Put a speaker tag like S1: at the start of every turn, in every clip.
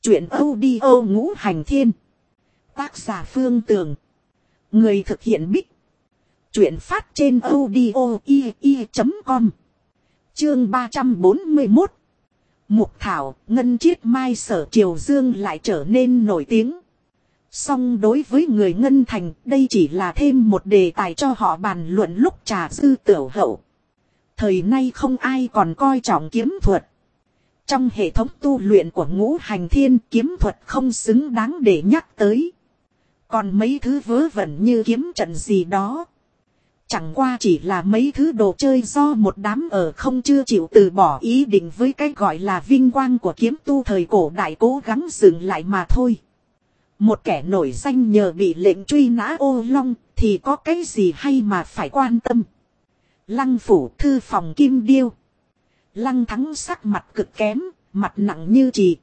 S1: Chuyện audio Ngũ Hành Thiên. Tác giả Phương Tường. Người thực hiện Bích. Chuyện phát trên audio.com. Chương 341. Mục Thảo, Ngân Chiết Mai Sở Triều Dương lại trở nên nổi tiếng. Song đối với người Ngân Thành, đây chỉ là thêm một đề tài cho họ bàn luận lúc trà dư tửu hậu. Thời nay không ai còn coi trọng kiếm thuật. Trong hệ thống tu luyện của Ngũ Hành Thiên, kiếm thuật không xứng đáng để nhắc tới. Còn mấy thứ vớ vẩn như kiếm trận gì đó, chẳng qua chỉ là mấy thứ đồ chơi do một đám ở không chưa chịu từ bỏ ý định với cái gọi là vinh quang của kiếm tu thời cổ đại cố gắng dừng lại mà thôi. Một kẻ nổi danh nhờ bị lệnh truy nã ô long thì có cái gì hay mà phải quan tâm. Lăng phủ thư phòng Kim Điêu. Lăng Thắng sắc mặt cực kém, mặt nặng như chì.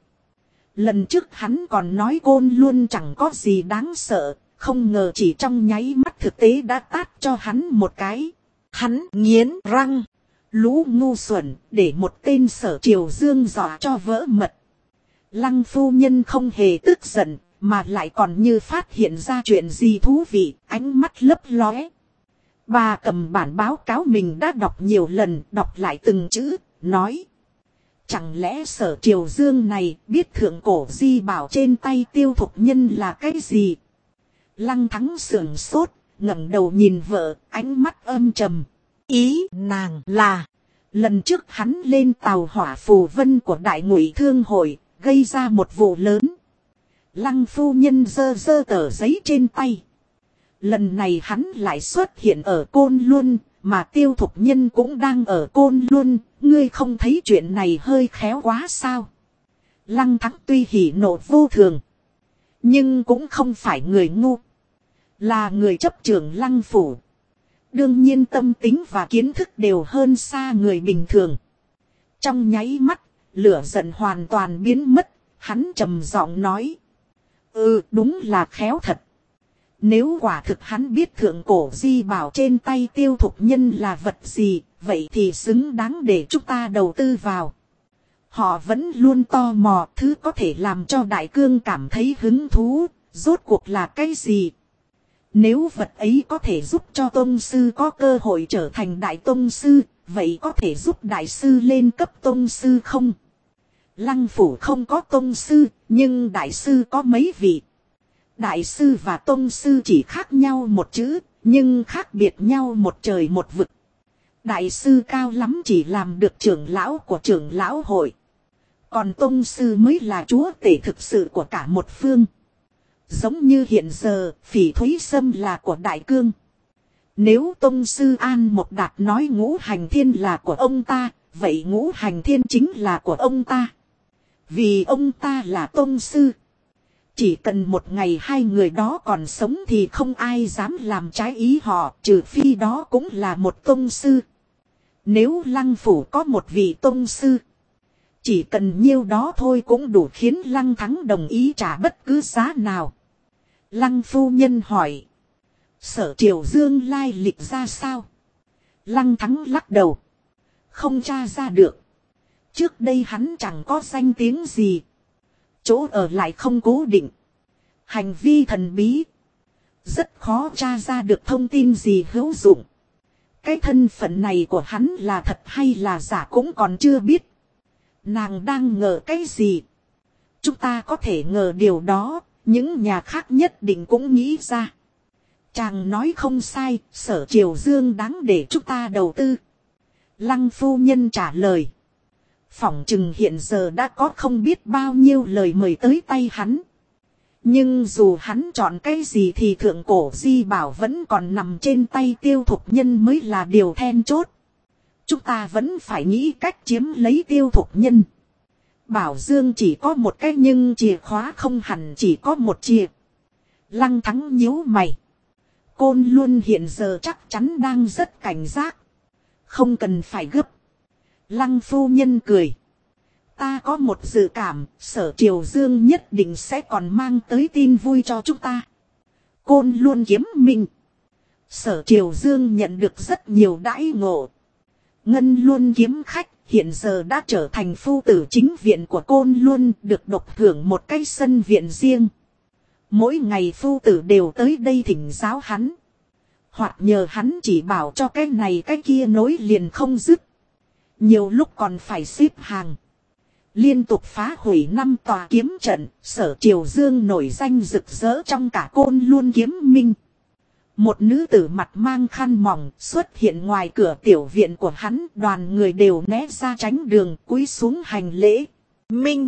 S1: Lần trước hắn còn nói Côn Luân chẳng có gì đáng sợ, không ngờ chỉ trong nháy mắt thực tế đã tát cho hắn một cái. Hắn nghiến răng, lũ ngu xuẩn, để một tên Sở Triều Dương dọa cho vỡ mật. Lăng phu nhân không hề tức giận, mà lại còn như phát hiện ra chuyện gì thú vị, ánh mắt lấp lóe. Bà cầm bản báo cáo mình đã đọc nhiều lần, đọc lại từng chữ, nói. Chẳng lẽ Sở Triều Dương này biết thượng cổ di bảo trên tay Tiêu Thục Nhân là cái gì? Lăng Thắng sưởng sốt, ngẩng đầu nhìn vợ, ánh mắt âm trầm. Ý nàng là, lần trước hắn lên tàu hỏa phù vân của Đại Ngụy Thương Hội, gây ra một vụ lớn. Lăng phu nhân giơ giơ tờ giấy trên tay. Lần này hắn lại xuất hiện ở Côn Luân, mà Tiêu Thục Nhân cũng đang ở Côn Luân, ngươi không thấy chuyện này hơi khéo quá sao? Lăng Thắng tuy hỉ nộ vô thường, nhưng cũng không phải người ngu. Là người chấp trưởng Lăng phủ. Đương nhiên tâm tính và kiến thức đều hơn xa người bình thường. Trong nháy mắt, lửa giận hoàn toàn biến mất, hắn trầm giọng nói. Đúng là khéo thật. Nếu quả thực hắn biết thượng cổ di bảo trên tay Tiêu Thục Nhân là vật gì, vậy thì xứng đáng để chúng ta đầu tư vào. Họ vẫn luôn tò mò thứ có thể làm cho Đại Cương cảm thấy hứng thú, rốt cuộc là cái gì. Nếu vật ấy có thể giúp cho tông sư có cơ hội trở thành đại tông sư, vậy có thể giúp đại sư lên cấp tông sư không? Lăng phủ không có tông sư, nhưng đại sư có mấy vị. Đại sư và tông sư chỉ khác nhau một chữ, nhưng khác biệt nhau một trời một vực. Đại sư cao lắm chỉ làm được trưởng lão của trưởng lão hội. Còn tông sư mới là chúa tể thực sự của cả một phương. Giống như hiện giờ, Phỉ Thúy Sâm là của Đại Cương. Nếu tông sư An Mộc Đạt nói Ngũ Hành Thiên là của ông ta, vậy Ngũ Hành Thiên chính là của ông ta. Vì ông ta là tông sư. Chỉ cần một ngày hai người đó còn sống thì không ai dám làm trái ý họ, trừ phi đó cũng là một tông sư. Nếu Lăng phủ có một vị tông sư, chỉ cần nhiêu đó thôi cũng đủ khiến Lăng Thắng đồng ý trả bất cứ giá nào. Lăng phu nhân hỏi. Sở Triều Dương lai lịch ra sao? Lăng Thắng lắc đầu. Không tra ra được. Trước đây hắn chẳng có danh tiếng gì. Chỗ ở lại không cố định. Hành vi thần bí. Rất khó tra ra được thông tin gì hữu dụng. Cái thân phận này của hắn là thật hay là giả cũng còn chưa biết. Nàng đang ngờ cái gì? Chúng ta có thể ngờ điều đó, những nhà khác nhất định cũng nghĩ ra. Chàng nói không sai, Sở Triều Dương đáng để chúng ta đầu tư. Lăng phu nhân trả lời. Phỏng chừng hiện giờ đã có không biết bao nhiêu lời mời tới tay hắn. Nhưng dù hắn chọn cái gì thì thượng cổ di bảo vẫn còn nằm trên tay Tiêu Thục Nhân mới là điều then chốt. Chúng ta vẫn phải nghĩ cách chiếm lấy Tiêu Thục Nhân. Bảo Dương chỉ có một cái nhưng chìa khóa không hẳn chỉ có một chìa. Lăng Thắng nhíu mày. Côn Luân hiện giờ chắc chắn đang rất cảnh giác. Không cần phải gấp. Lăng phu nhân cười. Ta có một dự cảm, Sở Triều Dương nhất định sẽ còn mang tới tin vui cho chúng ta. Côn Luân kiếm minh. Sở Triều Dương nhận được rất nhiều đãi ngộ. Ngân Luân kiếm khách, hiện giờ đã trở thành phu tử chính viện của Côn Luân, được độc hưởng một cái sân viện riêng. Mỗi ngày phu tử đều tới đây thỉnh giáo hắn, hoặc nhờ hắn chỉ bảo cho cái này cái kia nối liền không dứt. Nhiều lúc còn phải xếp hàng, liên tục phá hủy 5 tòa kiếm trận. Sở Triều Dương nổi danh rực rỡ trong cả Côn Luân kiếm minh. Một nữ tử mặt mang khăn mỏng xuất hiện ngoài cửa tiểu viện của hắn, đoàn người đều né ra tránh đường, cúi xuống hành lễ. Minh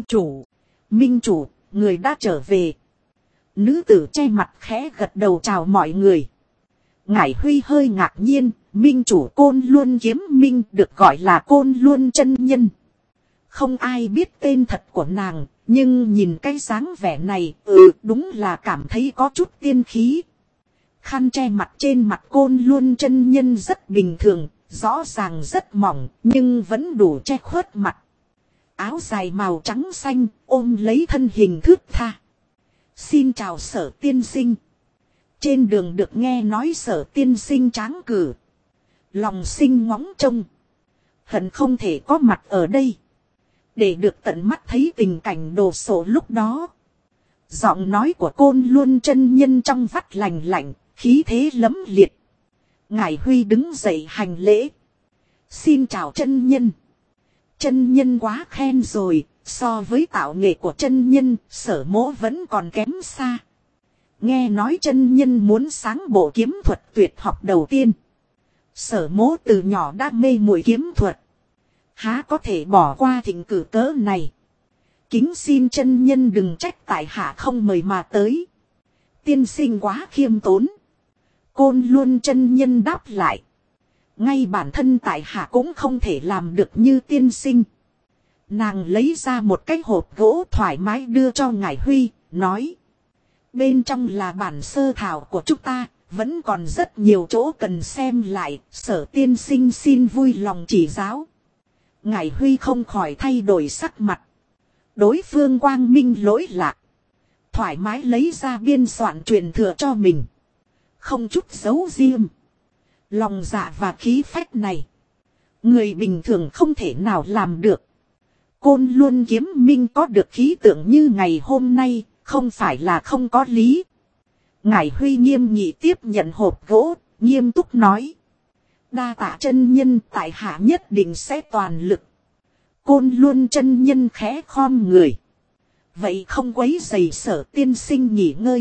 S1: chủ, người đã trở về. Nữ tử che mặt khẽ gật đầu chào mọi người. Ngải Huy hơi ngạc nhiên, minh chủ Côn Luân kiếm minh được gọi là Côn Luân chân nhân. Không ai biết tên thật của nàng, nhưng nhìn cái dáng vẻ này, đúng là cảm thấy có chút tiên khí. Khăn che mặt trên mặt Côn Luân chân nhân rất bình thường, rõ ràng rất mỏng, nhưng vẫn đủ che khuất mặt. Áo dài màu trắng xanh, ôm lấy thân hình thướt tha. Xin chào Sở tiên sinh. Trên đường được nghe nói Sở tiên sinh tráng cử, lòng sinh ngóng trông, hận không thể có mặt ở đây, để được tận mắt thấy tình cảnh đồ sộ lúc đó. Giọng nói của Côn Luân chân nhân trong vắt lành lạnh, khí thế lẫm liệt. Ngải Huy đứng dậy hành lễ. Xin chào chân nhân. Chân nhân quá khen rồi, so với tạo nghệ của chân nhân, Sở mỗ vẫn còn kém xa. Nghe nói chân nhân muốn sáng bộ kiếm thuật tuyệt học đầu tiên. Sở mỗ từ nhỏ đã mê muội kiếm thuật, há có thể bỏ qua thịnh cử cỡ này. Kính xin chân nhân đừng trách tại hạ không mời mà tới. Tiên sinh quá khiêm tốn. Côn Luân chân nhân đáp lại. Ngay bản thân tại hạ cũng không thể làm được như tiên sinh. Nàng lấy ra một cái hộp gỗ thoải mái đưa cho Ngải Huy, nói. Bên trong là bản sơ thảo của chúng ta, vẫn còn rất nhiều chỗ cần xem lại, Sở tiên sinh xin vui lòng chỉ giáo. Ngải Huy không khỏi thay đổi sắc mặt. Đối phương quang minh lỗi lạc, thoải mái lấy ra biên soạn truyền thừa cho mình, không chút giấu riêng. Lòng dạ và khí phách này, người bình thường không thể nào làm được. Côn Luân kiếm minh có được khí tượng như ngày hôm nay, không phải là không có lý. Ngải Huy nghiêm nghị tiếp nhận hộp gỗ, nghiêm túc nói. Đa tạ chân nhân, tại hạ nhất định sẽ toàn lực. Côn Luân chân nhân khẽ khom người. Vậy không quấy rầy Sở tiên sinh nghỉ ngơi.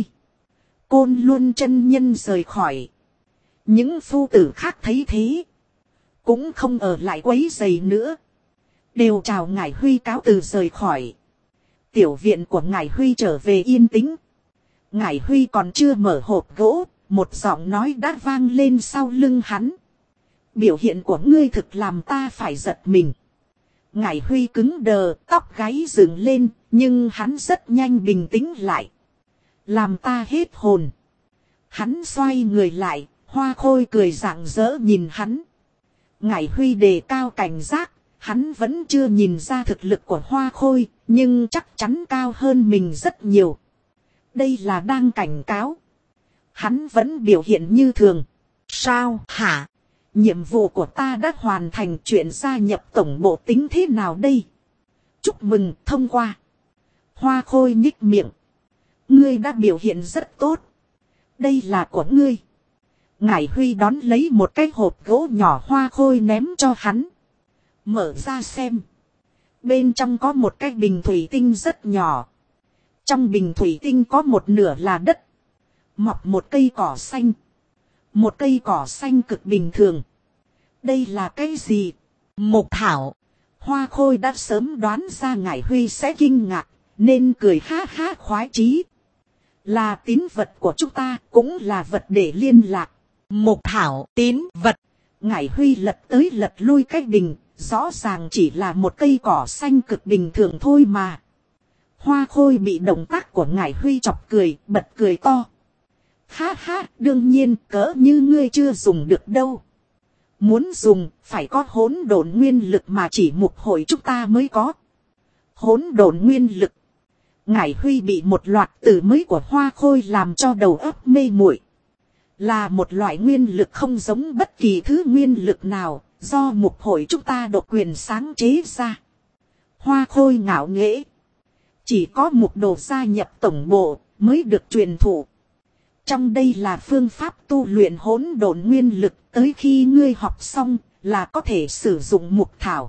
S1: Côn Luân chân nhân rời khỏi. Những phu tử khác thấy thế, cũng không ở lại quấy rầy nữa, đều chào Ngải Huy cáo từ rời khỏi. Tiểu viện của Ngải Huy trở về yên tĩnh. Ngải Huy còn chưa mở hộp gỗ, một giọng nói đã vang lên sau lưng hắn. Biểu hiện của ngươi thực làm ta phải giật mình. Ngải Huy cứng đờ, tóc gáy dựng lên, nhưng hắn rất nhanh bình tĩnh lại. Làm ta hết hồn. Hắn xoay người lại, Hoa Khôi cười rạng rỡ nhìn hắn. Ngải Huy đề cao cảnh giác, hắn vẫn chưa nhìn ra thực lực của Hoa Khôi, nhưng chắc chắn cao hơn mình rất nhiều. Đây là đang cảnh cáo. Hắn vẫn biểu hiện như thường. Sao hả? Nhiệm vụ của ta đã hoàn thành, chuyện gia nhập tổng bộ tính thế nào đây? Chúc mừng, thông qua. Hoa Khôi nhích miệng. Ngươi đã biểu hiện rất tốt. Đây là của ngươi. Ngải Huy đón lấy một cái hộp gỗ nhỏ Hoa Khôi ném cho hắn. Mở ra xem. Bên trong có một cái bình thủy tinh rất nhỏ. Trong bình thủy tinh có một nửa là đất. Mọc một cây cỏ xanh. Một cây cỏ xanh cực bình thường. Đây là cái gì? Mục thảo. Hoa Khôi đã sớm đoán ra Ngải Huy sẽ kinh ngạc, nên cười ha ha khoái chí. Là tín vật của chúng ta, cũng là vật để liên lạc. Mục thảo, tín vật. Ngải Huy lật tới lật lui cái bình, rõ ràng chỉ là một cây cỏ xanh cực bình thường thôi mà. Hoa Khôi bị động tác của Ngải Huy chọc cười, bật cười to. Ha ha, đương nhiên cỡ như ngươi chưa dùng được đâu. Muốn dùng, phải có hỗn độn nguyên lực mà chỉ mục hội chúng ta mới có. Hỗn độn nguyên lực. Ngải Huy bị một loạt từ mới của Hoa Khôi làm cho đầu óc mê muội. Là một loại nguyên lực không giống bất kỳ thứ nguyên lực nào, Do mục hội chúng ta độc quyền sáng chế ra. Hoa Khôi ngạo nghễ. Chỉ có mục đồ gia nhập tổng bộ mới được truyền thụ. Trong đây là phương pháp tu luyện hỗn độn nguyên lực, tới khi ngươi học xong là có thể sử dụng mục thảo.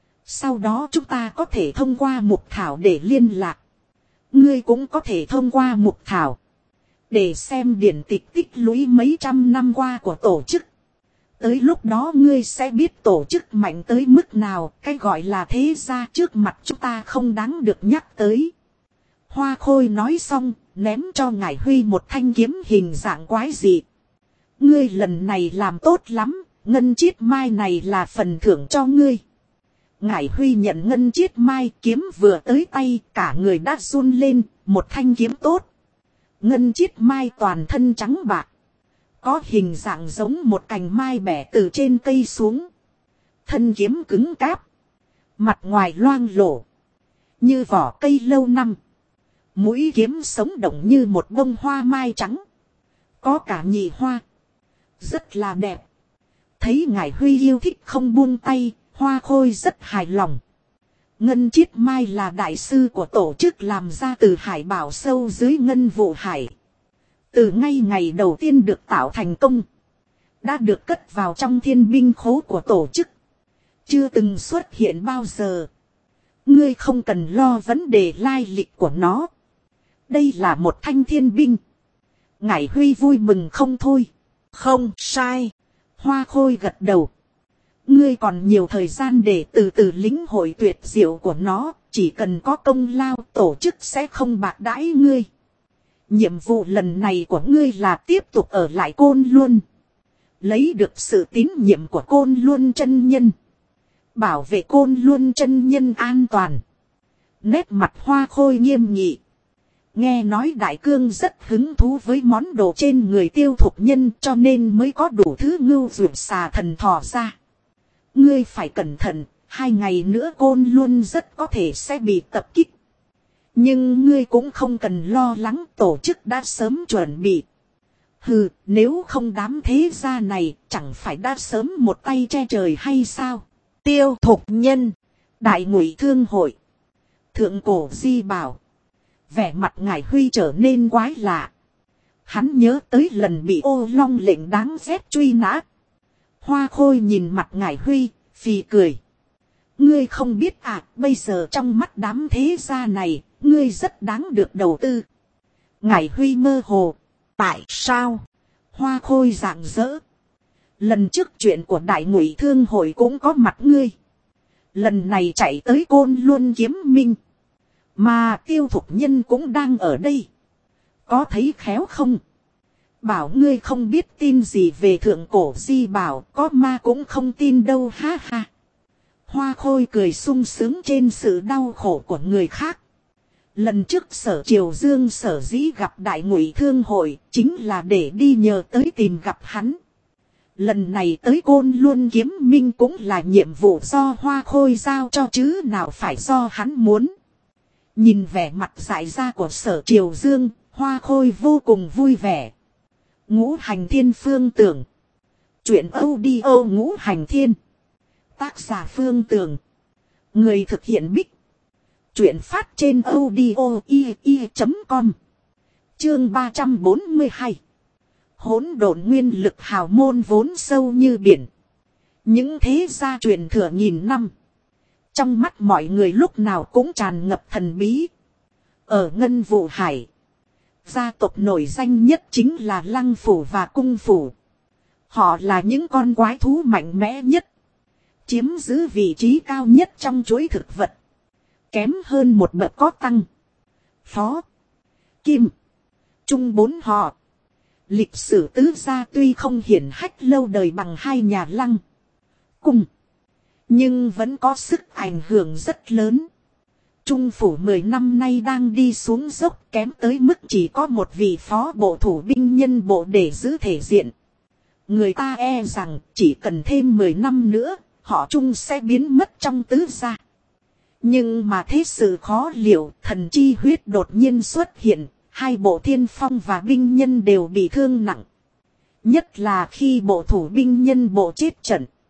S1: Sau đó chúng ta có thể thông qua mục thảo để liên lạc. Ngươi cũng có thể thông qua mục thảo để xem điển tịch tích lũy mấy trăm năm qua của tổ chức. Tới lúc đó ngươi sẽ biết tổ chức mạnh tới mức nào, cái gọi là thế gia trước mặt chúng ta không đáng được nhắc tới. Hoa Khôi nói xong, ném cho Ngải Huy một thanh kiếm hình dạng quái dị. Ngươi lần này làm tốt lắm, ngân chiết mai này là phần thưởng cho ngươi. Ngải Huy nhận ngân chiết mai, kiếm vừa tới tay, cả người đã run lên, một thanh kiếm tốt. Ngân chiết mai toàn thân trắng bạc. Có hình dạng giống một cành mai bẻ từ trên cây xuống. Thân kiếm cứng cáp. Mặt ngoài loang lổ. Như vỏ cây lâu năm. Mũi kiếm sống động như một bông hoa mai trắng. Có cả nhị hoa. Rất là đẹp. Thấy Ngải Huy yêu thích không buông tay, Hoa Khôi rất hài lòng. Ngân chiết mai là đại sư của tổ chức làm ra từ hải bảo sâu dưới ngân vụ hải. Từ ngay ngày đầu tiên được tạo thành công. Đã được cất vào trong thiên binh khố của tổ chức. Chưa từng xuất hiện bao giờ. Ngươi không cần lo vấn đề lai lịch của nó. Đây là một thanh thiên binh. Ngải Huy vui mừng không thôi. Không sai. Hoa Khôi gật đầu. Ngươi còn nhiều thời gian để từ từ lĩnh hội tuyệt diệu của nó. Chỉ cần có công lao tổ chức sẽ không bạc đãi ngươi. Nhiệm vụ lần này của ngươi là tiếp tục ở lại Côn Luân. Lấy được sự tín nhiệm của Côn Luân chân nhân. Bảo vệ Côn Luân chân nhân an toàn. Nét mặt Hoa Khôi nghiêm nghị. Nghe nói Đại Cương rất hứng thú với món đồ trên người Tiêu Thục Nhân, cho nên mới có đủ thứ ngưu dược xà thần thò ra. Ngươi phải cẩn thận, 2 ngày nữa Côn Luân rất có thể sẽ bị tập kích. Nhưng ngươi cũng không cần lo lắng, tổ chức đã sớm chuẩn bị. Hừ, nếu không đám thế gia này chẳng phải đã sớm một tay che trời hay sao? Tiêu Thục Nhân, Đại Ngụy Thương Hội, Thượng Cổ Di Bảo. Vẻ mặt Ngải Huy trở nên quái lạ. Hắn nhớ tới lần bị Ô Long lệnh đáng ghét truy nã. Hoa Khôi nhìn mặt Ngải Huy, phì cười. Ngươi không biết à, bây giờ trong mắt đám thế gia này, ngươi rất đáng được đầu tư. Ngải Huy mơ hồ. Tại sao? Hoa Khôi rạng rỡ. Lần trước chuyện của Đại Ngụy Thương Hội cũng có mặt ngươi. Lần này chạy tới Côn Luân kiếm minh. Mà Tiêu Thục Nhân cũng đang ở đây. Có thấy khéo không? Bảo ngươi không biết tin gì về thượng cổ di bảo, có ma cũng không tin đâu ha ha. Hoa Khôi cười sung sướng trên sự đau khổ của người khác. Lần trước Sở Triều Dương sở dĩ gặp Đại Ngụy Thương Hội chính là để đi nhờ tới tìm gặp hắn. Lần này tới Côn Luân kiếm minh cũng là nhiệm vụ do Hoa Khôi giao cho chứ nào phải do hắn muốn. Nhìn vẻ mặt dại ra của Sở Triều Dương, Hoa Khôi vô cùng vui vẻ. Ngũ Hành Thiên Phương Tưởng. Chuyện audio Ngũ Hành Thiên. Tác giả Phương Tường. Người thực hiện Bích. Chuyện phát trên audio.com. Chương 342. Hỗn độn nguyên lực hào môn vốn sâu như biển. Những thế gia truyền thừa nghìn năm. Trong mắt mọi người lúc nào cũng tràn ngập thần bí. Ở Ngân Vụ Hải, gia tộc nổi danh nhất chính là Lăng Phủ và Cung Phủ. Họ là những con quái thú mạnh mẽ nhất. Chiếm giữ vị trí cao nhất trong chuỗi thực vật. Kém hơn một bậc có Tăng, Phó, Kim, Trung 4 họ. Lịch sử tứ gia tuy không hiển hách lâu đời bằng hai nhà Lăng, Cung, nhưng vẫn có sức ảnh hưởng rất lớn. Trung Phủ 10 năm nay đang đi xuống dốc, kém tới mức chỉ có một vị phó bộ thủ binh nhân bộ để giữ thể diện. Người ta e rằng chỉ cần thêm 10 năm nữa, họ Trung sẽ biến mất trong tứ gia. Nhưng mà thế sự khó liệu, thần chi huyết đột nhiên xuất hiện, hai bộ thiên phong và binh nhân đều bị thương nặng. Nhất là khi bộ thủ binh nhân bộ chết trận.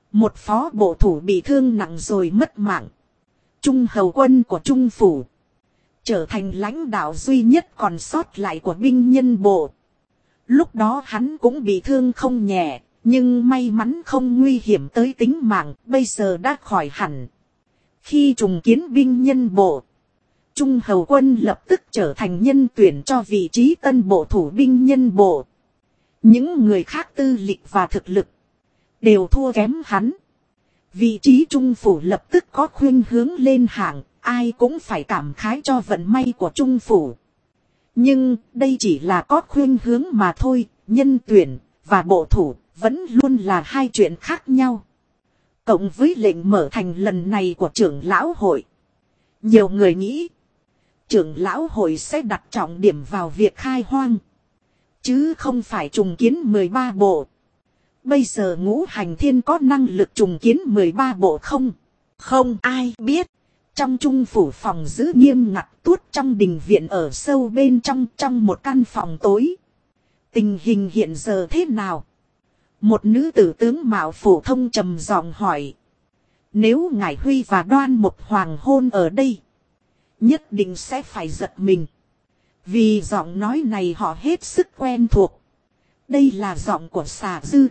S1: Một phó bộ thủ bị thương nặng rồi mất mạng. Trung hầu quân của Trung phủ trở thành lãnh đạo duy nhất còn sót lại của binh nhân bộ. Lúc đó hắn cũng bị thương không nhẹ, nhưng may mắn không nguy hiểm tới tính mạng, bây giờ đã khỏi hẳn. Khi trùng kiến binh nhân bộ, Trung hầu quân lập tức trở thành nhân tuyển cho vị trí tân bộ thủ binh nhân bộ. Những người khác tư lịch và thực lực đều thua kém hắn. Vị trí Trung phủ lập tức có khuynh hướng lên hạng, ai cũng phải cảm khái cho vận may của Trung phủ. Nhưng đây chỉ là có khuynh hướng mà thôi, nhân tuyển và bộ thủ vẫn luôn là hai chuyện khác nhau. Cộng với lệnh mở thành lần này của trưởng lão hội, nhiều người nghĩ trưởng lão hội sẽ đặt trọng điểm vào việc khai hoang, chứ không phải trùng kiến 13 bộ. Bây giờ Ngũ Hành Thiên có năng lực trùng kiến 13 bộ không? Không ai biết. Trong Trung phủ phòng giữ nghiêm ngặt tuốt trong đình viện ở sâu bên trong một căn phòng tối. Tình hình hiện giờ thế nào? Một nữ tử tướng mạo phổ thông trầm giọng hỏi. Nếu ngài Huy và Đoan một hoàng hôn ở đây, nhất định sẽ phải giật mình. Vì giọng nói này họ hết sức quen thuộc. Đây là giọng của Xà Dư.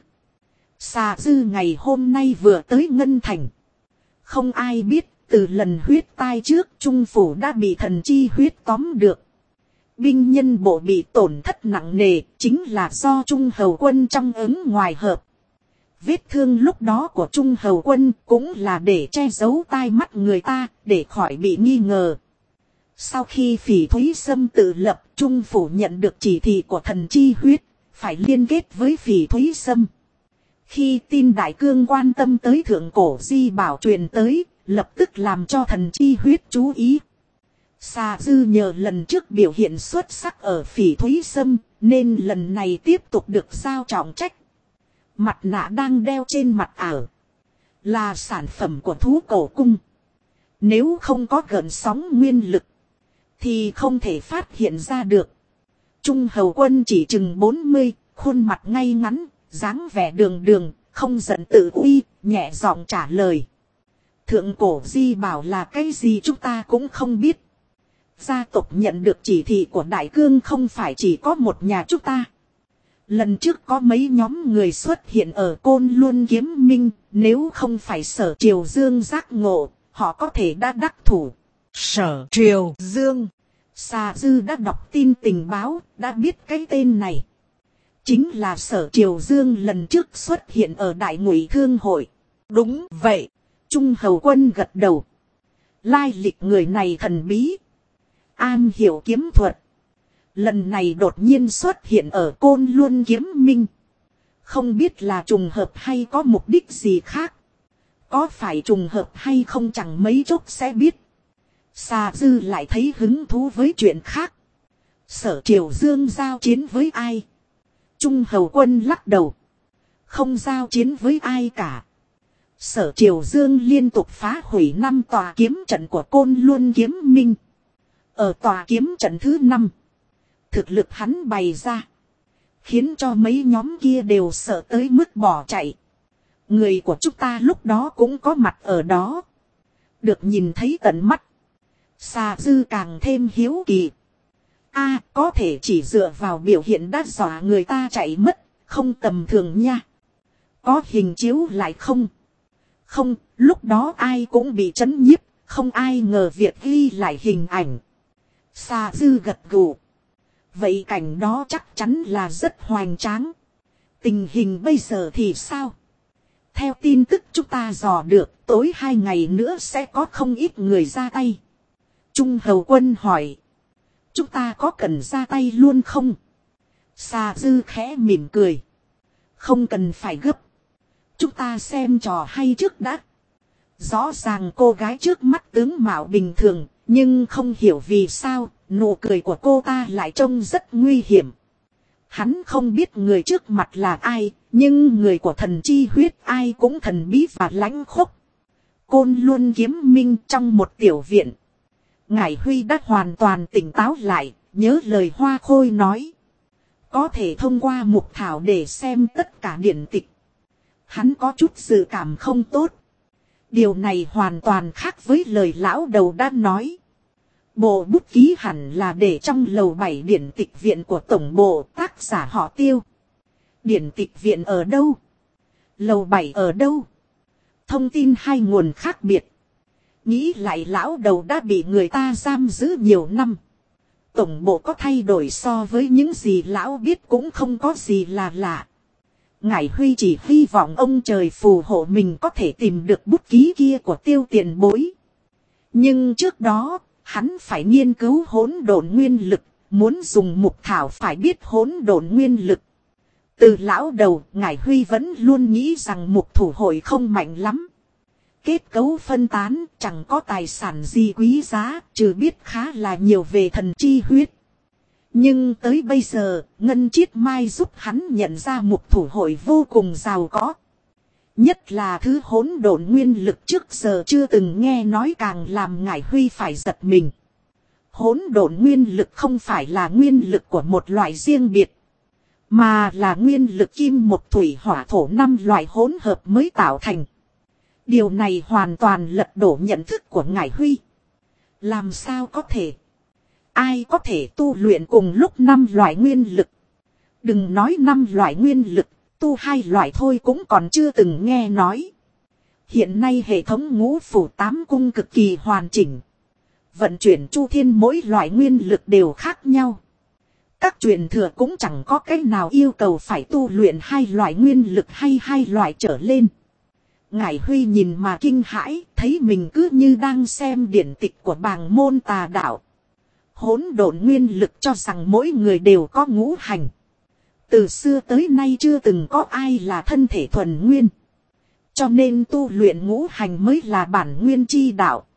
S1: Xà Dư ngày hôm nay vừa tới Ngân Thành. Không ai biết, từ lần huyết tai trước Trung phủ đã bị thần chi huyết tóm được. Binh nhân bộ bị tổn thất nặng nề, chính là do Trung hầu quân trong ứng ngoài hợp. Vết thương lúc đó của Trung hầu quân cũng là để che giấu tai mắt người ta, để khỏi bị nghi ngờ. Sau khi Phỉ Thúy Sâm tự lập, Trung phủ nhận được chỉ thị của thần chi huyết, phải liên kết với Phỉ Thúy Sâm. Khi tin Đại Cương quan tâm tới thượng cổ di bảo truyền tới, lập tức làm cho thần chi huyết chú ý. Xà Dư nhờ lần trước biểu hiện xuất sắc ở Phỉ Thúy Sâm, nên lần này tiếp tục được giao trọng trách. Mặt nạ đang đeo trên mặt ảo, là sản phẩm của thú cổ cung. Nếu không có gợn sóng nguyên lực, thì không thể phát hiện ra được. Trung hầu quân chỉ chừng 40, khuôn mặt ngay ngắn, dáng vẻ đường đường, không giận tự uy, nhẹ giọng trả lời. Thượng cổ di bảo là cái gì chúng ta cũng không biết. Gia tộc nhận được chỉ thị của Đại Cương không phải chỉ có một nhà chúng ta. Lần trước có mấy nhóm người xuất hiện ở Côn Luân Kiếm Minh, nếu không phải Sở Triều Dương giác ngộ, họ có thể đã đắc thủ. Sở Triều Dương. Xà Dư đã đọc tin tình báo, đã biết cái tên này. Chính là Sở Triều Dương lần trước xuất hiện ở Đại Ngụy Thương Hội. Đúng vậy. Trung hầu quân gật đầu. Lai lịch người này thần bí, am hiểu kiếm thuật. Lần này đột nhiên xuất hiện ở Côn Luân Kiếm Minh. Không biết là trùng hợp hay có mục đích gì khác. Có phải trùng hợp hay không chẳng mấy chốc sẽ biết. Xà Dư lại thấy hứng thú với chuyện khác. Sở Triều Dương giao chiến với ai? Trung hầu quân lắc đầu. Không giao chiến với ai cả. Sở Triều Dương liên tục phá hủy 5 tòa kiếm trận của Côn Luân Kiếm Minh. Ở tòa kiếm trận thứ 5, thực lực hắn bày ra, khiến cho mấy nhóm kia đều sợ tới mức bỏ chạy. Người của chúng ta lúc đó cũng có mặt ở đó, được nhìn thấy tận mắt. Xà Dư càng thêm hiếu kỳ. Có thể chỉ dựa vào biểu hiện đã dọa người ta chạy mất, không tầm thường nha. Có hình chiếu lại không? Không, lúc đó ai cũng bị chấn nhiếp, không ai ngờ việc ghi lại hình ảnh. Xà Dư gật gù. Vậy cảnh đó chắc chắn là rất hoành tráng. Tình hình bây giờ thì sao? Theo tin tức chúng ta dò được, tối 2 ngày nữa sẽ có không ít người ra tay. Trung hầu quân hỏi. Chúng ta có cần ra tay luôn không? Xà Dư khẽ mỉm cười. Không cần phải gấp. Chúng ta xem trò hay trước đã. Rõ ràng cô gái trước mắt tướng mạo bình thường, nhưng không hiểu vì sao, nụ cười của cô ta lại trông rất nguy hiểm. Hắn không biết người trước mặt là ai, nhưng người của thần chi huyết ai cũng thần bí và lãnh khốc. Côn Luân Kiếm Minh trong một tiểu viện. Ngải Huy đã hoàn toàn tỉnh táo lại, nhớ lời Hoa Khôi nói. Có thể thông qua mục thảo để xem tất cả điển tịch. Hắn có chút dự cảm không tốt. Điều này hoàn toàn khác với lời lão đầu đã nói. Bộ bút ký hẳn là để trong lầu 7 điển tịch viện của tổng bộ, tác giả họ Tiêu. Điển tịch viện ở đâu? Lầu 7 ở đâu? Thông tin hai nguồn khác biệt. Nghĩ lại lão đầu đã bị người ta giam giữ nhiều năm. Tổng bộ có thay đổi so với những gì lão biết cũng không có gì là lạ. Ngải Huy chỉ hy vọng ông trời phù hộ mình có thể tìm được bút ký kia của Tiêu tiền bối. Nhưng trước đó, hắn phải nghiên cứu hỗn độn nguyên lực, muốn dùng mục thảo phải biết hỗn độn nguyên lực. Từ lão đầu, Ngải Huy vẫn luôn nghĩ rằng mục thủ hội không mạnh lắm. Kết cấu phân tán, chẳng có tài sản gì quý giá, trừ biết khá là nhiều về thần chi huyết. Nhưng tới bây giờ, Ngân Chiết Mai giúp hắn nhận ra mục thủ hội vô cùng giàu có. Nhất là thứ hỗn độn nguyên lực trước giờ chưa từng nghe nói càng làm Ngải Huy phải giật mình. Hỗn độn nguyên lực không phải là nguyên lực của một loại riêng biệt, mà là nguyên lực kim một thủy hỏa thổ 5 loại hỗn hợp mới tạo thành. Điều này hoàn toàn lật đổ nhận thức của Ngải Huy. Làm sao có thể? Ai có thể tu luyện cùng lúc 5 loại nguyên lực? Đừng nói 5 loại nguyên lực, tu 2 loại thôi cũng còn chưa từng nghe nói. Hiện nay hệ thống ngũ phủ 8 cung cực kỳ hoàn chỉnh. Vận chuyển chu thiên mỗi loại nguyên lực đều khác nhau. Các truyền thừa cũng chẳng có cách nào yêu cầu phải tu luyện 2 loại nguyên lực hay 2 loại trở lên. Ngải Huy nhìn mà kinh hãi, thấy mình cứ như đang xem điển tịch của bàng môn tà đạo. Hỗn độn nguyên lực cho rằng mỗi người đều có ngũ hành. Từ xưa tới nay chưa từng có ai là thân thể thuần nguyên. Cho nên tu luyện ngũ hành mới là bản nguyên chi đạo.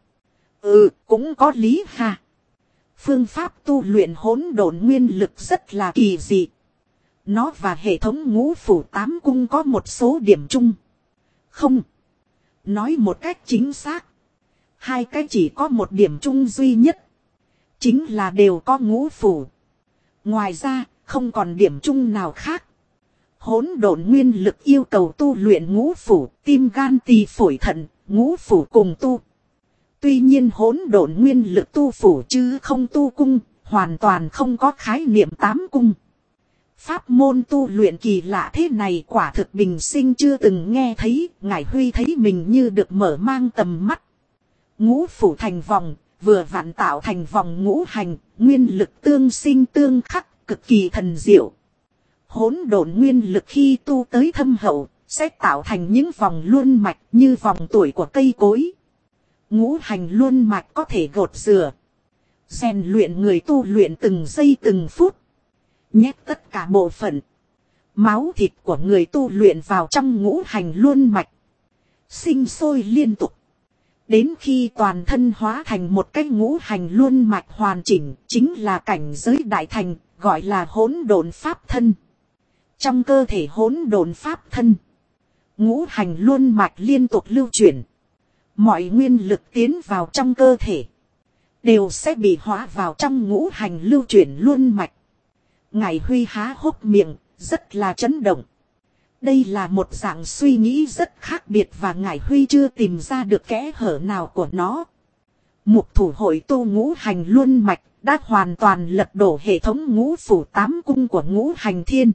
S1: Cũng có lý ha. Phương pháp tu luyện hỗn độn nguyên lực rất là kỳ dị. Nó và hệ thống ngũ phủ 8 cung có một số điểm chung. Không. Nói một cách chính xác. 2 cái chỉ có một điểm chung duy nhất. Chính là đều có ngũ phủ. Ngoài ra, không còn điểm chung nào khác. Hỗn độn nguyên lực yêu cầu tu luyện ngũ phủ, tim gan tỳ phổi thận, ngũ phủ cùng tu. Tuy nhiên hỗn độn nguyên lực tu phủ chứ không tu cung, hoàn toàn không có khái niệm 8 cung. Pháp môn tu luyện kỳ lạ thế này quả thực bình sinh chưa từng nghe thấy, Ngải Huy thấy mình như được mở mang tầm mắt. Ngũ phủ thành vòng, vừa vặn tạo thành vòng ngũ hành, nguyên lực tương sinh tương khắc, cực kỳ thần diệu. Hỗn độn nguyên lực khi tu tới thâm hậu, sẽ tạo thành những vòng luân mạch như vòng tuổi của cây cối. Ngũ hành luân mạch có thể gột rửa, rèn luyện người tu luyện từng giây từng phút. Nhét tất cả bộ phận, máu thịt của người tu luyện vào trong ngũ hành luân mạch. Sinh sôi liên tục. Đến khi toàn thân hóa thành một cái ngũ hành luân mạch hoàn chỉnh, chính là cảnh giới đại thành, gọi là hỗn độn pháp thân. Trong cơ thể hỗn độn pháp thân, ngũ hành luân mạch liên tục lưu chuyển. Mọi nguyên lực tiến vào trong cơ thể, đều sẽ bị hóa vào trong ngũ hành lưu chuyển luân mạch. Ngải Huy há hốc miệng, rất là chấn động. Đây là một dạng suy nghĩ rất khác biệt và Ngải Huy chưa tìm ra được kẽ hở nào của nó. Mục thủ hội tu ngũ hành luân mạch đã hoàn toàn lật đổ hệ thống ngũ phủ 8 cung của ngũ hành thiên.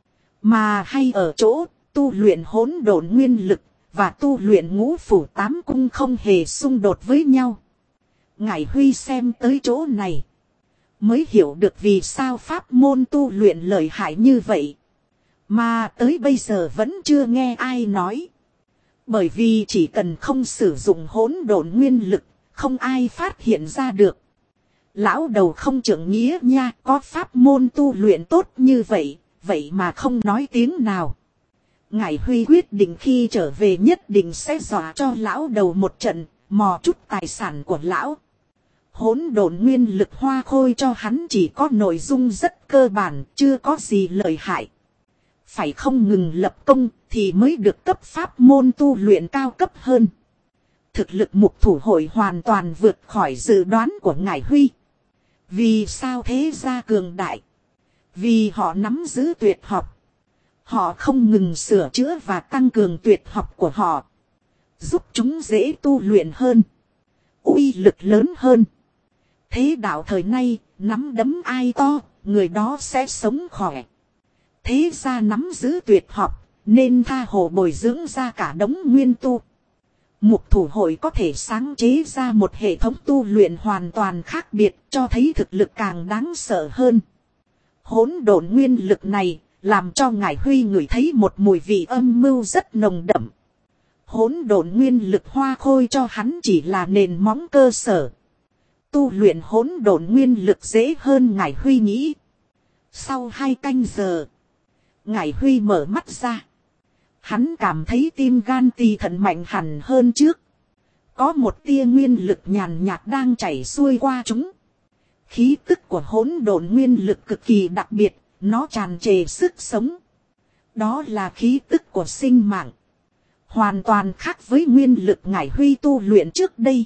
S1: Mà hay ở chỗ, tu luyện hỗn độn nguyên lực và tu luyện ngũ phủ 8 cung không hề xung đột với nhau. Ngải Huy xem tới chỗ này, mới hiểu được vì sao pháp môn tu luyện lợi hại như vậy. Mà tới bây giờ vẫn chưa nghe ai nói. Bởi vì chỉ cần không sử dụng hỗn độn nguyên lực, không ai phát hiện ra được. Lão đầu không trưởng nghĩa nha, có pháp môn tu luyện tốt như vậy, vậy mà không nói tiếng nào. Ngải Huy quyết định khi trở về nhất định sẽ dọa cho lão đầu một trận, mò chút tài sản của lão. Hỗn độn nguyên lực hoa khôi cho hắn chỉ có nội dung rất cơ bản, chưa có gì lợi hại. Phải không ngừng lập công thì mới được cấp pháp môn tu luyện cao cấp hơn. Thực lực mục thủ hội hoàn toàn vượt khỏi dự đoán của Ngải Huy. Vì sao thế gia cường đại? Vì họ nắm giữ tuyệt học. Họ không ngừng sửa chữa và tăng cường tuyệt học của họ. Giúp chúng dễ tu luyện hơn. Uy lực lớn hơn. Thế đạo thời nay, nắm đấm ai to, người đó sẽ sống khỏe. Thế ra nắm giữ tuyệt học, nên tha hồ bồi dưỡng ra cả đống nguyên tu. Mục thủ hội có thể sáng chế ra một hệ thống tu luyện hoàn toàn khác biệt, cho thấy thực lực càng đáng sợ hơn. Hỗn độn nguyên lực này, làm cho Ngải Huy ngửi thấy một mùi vị âm mưu rất nồng đậm. Hỗn độn nguyên lực hoa khôi cho hắn chỉ là nền móng cơ sở. Tu luyện hỗn độn nguyên lực dễ hơn Ngải Huy nghĩ. Sau 2 canh giờ, Ngải Huy mở mắt ra. Hắn cảm thấy tim gan tỳ thận mạnh hẳn hơn trước. Có một tia nguyên lực nhàn nhạt đang chảy xuôi qua chúng. Khí tức của hỗn độn nguyên lực cực kỳ đặc biệt, nó tràn trề sức sống. Đó là khí tức của sinh mạng. Hoàn toàn khác với nguyên lực Ngải Huy tu luyện trước đây.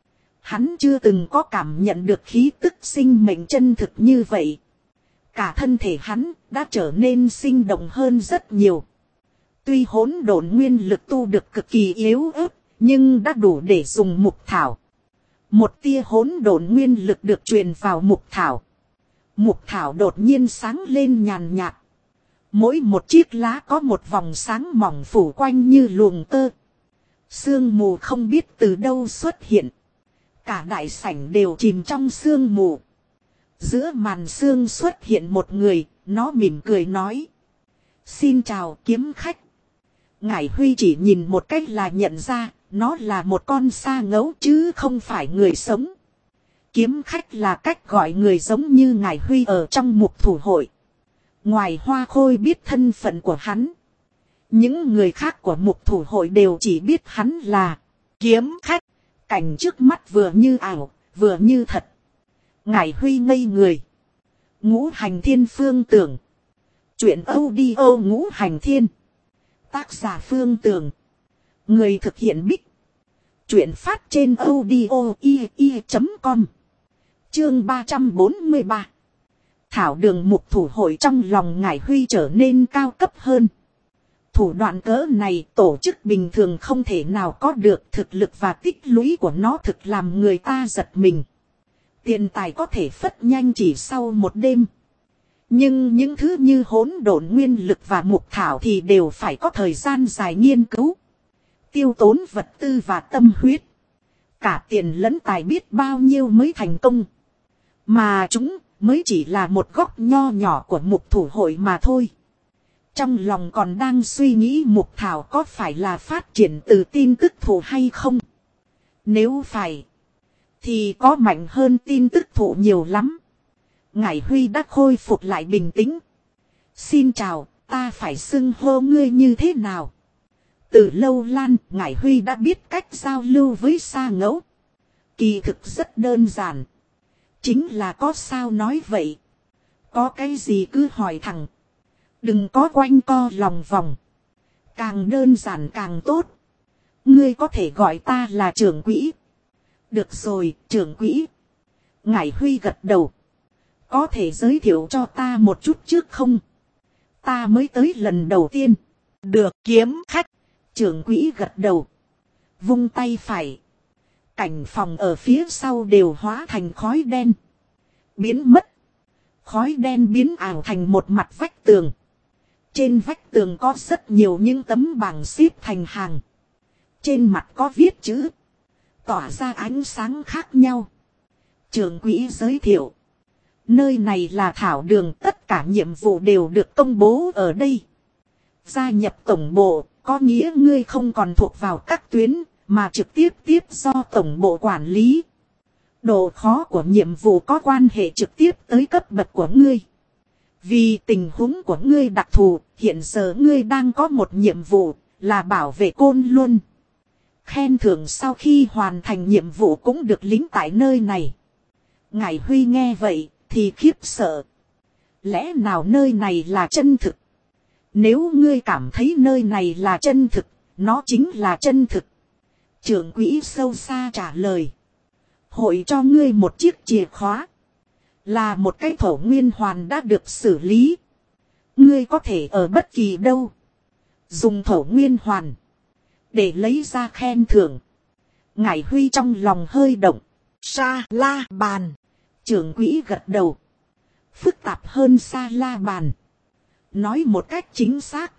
S1: Hắn chưa từng có cảm nhận được khí tức sinh mệnh chân thực như vậy. Cả thân thể hắn đã trở nên sinh động hơn rất nhiều. Tuy hỗn độn nguyên lực tu được cực kỳ yếu ớt, nhưng đã đủ để dùng mục thảo. Một tia hỗn độn nguyên lực được truyền vào mục thảo. Mục thảo đột nhiên sáng lên nhàn nhạt. Mỗi một chiếc lá có một vòng sáng mỏng phủ quanh như luồng tơ. Sương mù không biết từ đâu xuất hiện. Cả đại sảnh đều chìm trong sương mù. Giữa màn sương xuất hiện một người, nó mỉm cười nói. Xin chào kiếm khách. Ngải Huy chỉ nhìn một cách là nhận ra, nó là một con sa ngấu chứ không phải người sống. Kiếm khách là cách gọi người giống như Ngải Huy ở trong mục thủ hội. Ngoài Hoa Khôi biết thân phận của hắn, những người khác của mục thủ hội đều chỉ biết hắn là kiếm khách. Cảnh trước mắt vừa như ảo, vừa như thật. Ngải Huy ngây người. Ngũ Hành Thiên Phương Tưởng. Chuyện audio Ngũ Hành Thiên. Tác giả Phương Tưởng. Người thực hiện Bích. Chuyện phát trên audio.com. Chương 343. Thảo đường mục thủ hội trong lòng Ngải Huy trở nên cao cấp hơn. Thủ đoạn cỡ này tổ chức bình thường không thể nào có được, thực lực và tích lũy của nó thực làm người ta giật mình. Tiền tài có thể phất nhanh chỉ sau một đêm. Nhưng những thứ như hỗn độn nguyên lực và mục thảo thì đều phải có thời gian dài nghiên cứu. Tiêu tốn vật tư và tâm huyết. Cả tiền lẫn tài biết bao nhiêu mới thành công. Mà chúng mới chỉ là một góc nho nhỏ của mục thủ hội mà thôi. Trong lòng còn đang suy nghĩ mục thảo có phải là phát triển từ tin tức thụ hay không. Nếu phải, thì có mạnh hơn tin tức thụ nhiều lắm. Ngải Huy đã khôi phục lại bình tĩnh. Xin chào, ta phải xưng hô ngươi như thế nào? Từ lâu lan, Ngải Huy đã biết cách giao lưu với sa ngẫu. Kỳ thực rất đơn giản. Chính là có sao nói vậy. Có cái gì cứ hỏi thẳng. Đừng có quanh co lòng vòng. Càng đơn giản càng tốt. Ngươi có thể gọi ta là trưởng quỹ. Được rồi, trưởng quỹ. Ngải Huy gật đầu. Có thể giới thiệu cho ta một chút trước không? Ta mới tới lần đầu tiên. Được, kiếm khách. Trưởng quỹ gật đầu. Vung tay phải. Cảnh phòng ở phía sau đều hóa thành khói đen. Biến mất. Khói đen biến ảo thành một mặt vách tường. Trên vách tường có rất nhiều những tấm bảng xếp thành hàng. Trên mặt có viết chữ. Tỏa ra ánh sáng khác nhau. Trưởng quỹ giới thiệu. Nơi này là thảo đường, tất cả nhiệm vụ đều được công bố ở đây. Gia nhập tổng bộ, có nghĩa ngươi không còn thuộc vào các tuyến, mà trực tiếp do tổng bộ quản lý. Độ khó của nhiệm vụ có quan hệ trực tiếp tới cấp bậc của ngươi. Vì tình huống của ngươi đặc thù, hiện giờ ngươi đang có một nhiệm vụ, là bảo vệ Côn Luân. Khen thưởng sau khi hoàn thành nhiệm vụ cũng được lính tại nơi này. Ngải Huy nghe vậy, thì khiếp sợ. Lẽ nào nơi này là chân thực? Nếu ngươi cảm thấy nơi này là chân thực, nó chính là chân thực. Trưởng quỹ sâu xa trả lời. Hội cho ngươi một chiếc chìa khóa. Là một cái thổ nguyên hoàn đã được xử lý. Ngươi có thể ở bất kỳ đâu. Dùng thổ nguyên hoàn. Để lấy ra khen thưởng. Ngải Huy trong lòng hơi động. Sa la bàn. Trưởng quỹ gật đầu. Phức tạp hơn sa la bàn. Nói một cách chính xác.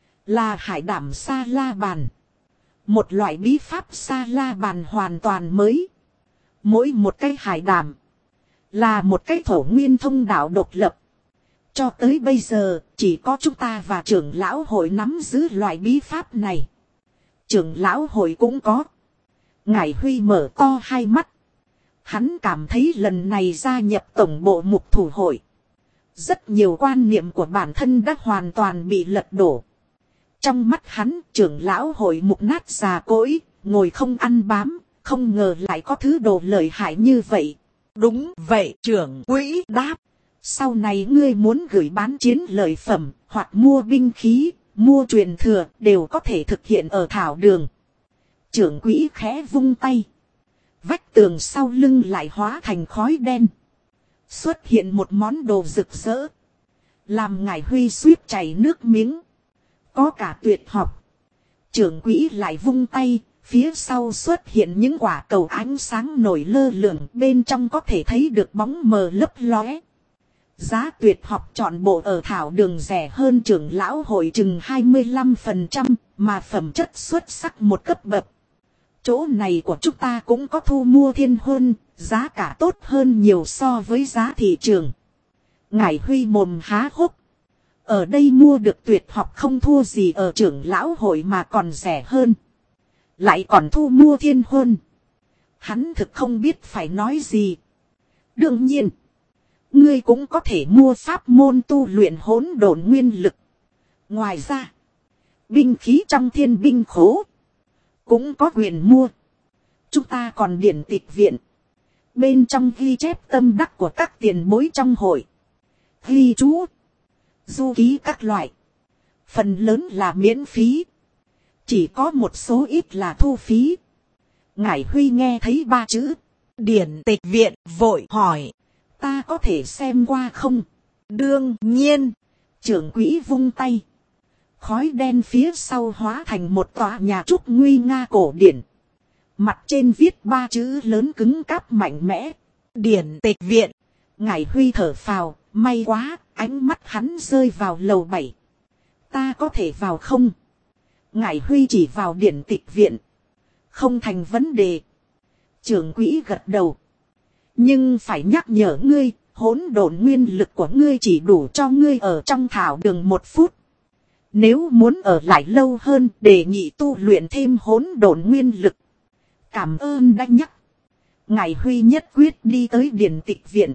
S1: Là hải đảm sa la bàn. Một loại bí pháp sa la bàn hoàn toàn mới. Mỗi một cái hải đảm. Là một cái thổ nguyên thông đạo độc lập. Cho tới bây giờ chỉ có chúng ta và trưởng lão hội nắm giữ loại bí pháp này. Trưởng lão hội cũng có. Ngải Huy mở to hai mắt. Hắn cảm thấy lần này gia nhập tổng bộ mục thủ hội. Rất nhiều quan niệm của bản thân đã hoàn toàn bị lật đổ. Trong mắt hắn, trưởng lão hội mục nát già cỗi, ngồi không ăn bám, không ngờ lại có thứ đồ lợi hại như vậy. Đúng vậy, trưởng quỹ đáp. Sau này ngươi muốn gửi bán chiến lợi phẩm, hoặc mua binh khí, mua truyền thừa, đều có thể thực hiện ở thảo đường. Trưởng quỹ khẽ vung tay. Vách tường sau lưng lại hóa thành khói đen. Xuất hiện một món đồ rực rỡ. Làm Ngải Huy suýt chảy nước miếng. Có cả tuyệt học. Trưởng quỹ lại vung tay. Phía sau xuất hiện những quả cầu ánh sáng nổi lơ lửng. Bên trong có thể thấy được bóng mờ lấp lóe. Giá tuyệt học chọn bộ ở thảo đường rẻ hơn trưởng lão hội chừng 25%. Mà phẩm chất xuất sắc một cấp bậc. Chỗ này của chúng ta cũng có thu mua thiên huân, giá cả tốt hơn nhiều so với giá thị trường. Ngải Huy mồm há hốc. Ở đây mua được tuyệt học không thua gì ở trưởng lão hội mà còn rẻ hơn. Lại còn thu mua thiên huân. Hắn thực không biết phải nói gì. Đương nhiên, ngươi cũng có thể mua pháp môn tu luyện hỗn độn nguyên lực. Ngoài ra, binh khí trong thiên binh khố cũng có quyền mua. Chúng ta còn điển tịch viện. Bên trong ghi chép tâm đắc của các tiền bối trong hội. Ghi chú. Du ký các loại. Phần lớn là miễn phí. Chỉ có một số ít là thu phí. Ngải Huy nghe thấy ba chữ. Điển tịch viện vội hỏi. Ta có thể xem qua không? Đương nhiên. Trưởng quỹ vung tay. Khói đen phía sau hóa thành một tòa nhà trúc nguy nga cổ điển. Mặt trên viết ba chữ lớn cứng cáp mạnh mẽ. Điển tịch viện. Ngải Huy thở phào, may quá, ánh mắt hắn rơi vào lầu 7. Ta có thể vào không? Ngải Huy chỉ vào điển tịch viện. Không thành vấn đề. Trưởng quỹ gật đầu. Nhưng phải nhắc nhở ngươi, hỗn độn nguyên lực của ngươi chỉ đủ cho ngươi ở trong thảo đường 1 phút. Nếu muốn ở lại lâu hơn, đề nghị tu luyện thêm hỗn độn nguyên lực. Cảm ơn đã nhắc. Ngải Huy nhất quyết đi tới điển tịch viện.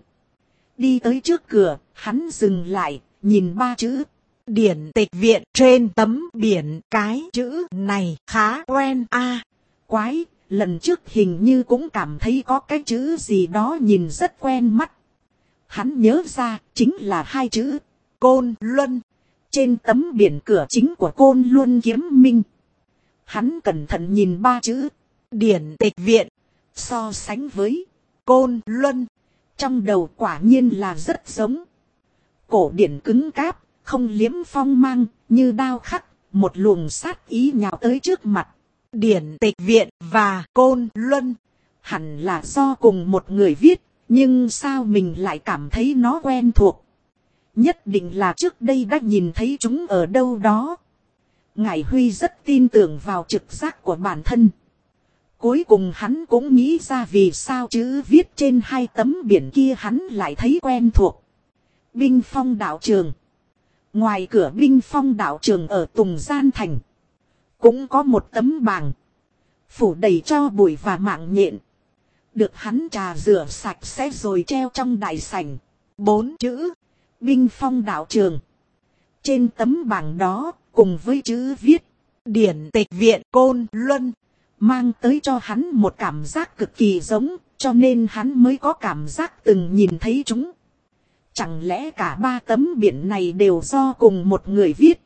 S1: Đi tới trước cửa, hắn dừng lại, nhìn ba chữ. Điển tịch viện trên tấm biển, cái chữ này khá quen a. Quái, lần trước hình như cũng cảm thấy có cái chữ gì đó nhìn rất quen mắt. Hắn nhớ ra, chính là 2 chữ. Côn Luân. Trên tấm biển cửa chính của Côn Luân kiếm minh. Hắn cẩn thận nhìn ba chữ. Điển tịch viện. So sánh với Côn Luân. Trong đầu quả nhiên là rất giống. Cổ điển cứng cáp, không liếm phong mang, như đao khắc, một luồng sát ý nhào tới trước mặt. Điển tịch viện và Côn Luân. Hẳn là do cùng một người viết, nhưng sao mình lại cảm thấy nó quen thuộc. Nhất định là trước đây đã nhìn thấy chúng ở đâu đó. Ngải Huy rất tin tưởng vào trực giác của bản thân. Cuối cùng hắn cũng nghĩ ra vì sao chữ viết trên 2 tấm biển kia hắn lại thấy quen thuộc. Binh phong đạo trường. Ngoài cửa binh phong đạo trường ở Tùng Gian Thành. Cũng có một tấm bảng. Phủ đầy cho bụi và mạng nhện. Được hắn trà rửa sạch sẽ rồi treo trong đại sảnh. 4 chữ. Binh phong đạo trường. Trên tấm bảng đó, cùng với chữ viết. Điển tịch viện Côn Luân. Mang tới cho hắn một cảm giác cực kỳ giống, cho nên hắn mới có cảm giác từng nhìn thấy chúng. Chẳng lẽ cả 3 tấm biển này đều do cùng một người viết?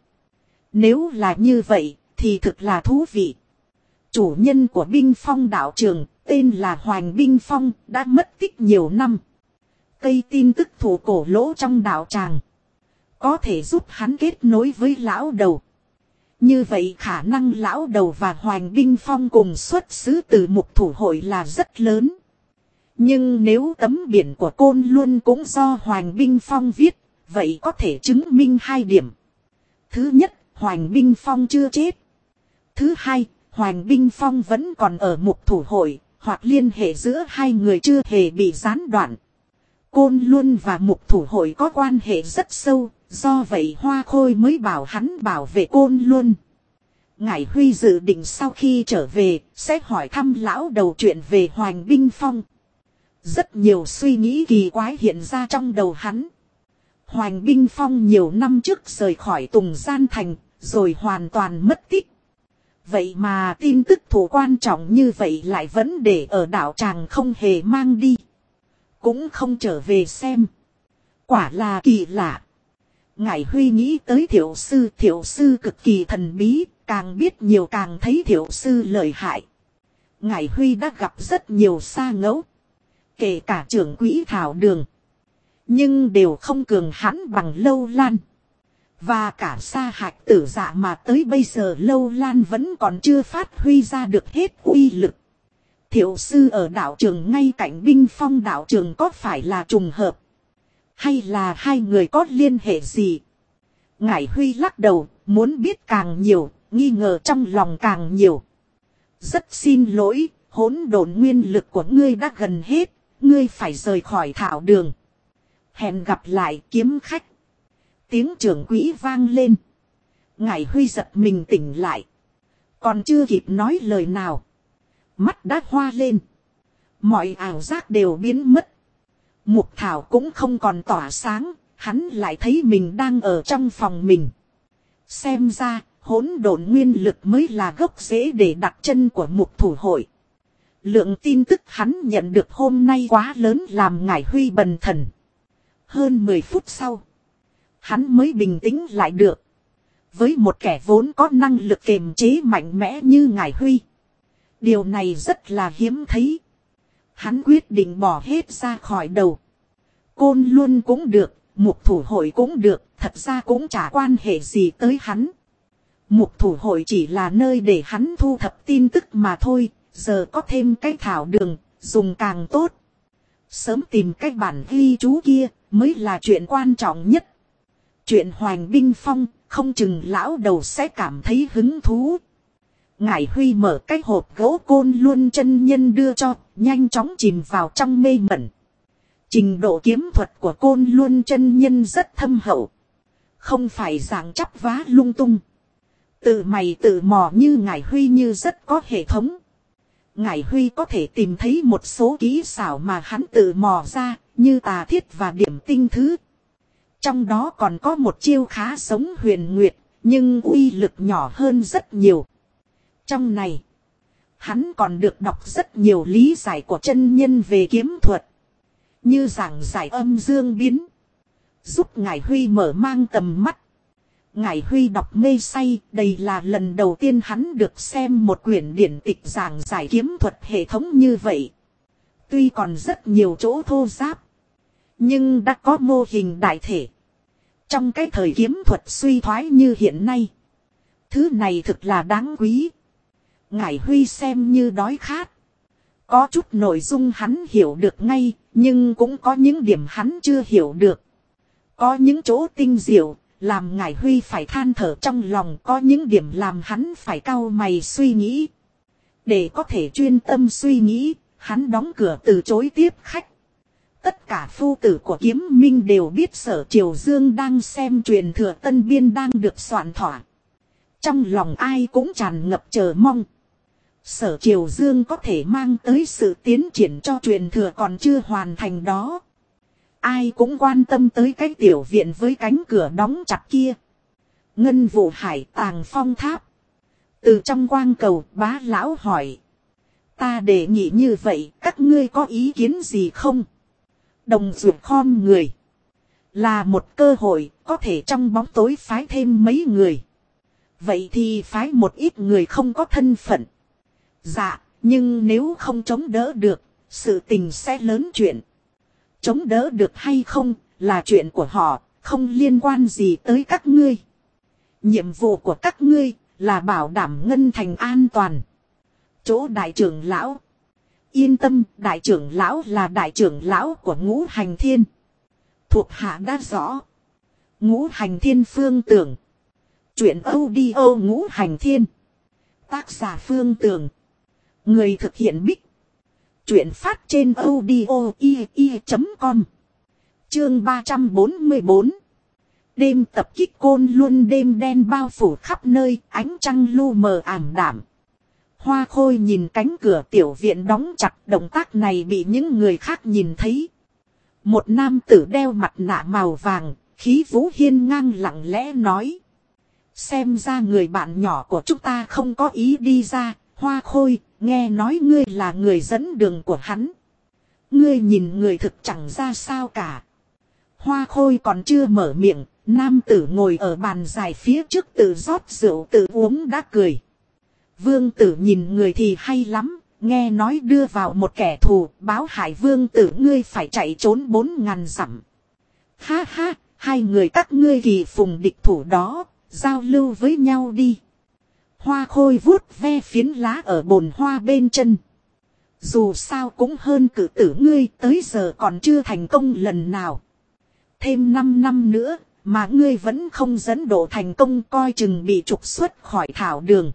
S1: Nếu là như vậy, thì thực là thú vị. Chủ nhân của binh phong đạo trường, tên là Hoành Binh Phong, đã mất tích nhiều năm. Cây tin tức thủ cổ lỗ trong đạo tràng. có thể giúp hắn kết nối với lão đầu. Như vậy khả năng lão đầu và Hoành Binh Phong cùng xuất xứ từ Mục Thủ Hội là rất lớn. Nhưng nếu tấm biển của Côn Luân cũng do Hoành Binh Phong viết, vậy có thể chứng minh hai điểm. Thứ nhất, Hoành Binh Phong chưa chết. Thứ hai, Hoành Binh Phong vẫn còn ở Mục Thủ Hội, hoặc liên hệ giữa hai người chưa hề bị gián đoạn. Côn Luân và Mục Thủ Hội có quan hệ rất sâu, do vậy Hoa Khôi mới bảo hắn bảo vệ Côn Luân. Ngải Huy dự định sau khi trở về, sẽ hỏi thăm lão đầu chuyện về Hoành Binh Phong. Rất nhiều suy nghĩ kỳ quái hiện ra trong đầu hắn. Hoành Binh Phong nhiều năm trước rời khỏi Tùng Gian Thành, rồi hoàn toàn mất tích. Vậy mà tin tức thủ quan trọng như vậy lại vẫn để ở đảo Tràng không hề mang đi. Cũng không trở về xem. Quả là kỳ lạ. Ngải Huy nghĩ tới thiểu sư cực kỳ thần bí, càng biết nhiều càng thấy thiểu sư lợi hại. Ngải Huy đã gặp rất nhiều sa ngẫu, kể cả trưởng quỹ Thảo Đường. Nhưng đều không cường hãn bằng Lâu Lan. Và cả Sa Hạch Tử Dạ mà tới bây giờ Lâu Lan vẫn còn chưa phát huy ra được hết uy lực. Thiểu sư ở đảo trường ngay cạnh Binh Phong đảo trường có phải là trùng hợp? Hay là hai người có liên hệ gì? Ngải Huy lắc đầu, muốn biết càng nhiều, nghi ngờ trong lòng càng nhiều. Rất xin lỗi, hỗn độn nguyên lực của ngươi đã gần hết, ngươi phải rời khỏi Thảo Đường. Hẹn gặp lại kiếm khách. Tiếng trưởng quỹ vang lên. Ngải Huy giật mình tỉnh lại. Còn chưa kịp nói lời nào. Mắt đã hoa lên. Mọi ảo giác đều biến mất. Mục Thảo cũng không còn tỏa sáng. Hắn lại thấy mình đang ở trong phòng mình. Xem ra hỗn độn nguyên lực mới là gốc rễ để đặt chân của Mục Thủ Hội. Lượng tin tức hắn nhận được hôm nay quá lớn làm Ngải Huy bần thần. Hơn 10 phút sau, hắn mới bình tĩnh lại được. Với một kẻ vốn có năng lực kiềm chế mạnh mẽ như Ngải Huy, điều này rất là hiếm thấy. Hắn quyết định bỏ hết ra khỏi đầu. Côn Luân cũng được, Mục Thủ Hội cũng được, thật ra cũng chả quan hệ gì tới hắn. Mục Thủ Hội chỉ là nơi để hắn thu thập tin tức mà thôi, giờ có thêm cái Thảo Đường, dùng càng tốt. Sớm tìm cái bản ghi chú kia mới là chuyện quan trọng nhất. Chuyện Hoành Binh Phong, không chừng lão đầu sẽ cảm thấy hứng thú. Ngải Huy mở cái hộp gỗ Côn Luân chân nhân đưa cho, nhanh chóng chìm vào trong mê mẩn. Trình độ kiếm thuật của Côn Luân chân nhân rất thâm hậu. Không phải dạng chắp vá lung tung. Tự mày tự mò như Ngải Huy như rất có hệ thống. Ngải Huy có thể tìm thấy một số kỹ xảo mà hắn tự mò ra, như tà thiết và điểm tinh thứ. Trong đó còn có một chiêu khá giống huyền nguyệt, nhưng uy lực nhỏ hơn rất nhiều. Trong này, hắn còn được đọc rất nhiều lý giải của chân nhân về kiếm thuật. Như giảng giải âm dương biến, giúp Ngải Huy mở mang tầm mắt. Ngải Huy đọc mê say, đây là lần đầu tiên hắn được xem một quyển điển tịch giảng giải kiếm thuật hệ thống như vậy. Tuy còn rất nhiều chỗ thô ráp, nhưng đã có mô hình đại thể. Trong cái thời kiếm thuật suy thoái như hiện nay, thứ này thực là đáng quý. Ngải Huy xem như đói khát. Có chút nội dung hắn hiểu được ngay, nhưng cũng có những điểm hắn chưa hiểu được. Có những chỗ tinh diệu, làm Ngải Huy phải than thở trong lòng, có những điểm làm hắn phải cau mày suy nghĩ. Để có thể chuyên tâm suy nghĩ, hắn đóng cửa từ chối tiếp khách. Tất cả phu tử của Kiếm Minh đều biết Sở Triều Dương đang xem truyền thừa Tân Biên đang được soạn thỏa. Trong lòng ai cũng tràn ngập chờ mong. Sở Triều Dương có thể mang tới sự tiến triển cho truyền thừa còn chưa hoàn thành đó. Ai cũng quan tâm tới cái tiểu viện với cánh cửa đóng chặt kia. Ngân Vụ Hải Tàng Phong Tháp. Từ trong quang cầu Bá Lão hỏi. Ta đề nghị như vậy, các ngươi có ý kiến gì không? Đồng Dược khom người. Là một cơ hội, có thể trong bóng tối phái thêm mấy người. Vậy thì phái một ít người không có thân phận. Dạ, nhưng nếu không chống đỡ được, sự tình sẽ lớn chuyện. Chống đỡ được hay không, là chuyện của họ, không liên quan gì tới các ngươi. Nhiệm vụ của các ngươi là bảo đảm Ngân Thành an toàn. Chỗ đại trưởng lão. Yên tâm, đại trưởng lão là đại trưởng lão của Ngũ Hành Thiên. Thuộc hạ đã rõ. Ngũ Hành Thiên Phương Tưởng. Chuyện audio Ngũ Hành Thiên. Tác giả Phương Tưởng. Người thực hiện Bích. Chuyện phát trên audio.com. Chương 344. Đêm tập kích Côn Luân, đêm đen bao phủ khắp nơi, ánh trăng lu mờ ảm đạm. Hoa Khôi nhìn cánh cửa tiểu viện đóng chặt, động tác này bị những người khác nhìn thấy. Một nam tử đeo mặt nạ màu vàng, khí vũ hiên ngang lặng lẽ nói. Xem ra người bạn nhỏ của chúng ta không có ý đi ra. Hoa Khôi, nghe nói ngươi là người dẫn đường của hắn. Ngươi nhìn người thực chẳng ra sao cả. Hoa Khôi còn chưa mở miệng, nam tử ngồi ở bàn dài phía trước tự rót rượu tự uống đã cười. Vương tử nhìn người thì hay lắm, nghe nói đưa vào một kẻ thù, báo hại vương tử ngươi phải chạy trốn 4.000 dặm. Ha ha, hai người các ngươi kỳ phùng địch thủ đó, giao lưu với nhau đi. Hoa Khôi vuốt ve phiến lá ở bồn hoa bên chân. Dù sao cũng hơn cử tử ngươi, tới giờ còn chưa thành công lần nào. Thêm 5 năm nữa, mà ngươi vẫn không dẫn độ thành công, coi chừng bị trục xuất khỏi thảo đường.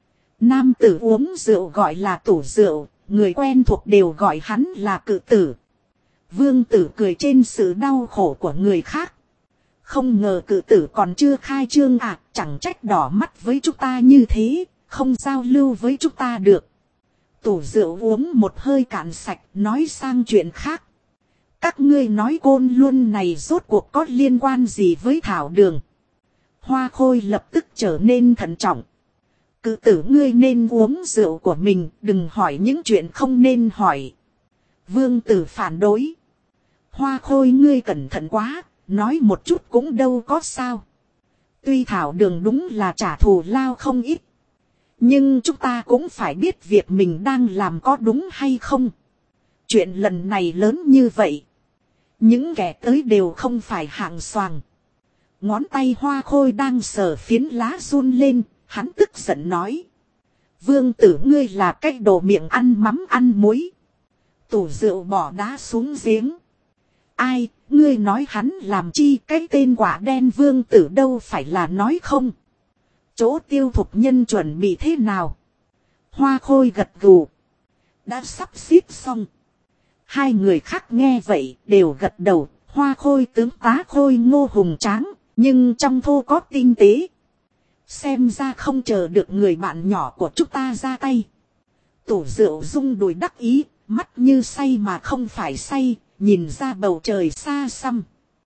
S1: Nam tử uống rượu gọi là tủ rượu, người quen thuộc đều gọi hắn là cự tử. Vương tử cười trên sự đau khổ của người khác. Không ngờ cự tử còn chưa khai trương à, chẳng trách đỏ mắt với chúng ta như thế, không giao lưu với chúng ta được. Tủ rượu uống một hơi cạn sạch, nói sang chuyện khác. Các ngươi nói Côn Luân này rốt cuộc có liên quan gì với thảo đường? Hoa Khôi lập tức trở nên thận trọng. Cự tử ngươi nên uống rượu của mình, đừng hỏi những chuyện không nên hỏi. Vương tử phản đối. Hoa Khôi ngươi cẩn thận quá, nói một chút cũng đâu có sao. Tuy thảo đường đúng là trả thù lao không ít. Nhưng chúng ta cũng phải biết việc mình đang làm có đúng hay không. Chuyện lần này lớn như vậy. Những kẻ tới đều không phải hạng xoàng. Ngón tay Hoa Khôi đang sờ phiến lá run lên, hắn tức giận nói. Vương tử ngươi là cái đồ miệng ăn mắm ăn muối. Tủ rượu bỏ đá xuống giếng. Ai, ngươi nói hắn làm chi, cái tên quả đen vương tử đâu phải là nói không. Chỗ tiêu thục nhân chuẩn bị thế nào? Hoa Khôi gật gù. Đã sắp xếp xong. Hai người khác nghe vậy đều gật đầu. Hoa Khôi tướng tá Khôi Ngô hùng tráng, nhưng trong thô có tinh tế. Xem ra không chờ được người bạn nhỏ của chúng ta ra tay. Tủ rượu rung đùi đắc ý, mắt như say mà không phải say, nhìn ra bầu trời xa xăm.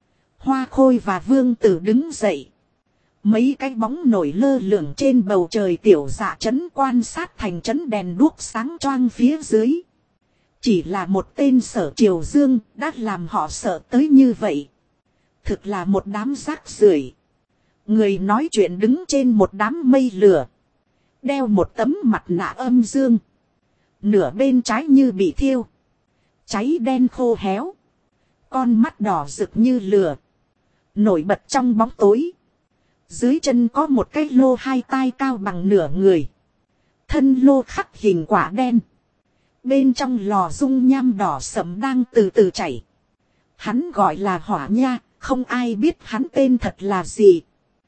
S1: Hoa Khôi và Vương Tử đứng dậy. Mấy cái bóng nổi lơ lửng trên bầu trời tiểu dạ trấn quan sát thành trấn đèn đuốc sáng choang phía dưới. Chỉ là một tên Sở Triều Dương đã làm họ sợ tới như vậy. Thực là một đám rác rưởi. Người nói chuyện đứng trên một đám mây lửa. Đeo một tấm mặt nạ âm dương. Nửa bên trái như bị thiêu. Cháy đen khô héo. Con mắt đỏ rực như lửa. Nổi bật trong bóng tối. Dưới chân có một cái lô hai tai cao bằng nửa người. Thân lô khắc hình quả đen. Bên trong lò dung nham đỏ sẫm đang từ từ chảy. Hắn gọi là Hỏa Nha, không ai biết hắn tên thật là gì.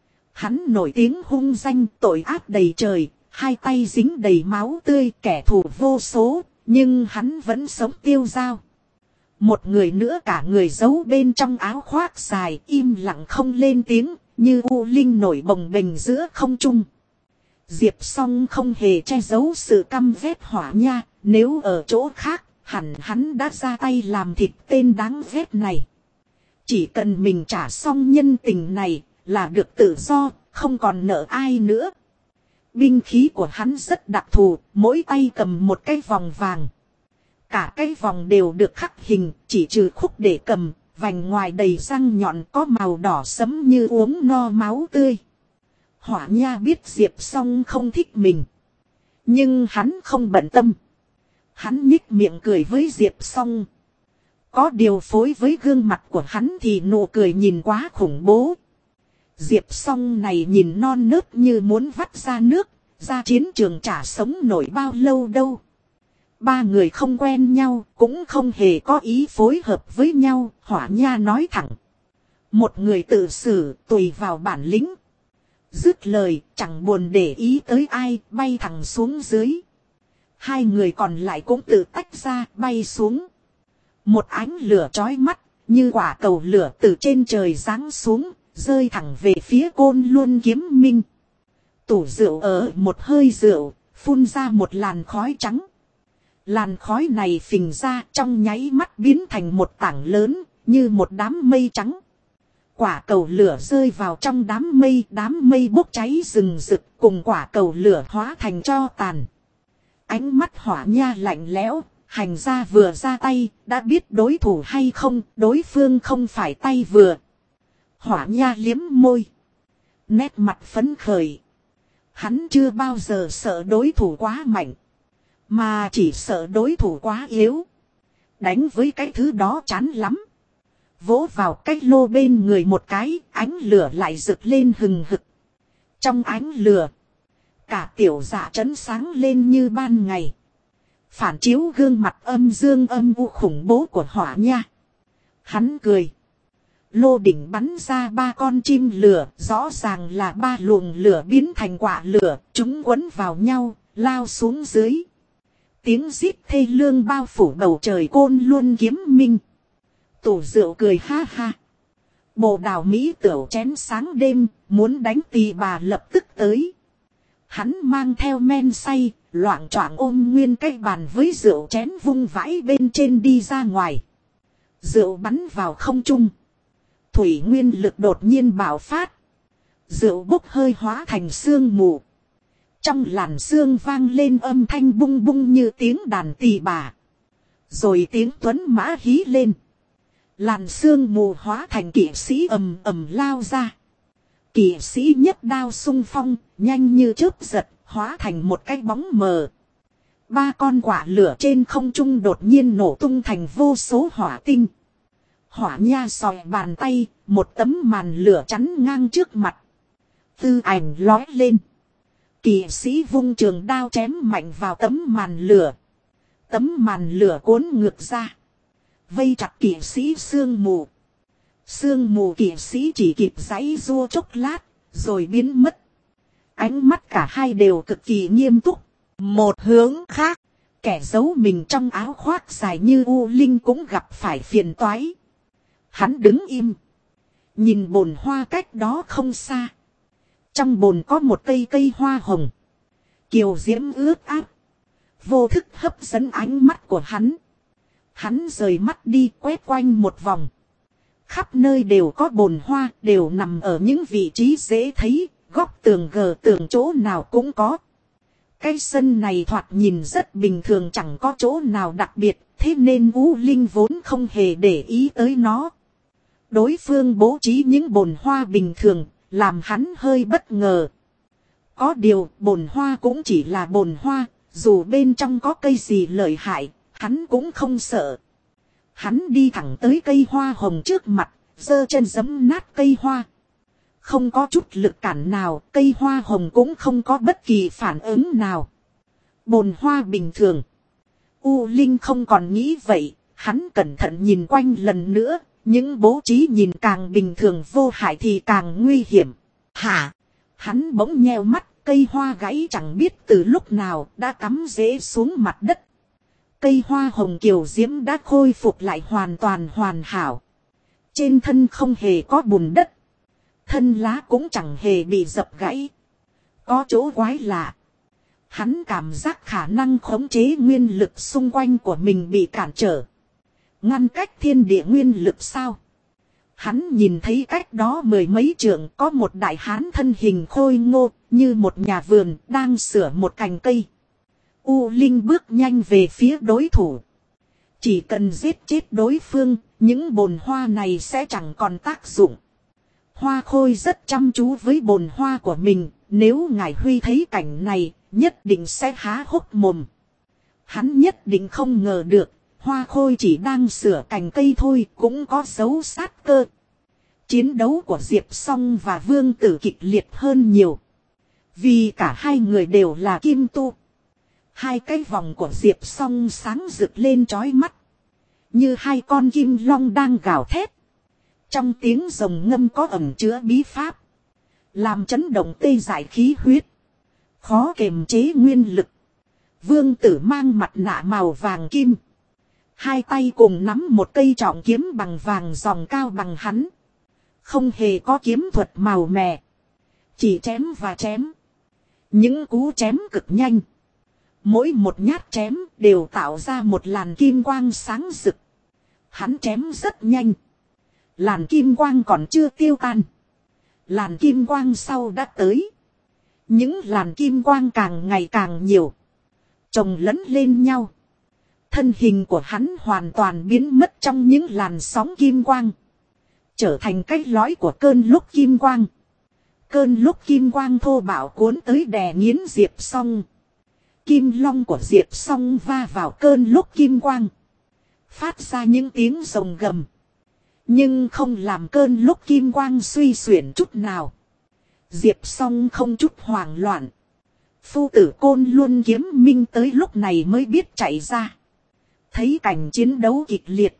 S1: Hắn nổi tiếng hung danh, tội ác đầy trời, hai tay dính đầy máu tươi, kẻ thù vô số, nhưng hắn vẫn sống tiêu dao. Một người nữa cả người giấu bên trong áo khoác dài, im lặng không lên tiếng, như u linh nổi bồng bềnh giữa không trung. Diệp Song không hề che giấu sự căm ghét Hỏa Nha, nếu ở chỗ khác, hẳn hắn đã ra tay làm thịt tên đáng ghét này. Chỉ cần mình trả xong nhân tình này, là được tự do, không còn nợ ai nữa. Binh khí của hắn rất đặc thù, mỗi tay cầm một cái vòng vàng. Cả cái vòng đều được khắc hình, chỉ trừ khúc để cầm, vành ngoài đầy răng nhọn có màu đỏ sẫm như uống no máu tươi. Hỏa Nha biết Diệp Song không thích mình. Nhưng hắn không bận tâm. Hắn nhích miệng cười với Diệp Song. Có điều phối với gương mặt của hắn thì nụ cười nhìn quá khủng bố. Diệp Song này nhìn non nớt như muốn vắt ra nước, ra chiến trường chả sống nổi bao lâu đâu. Ba người không quen nhau, cũng không hề có ý phối hợp với nhau, Hỏa Nha nói thẳng. Một người tự xử, tùy vào bản lĩnh. Dứt lời, chẳng buồn để ý tới ai, bay thẳng xuống dưới. Hai người còn lại cũng tự tách ra, bay xuống. Một ánh lửa chói mắt, như quả cầu lửa từ trên trời giáng xuống, rơi thẳng về phía Côn Luân Kiếm Minh. Tủ rượu ở một hơi rượu, phun ra một làn khói trắng. Làn khói này phình ra trong nháy mắt biến thành một tảng lớn, như một đám mây trắng. Quả cầu lửa rơi vào trong đám mây bốc cháy rừng rực, cùng quả cầu lửa hóa thành tro tàn. Ánh mắt Hỏa Nha lạnh lẽo, hành gia vừa ra tay, đã biết đối thủ hay không, đối phương không phải tay vừa. Hỏa Nha liếm môi, nét mặt phấn khởi. Hắn chưa bao giờ sợ đối thủ quá mạnh, mà chỉ sợ đối thủ quá yếu. Đánh với cái thứ đó chán lắm. Vỗ vào cái lô bên người một cái, ánh lửa lại rực lên hừng hực. Trong ánh lửa, cả tiểu dạ trấn sáng lên như ban ngày. Phản chiếu gương mặt âm dương âm u khủng bố của Hỏa Nha. Hắn cười. Lô đỉnh bắn ra 3 con chim lửa, rõ ràng là 3 luồng lửa biến thành quả lửa, chúng quấn vào nhau, lao xuống dưới. Tiếng rít thê lương bao phủ bầu trời Côn Luân Kiếm Minh. Tủ rượu cười ha ha. Bồ đào Mỹ tửu chén sáng đêm, muốn đánh tỳ bà lập tức tới. Hắn mang theo men say, loạng choạng ôm nguyên cái bàn với rượu chén vung vãi bên trên đi ra ngoài. Rượu bắn vào không trung. Thủy nguyên lực đột nhiên bạo phát. Rượu bốc hơi hóa thành sương mù. Trong làn sương vang lên âm thanh bung bung như tiếng đàn tỳ bà. Rồi tiếng tuấn mã hí lên. Làn sương mù hóa thành kỵ sĩ ầm ầm lao ra. Kỵ sĩ nhất đao xung phong, nhanh như chớp giật, hóa thành một cái bóng mờ. 3 con quả lửa trên không trung đột nhiên nổ tung thành vô số hỏa tinh. Hỏa Nha sòi bàn tay, một tấm màn lửa chắn ngang trước mặt. Tư ảnh lói lên. Kỵ sĩ vung trường đao chém mạnh vào tấm màn lửa. Tấm màn lửa cuốn ngược ra. Vây chặt kỵ sĩ sương mù. Sương mù kỵ sĩ chỉ kịp giãy giụa chốc lát, rồi biến mất. Ánh mắt cả hai đều cực kỳ nghiêm túc. Một hướng khác, kẻ giấu mình trong áo khoác dài như U Linh cũng gặp phải phiền toái. Hắn đứng im, nhìn bồn hoa cách đó không xa. Trong bồn có một cây hoa hồng, kiều diễm ướt át, vô thức hấp dẫn ánh mắt của hắn. Hắn rời mắt đi quét quanh một vòng. Khắp nơi đều có bồn hoa, đều nằm ở những vị trí dễ thấy, góc tường gờ tường chỗ nào cũng có. Cái sân này thoạt nhìn rất bình thường, chẳng có chỗ nào đặc biệt, thế nên U Linh vốn không hề để ý tới nó. Đối phương bố trí những bồn hoa bình thường, làm hắn hơi bất ngờ. Có điều, bồn hoa cũng chỉ là bồn hoa, dù bên trong có cây gì lợi hại, hắn cũng không sợ. Hắn đi thẳng tới cây hoa hồng trước mặt, giơ chân giẫm nát cây hoa. Không có chút lực cản nào, cây hoa hồng cũng không có bất kỳ phản ứng nào. Bồn hoa bình thường. U Linh không còn nghĩ vậy, hắn cẩn thận nhìn quanh lần nữa, những bố trí nhìn càng bình thường vô hại thì càng nguy hiểm. Hả? Hắn bỗng nheo mắt, cây hoa gãy chẳng biết từ lúc nào đã cắm rễ xuống mặt đất. Cây hoa hồng kiều diễm đã khôi phục lại hoàn toàn hoàn hảo. Trên thân không hề có bùn đất. Thân lá cũng chẳng hề bị dập gãy. Có chỗ quái lạ. Hắn cảm giác khả năng khống chế nguyên lực xung quanh của mình bị cản trở. Ngăn cách thiên địa nguyên lực sao? Hắn nhìn thấy cách đó 10 mấy trượng có một đại hán thân hình khôi ngô như một nhà vườn đang sửa một cành cây. U Linh bước nhanh về phía đối thủ. Chỉ cần giết chết đối phương, những bồn hoa này sẽ chẳng còn tác dụng. Hoa khôi rất chăm chú với bồn hoa của mình, nếu ngài Huy thấy cảnh này, nhất định sẽ há hốc mồm. Hắn nhất định không ngờ được, Hoa khôi chỉ đang sửa cành cây thôi cũng có dấu sát cơ. Chiến đấu của Diệp Song và Vương Tử kịch liệt hơn nhiều. Vì cả hai người đều là kim tu. Hai cái vòng của Diệp Song sáng rực lên chói mắt. Như hai con kim long đang gào thét. Trong tiếng rồng ngâm có ẩn chứa bí pháp. Làm chấn động tê dại khí huyết. Khó kiềm chế nguyên lực. Vương Tử mang mặt nạ màu vàng kim. Hai tay cùng nắm một cây trọng kiếm bằng vàng dòng cao bằng hắn. Không hề có kiếm thuật màu mè. Chỉ chém và chém. Những cú chém cực nhanh. Mỗi một nhát chém đều tạo ra một làn kim quang sáng rực. Hắn chém rất nhanh. Làn kim quang còn chưa tiêu tan. Làn kim quang sau đã tới. Những làn kim quang càng ngày càng nhiều. Chồng lẫn lên nhau. Thân hình của hắn hoàn toàn biến mất trong những làn sóng kim quang. Trở thành cái lõi của cơn lúc kim quang. Cơn lúc kim quang thô bạo cuốn tới đè nghiến Diệp Song. Kim long của Diệp Song va vào cơn lúc kim quang. Phát ra những tiếng rồng gầm. Nhưng không làm cơn lúc kim quang suy xuyển chút nào. Diệp Song không chút hoảng loạn. Phu tử Côn Luân kiếm minh tới lúc này mới biết chạy ra. Thấy cảnh chiến đấu kịch liệt.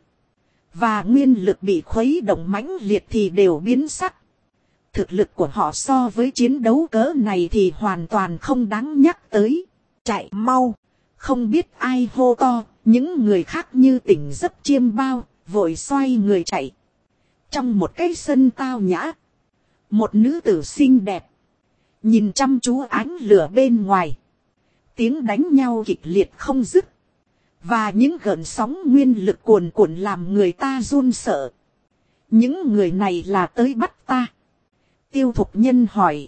S1: Và nguyên lực bị khuấy động mãnh liệt thì đều biến sắc. Thực lực của họ so với chiến đấu cỡ này thì hoàn toàn không đáng nhắc tới. Chạy mau. Không biết ai hô to. Những người khác như tỉnh giấc chiêm bao. Vội xoay người chạy. Trong một cái sân tao nhã. Một nữ tử xinh đẹp. Nhìn chăm chú ánh lửa bên ngoài. Tiếng đánh nhau kịch liệt không dứt. Và những gợn sóng nguyên lực cuồn cuộn làm người ta run sợ. Những người này là tới bắt ta. Tiêu Thục Nhân hỏi.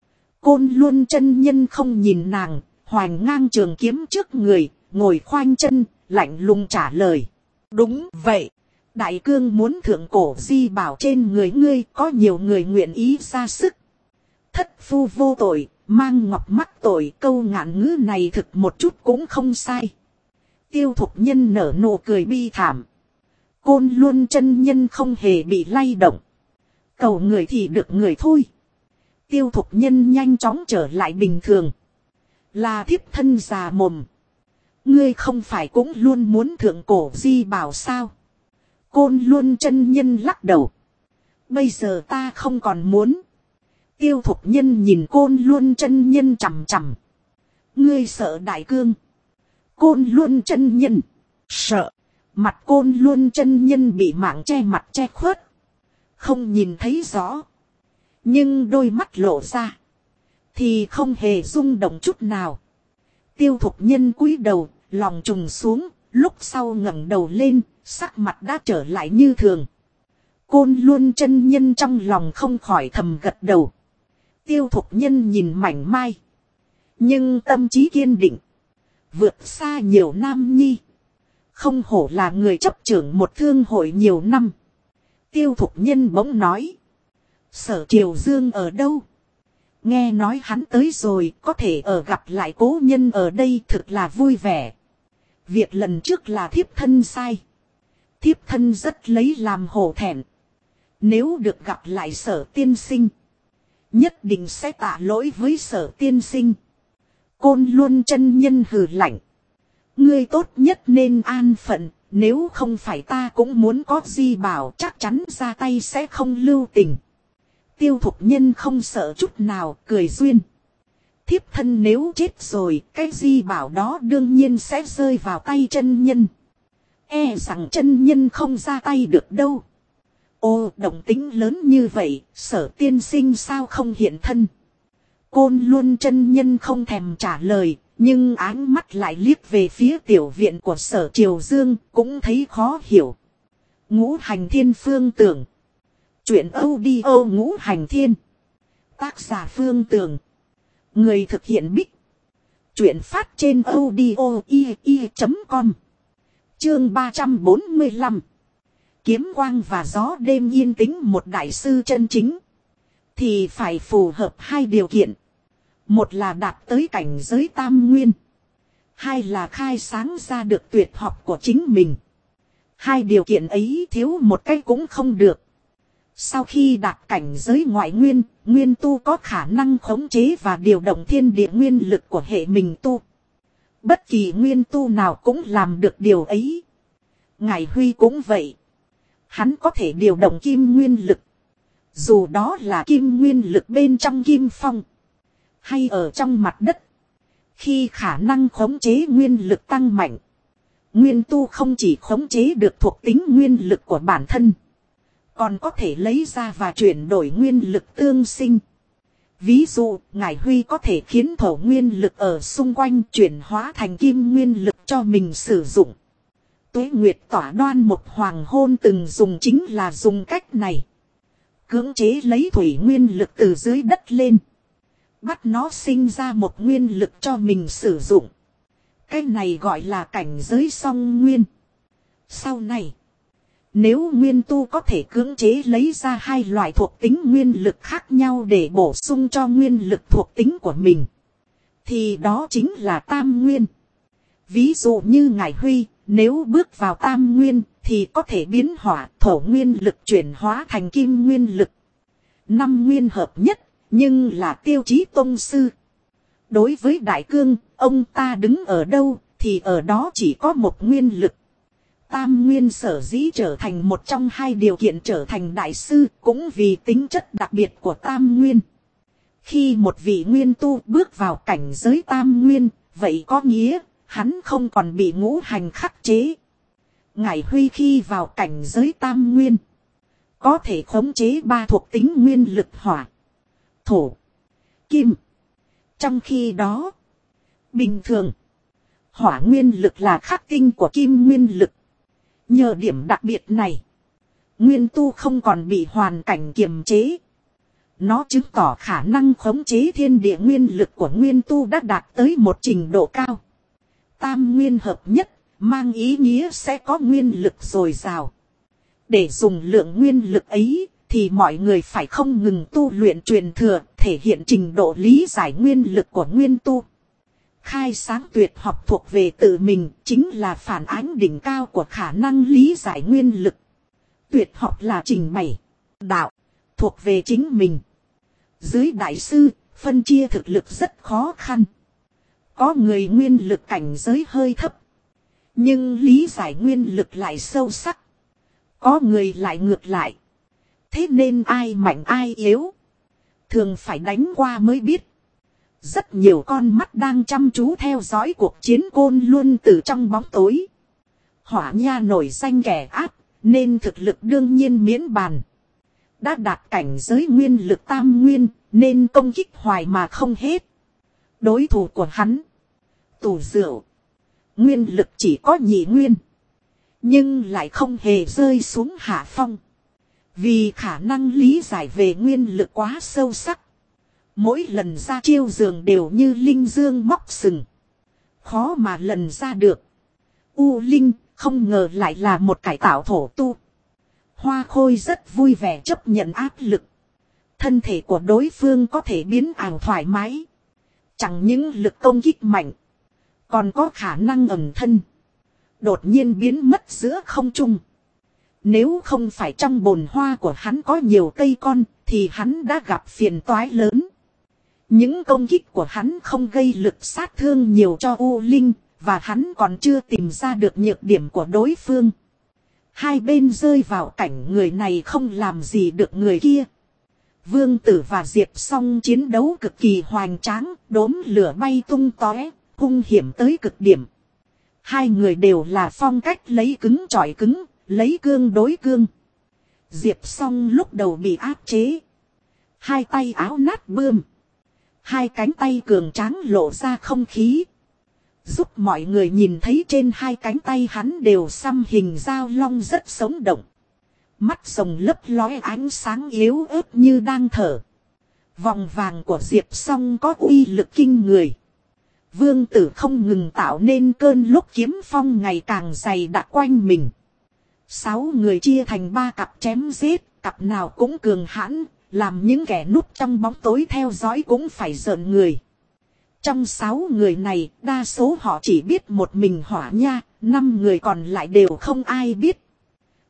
S1: Côn Luân chân nhân không nhìn nàng. Hoành ngang trường kiếm trước người. Ngồi khoanh chân. Lạnh lùng trả lời. Đúng vậy. Đại cương muốn thượng cổ di bảo trên người ngươi. Có nhiều người nguyện ý ra sức. Thất phu vô tội. Mang ngọc mắc tội. Câu ngạn ngữ này thực một chút cũng không sai. Tiêu Thục Nhân nở nụ cười bi thảm. Côn Luân chân nhân không hề bị lay động. Cầu người thì được người thôi. Tiêu Thục Nhân nhanh chóng trở lại bình thường. Là thiếp thân già mồm. Ngươi không phải cũng luôn muốn thượng cổ di bảo sao? Côn Luân chân nhân lắc đầu. Bây giờ ta không còn muốn. Tiêu Thục Nhân nhìn Côn Luân chân nhân chằm chằm. Ngươi sợ đại cương. Côn Luân chân nhân. Sợ. Mặt Côn Luân chân nhân bị mạng che mặt che khuất. Không nhìn thấy rõ. Nhưng đôi mắt lộ ra. Thì không hề rung động chút nào. Tiêu Thục Nhân cúi đầu. Lòng trùng xuống. Lúc sau ngẩng đầu lên. Sắc mặt đã trở lại như thường. Côn Luân chân nhân trong lòng không khỏi thầm gật đầu. Tiêu Thục Nhân nhìn mảnh mai. Nhưng tâm trí kiên định. Vượt xa nhiều nam nhi. Không hổ là người chấp trưởng một thương hội nhiều năm. Tiêu Thục Nhân bỗng nói. Sở Triều Dương ở đâu? Nghe nói hắn tới rồi, có thể ở gặp lại cố nhân ở đây thực là vui vẻ. Việc lần trước là thiếp thân sai. Thiếp thân rất lấy làm hổ thẹn. Nếu được gặp lại Sở tiên sinh, nhất định sẽ tạ lỗi với Sở tiên sinh. Côn Luân chân nhân hừ lạnh. Ngươi tốt nhất nên an phận. Nếu không phải ta cũng muốn có di bảo, chắc chắn ra tay sẽ không lưu tình. Tiêu Thục Nhân không sợ chút nào, cười duyên. Thiếp thân nếu chết rồi, cái di bảo đó đương nhiên sẽ rơi vào tay chân nhân. E rằng chân nhân không ra tay được đâu. Ô, động tính lớn như vậy, Sở tiên sinh sao không hiện thân? Côn Luân chân nhân không thèm trả lời, nhưng áng mắt lại liếc về phía tiểu viện của Sở Triều Dương, cũng thấy khó hiểu. Ngũ Hành Thiên Phương Tưởng. Chuyện audio Ngũ Hành Thiên. Tác giả Phương Tưởng. Người thực hiện Bích. Chuyện phát trên audio.com. Chương 345. Kiếm quang và gió đêm yên tĩnh một đại sư chân chính. Thì phải phù hợp hai điều kiện. Một là đạt tới cảnh giới tam nguyên. Hai là khai sáng ra được tuyệt học của chính mình. Hai điều kiện ấy thiếu một cái cũng không được. Sau khi đạt cảnh giới ngoại nguyên, nguyên tu có khả năng khống chế và điều động thiên địa nguyên lực của hệ mình tu. Bất kỳ nguyên tu nào cũng làm được điều ấy. Ngải Huy cũng vậy. Hắn có thể điều động kim nguyên lực. Dù đó là kim nguyên lực bên trong kim phong, hay ở trong mặt đất. Khi khả năng khống chế nguyên lực tăng mạnh, nguyên tu không chỉ khống chế được thuộc tính nguyên lực của bản thân, còn có thể lấy ra và chuyển đổi nguyên lực tương sinh. Ví dụ, Ngải Huy có thể khiến thổ nguyên lực ở xung quanh chuyển hóa thành kim nguyên lực cho mình sử dụng. Tuế Nguyệt Tỏa Đoan một hoàng hôn từng dùng chính là dùng cách này. Cưỡng chế lấy thủy nguyên lực từ dưới đất lên, bắt nó sinh ra một nguyên lực cho mình sử dụng. Cái này gọi là cảnh giới song nguyên. Sau này, nếu nguyên tu có thể cưỡng chế lấy ra hai loại thuộc tính nguyên lực khác nhau để bổ sung cho nguyên lực thuộc tính của mình, thì đó chính là tam nguyên. Ví dụ như Ngải Huy, nếu bước vào tam nguyên thì có thể biến hỏa thổ nguyên lực chuyển hóa thành kim nguyên lực. Năm nguyên hợp nhất, nhưng là tiêu chí tông sư. Đối với đại cương, ông ta đứng ở đâu thì ở đó chỉ có một nguyên lực. Tam nguyên sở dĩ trở thành một trong hai điều kiện trở thành đại sư cũng vì tính chất đặc biệt của tam nguyên. Khi một vị nguyên tu bước vào cảnh giới tam nguyên, vậy có nghĩa hắn không còn bị ngũ hành khắc chế. Ngải Huy khi vào cảnh giới tam nguyên, có thể khống chế ba thuộc tính nguyên lực hỏa, thổ, kim. Trong khi đó, bình thường, hỏa nguyên lực là khắc tinh của kim nguyên lực. Nhờ điểm đặc biệt này, nguyên tu không còn bị hoàn cảnh kiềm chế. Nó chứng tỏ khả năng khống chế thiên địa nguyên lực của nguyên tu đã đạt tới một trình độ cao. Tam nguyên hợp nhất, mang ý nghĩa sẽ có nguyên lực dồi dào. Để dùng lượng nguyên lực ấy, thì mọi người phải không ngừng tu luyện truyền thừa, thể hiện trình độ lý giải nguyên lực của nguyên tu. Khai sáng tuyệt học thuộc về tự mình, chính là phản ánh đỉnh cao của khả năng lý giải nguyên lực. Tuyệt học là trình bày đạo, thuộc về chính mình. Dưới đại sư, phân chia thực lực rất khó khăn. Có người nguyên lực cảnh giới hơi thấp, nhưng lý giải nguyên lực lại sâu sắc. Có người lại ngược lại. Thế nên ai mạnh ai yếu, thường phải đánh qua mới biết. Rất nhiều con mắt đang chăm chú theo dõi cuộc chiến Côn Luân từ trong bóng tối. Hỏa Nha nổi danh kẻ ác, nên thực lực đương nhiên miễn bàn. Đã đạt cảnh giới nguyên lực tam nguyên, nên công kích hoài mà không hết. Đối thủ của hắn, Tù Rượu, nguyên lực chỉ có nhị nguyên, nhưng lại không hề rơi xuống hạ phong. Vì khả năng lý giải về nguyên lực quá sâu sắc, mỗi lần ra chiêu dường đều như linh dương móc sừng, khó mà lần ra được. U Linh không ngờ lại là một cải tạo thổ tu. Hoa Khôi rất vui vẻ chấp nhận áp lực. Thân thể của đối phương có thể biến ảo thoải mái. Chẳng những lực công kích mạnh, còn có khả năng ẩn thân, đột nhiên biến mất giữa không trung. Nếu không phải trong bồn hoa của hắn có nhiều cây con, thì hắn đã gặp phiền toái lớn. Những công kích của hắn không gây lực sát thương nhiều cho U Linh, và hắn còn chưa tìm ra được nhược điểm của đối phương. Hai bên rơi vào cảnh người này không làm gì được người kia. Vương Tử và Diệp Song chiến đấu cực kỳ hoành tráng, đốm lửa bay tung tóe, hung hiểm tới cực điểm. Hai người đều là phong cách lấy cứng chọi cứng, lấy cương đối cương. Diệp Song lúc đầu bị áp chế, hai tay áo nát bươm, hai cánh tay cường tráng lộ ra không khí, giúp mọi người nhìn thấy trên hai cánh tay hắn đều xăm hình dao long rất sống động. Mắt rồng lấp lóe ánh sáng yếu ớt như đang thở. Vòng vàng của Diệp Song có uy lực kinh người. Vương Tử không ngừng tạo nên cơn lốc kiếm phong ngày càng dày đặc quanh mình. 6 người chia thành 3 cặp chém giết, cặp nào cũng cường hãn, làm những kẻ núp trong bóng tối theo dõi cũng phải rợn người. Trong 6 người này, đa số họ chỉ biết một mình Hỏa Nha, 5 người còn lại đều không ai biết.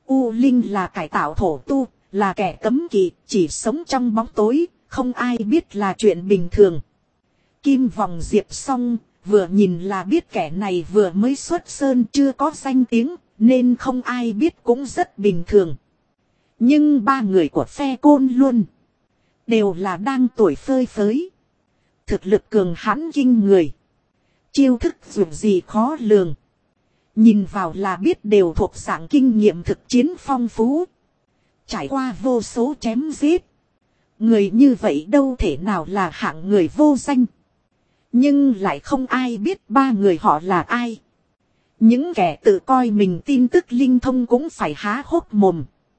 S1: U Linh là cải tạo thổ tu, là kẻ cấm kỵ, chỉ sống trong bóng tối, không ai biết là chuyện bình thường. Kim Vòng Diệp Song vừa nhìn là biết kẻ này vừa mới xuất sơn chưa có danh tiếng, nên không ai biết cũng rất bình thường. Nhưng ba người của phe Côn Luân đều là đang tuổi phơi phới. Thực lực cường hãn kinh người. Chiêu thức dù gì khó lường. Nhìn vào là biết đều thuộc dạng kinh nghiệm thực chiến phong phú. Trải qua vô số chém giết. Người như vậy đâu thể nào là hạng người vô danh. Nhưng lại không ai biết ba người họ là ai. Những kẻ tự coi mình tin tức linh thông cũng phải há hốc mồm.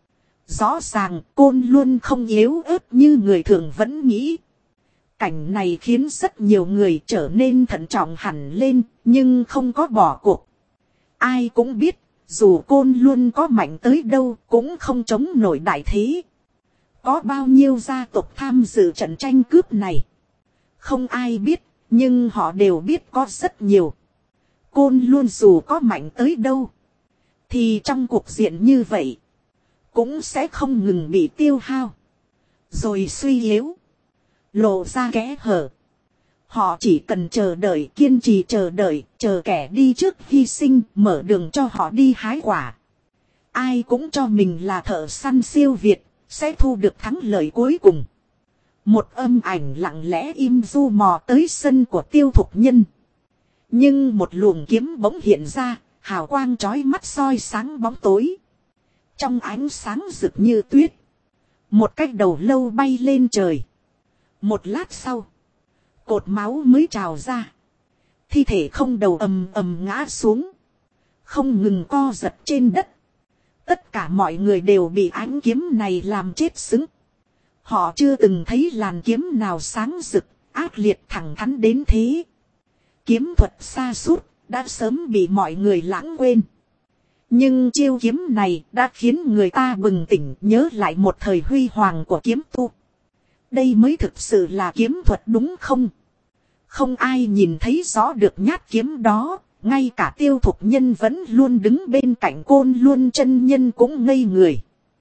S1: Rõ ràng Côn Luân không yếu ớt như người thường vẫn nghĩ. Cảnh này khiến rất nhiều người trở nên thận trọng hẳn lên, nhưng không có bỏ cuộc. Ai cũng biết, dù Côn Luân có mạnh tới đâu cũng không chống nổi đại thế. Có bao nhiêu gia tộc tham dự trận tranh cướp này? Không ai biết, nhưng họ đều biết có rất nhiều. Côn Luân dù có mạnh tới đâu, thì trong cuộc diện như vậy, cũng sẽ không ngừng bị tiêu hao, rồi suy yếu, lộ ra kẽ hở. Họ chỉ cần chờ đợi, kiên trì chờ đợi, chờ kẻ đi trước hy sinh, mở đường cho họ đi hái quả. Ai cũng cho mình là thợ săn siêu việt, sẽ thu được thắng lợi cuối cùng. Một âm ảnh lặng lẽ im du mò tới sân của Tiêu Thục Nhân. Nhưng một luồng kiếm bỗng hiện ra, hào quang chói mắt soi sáng bóng tối. Trong ánh sáng rực như tuyết, một cái đầu lâu bay lên trời. Một lát sau, cột máu mới trào ra. Thi thể không đầu ầm ầm ngã xuống, không ngừng co giật trên đất. Tất cả mọi người đều bị ánh kiếm này làm chết sững. Họ chưa từng thấy làn kiếm nào sáng rực, ác liệt thẳng thắn đến thế. Kiếm thuật xa sút đã sớm bị mọi người lãng quên. Nhưng chiêu kiếm này đã khiến người ta bừng tỉnh, nhớ lại một thời huy hoàng của kiếm tu. Đây mới thực sự là kiếm thuật đúng không? Không ai nhìn thấy rõ được nhát kiếm đó, ngay cả Tiêu Thục Nhân vẫn luôn đứng bên cạnh Côn Luân chân nhân cũng ngây người.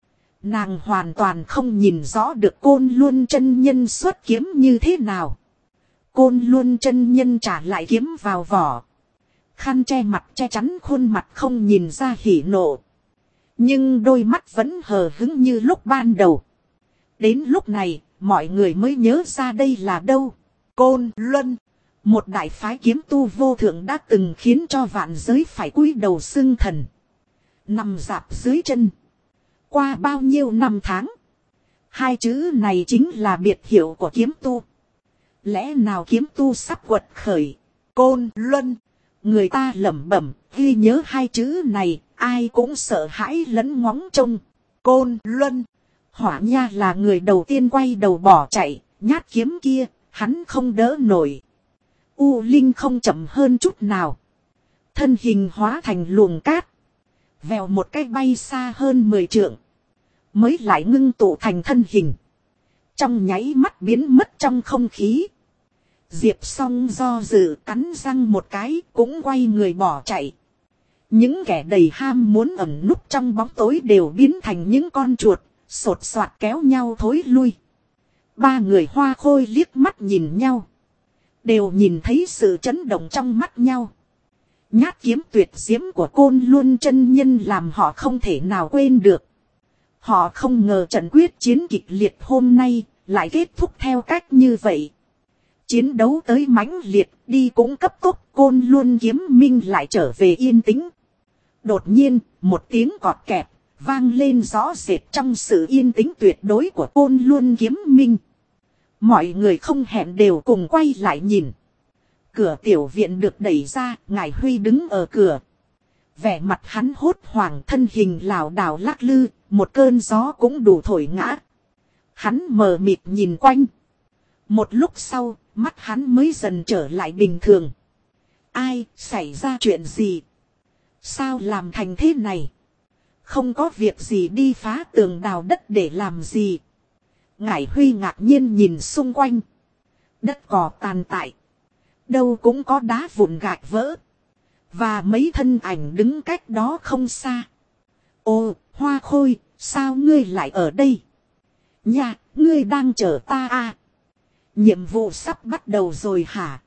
S1: Nàng hoàn toàn không nhìn rõ được Côn Luân chân nhân xuất kiếm như thế nào. Côn Luân chân nhân trả lại kiếm vào vỏ. Khăn che mặt che chắn khuôn mặt không nhìn ra hỉ nộ. Nhưng đôi mắt vẫn hờ hững như lúc ban đầu. Đến lúc này, mọi người mới nhớ ra đây là đâu. Côn Luân, một đại phái kiếm tu vô thượng đã từng khiến cho vạn giới phải cúi đầu xưng thần. Nằm rạp dưới chân. Qua bao nhiêu năm tháng, hai chữ này chính là biệt hiệu của kiếm tu. Lẽ nào kiếm tu sắp quật khởi? Côn Luân. Người ta lẩm bẩm, ghi nhớ hai chữ này, ai cũng sợ hãi lẫn ngóng trông. Côn Luân. Hỏa Nha là người đầu tiên quay đầu bỏ chạy, nhát kiếm kia, hắn không đỡ nổi. U Linh không chậm hơn chút nào. Thân hình hóa thành luồng cát. Vèo một cái bay xa hơn 10 trượng. Mới lại ngưng tụ thành thân hình. Trong nháy mắt biến mất trong không khí. Diệp Song do dự cắn răng một cái cũng quay người bỏ chạy. Những kẻ đầy ham muốn ẩn núp trong bóng tối đều biến thành những con chuột, sột soạt kéo nhau thối lui. Ba người Hoa Khôi liếc mắt nhìn nhau. Đều nhìn thấy sự chấn động trong mắt nhau. Nhát kiếm tuyệt diễm của Côn Luân chân nhân làm họ không thể nào quên được. Họ không ngờ trận quyết chiến kịch liệt hôm nay lại kết thúc theo cách như vậy. Chiến đấu tới mãnh liệt, đi cũng cấp tốc, Côn Luân kiếm minh lại trở về yên tĩnh. Đột nhiên, một tiếng cọt kẹp, vang lên rõ rệt trong sự yên tĩnh tuyệt đối của Côn Luân kiếm minh. Mọi người không hẹn đều cùng quay lại nhìn. Cửa tiểu viện được đẩy ra, Ngải Huy đứng ở cửa. Vẻ mặt hắn hốt hoảng, thân hình lảo đảo lắc lư, một cơn gió cũng đủ thổi ngã. Hắn mờ mịt nhìn quanh. Một lúc sau, mắt hắn mới dần trở lại bình thường. Ai, xảy ra chuyện gì? Sao làm thành thế này? Không có việc gì đi phá tường đào đất để làm gì? Ngải Huy ngạc nhiên nhìn xung quanh. Đất cỏ tàn tại. Đâu cũng có đá vụn gạch vỡ. Và mấy thân ảnh đứng cách đó không xa. Ồ, Hoa Khôi, sao ngươi lại ở đây? Nha, ngươi đang chờ ta à? Nhiệm vụ sắp bắt đầu rồi hả?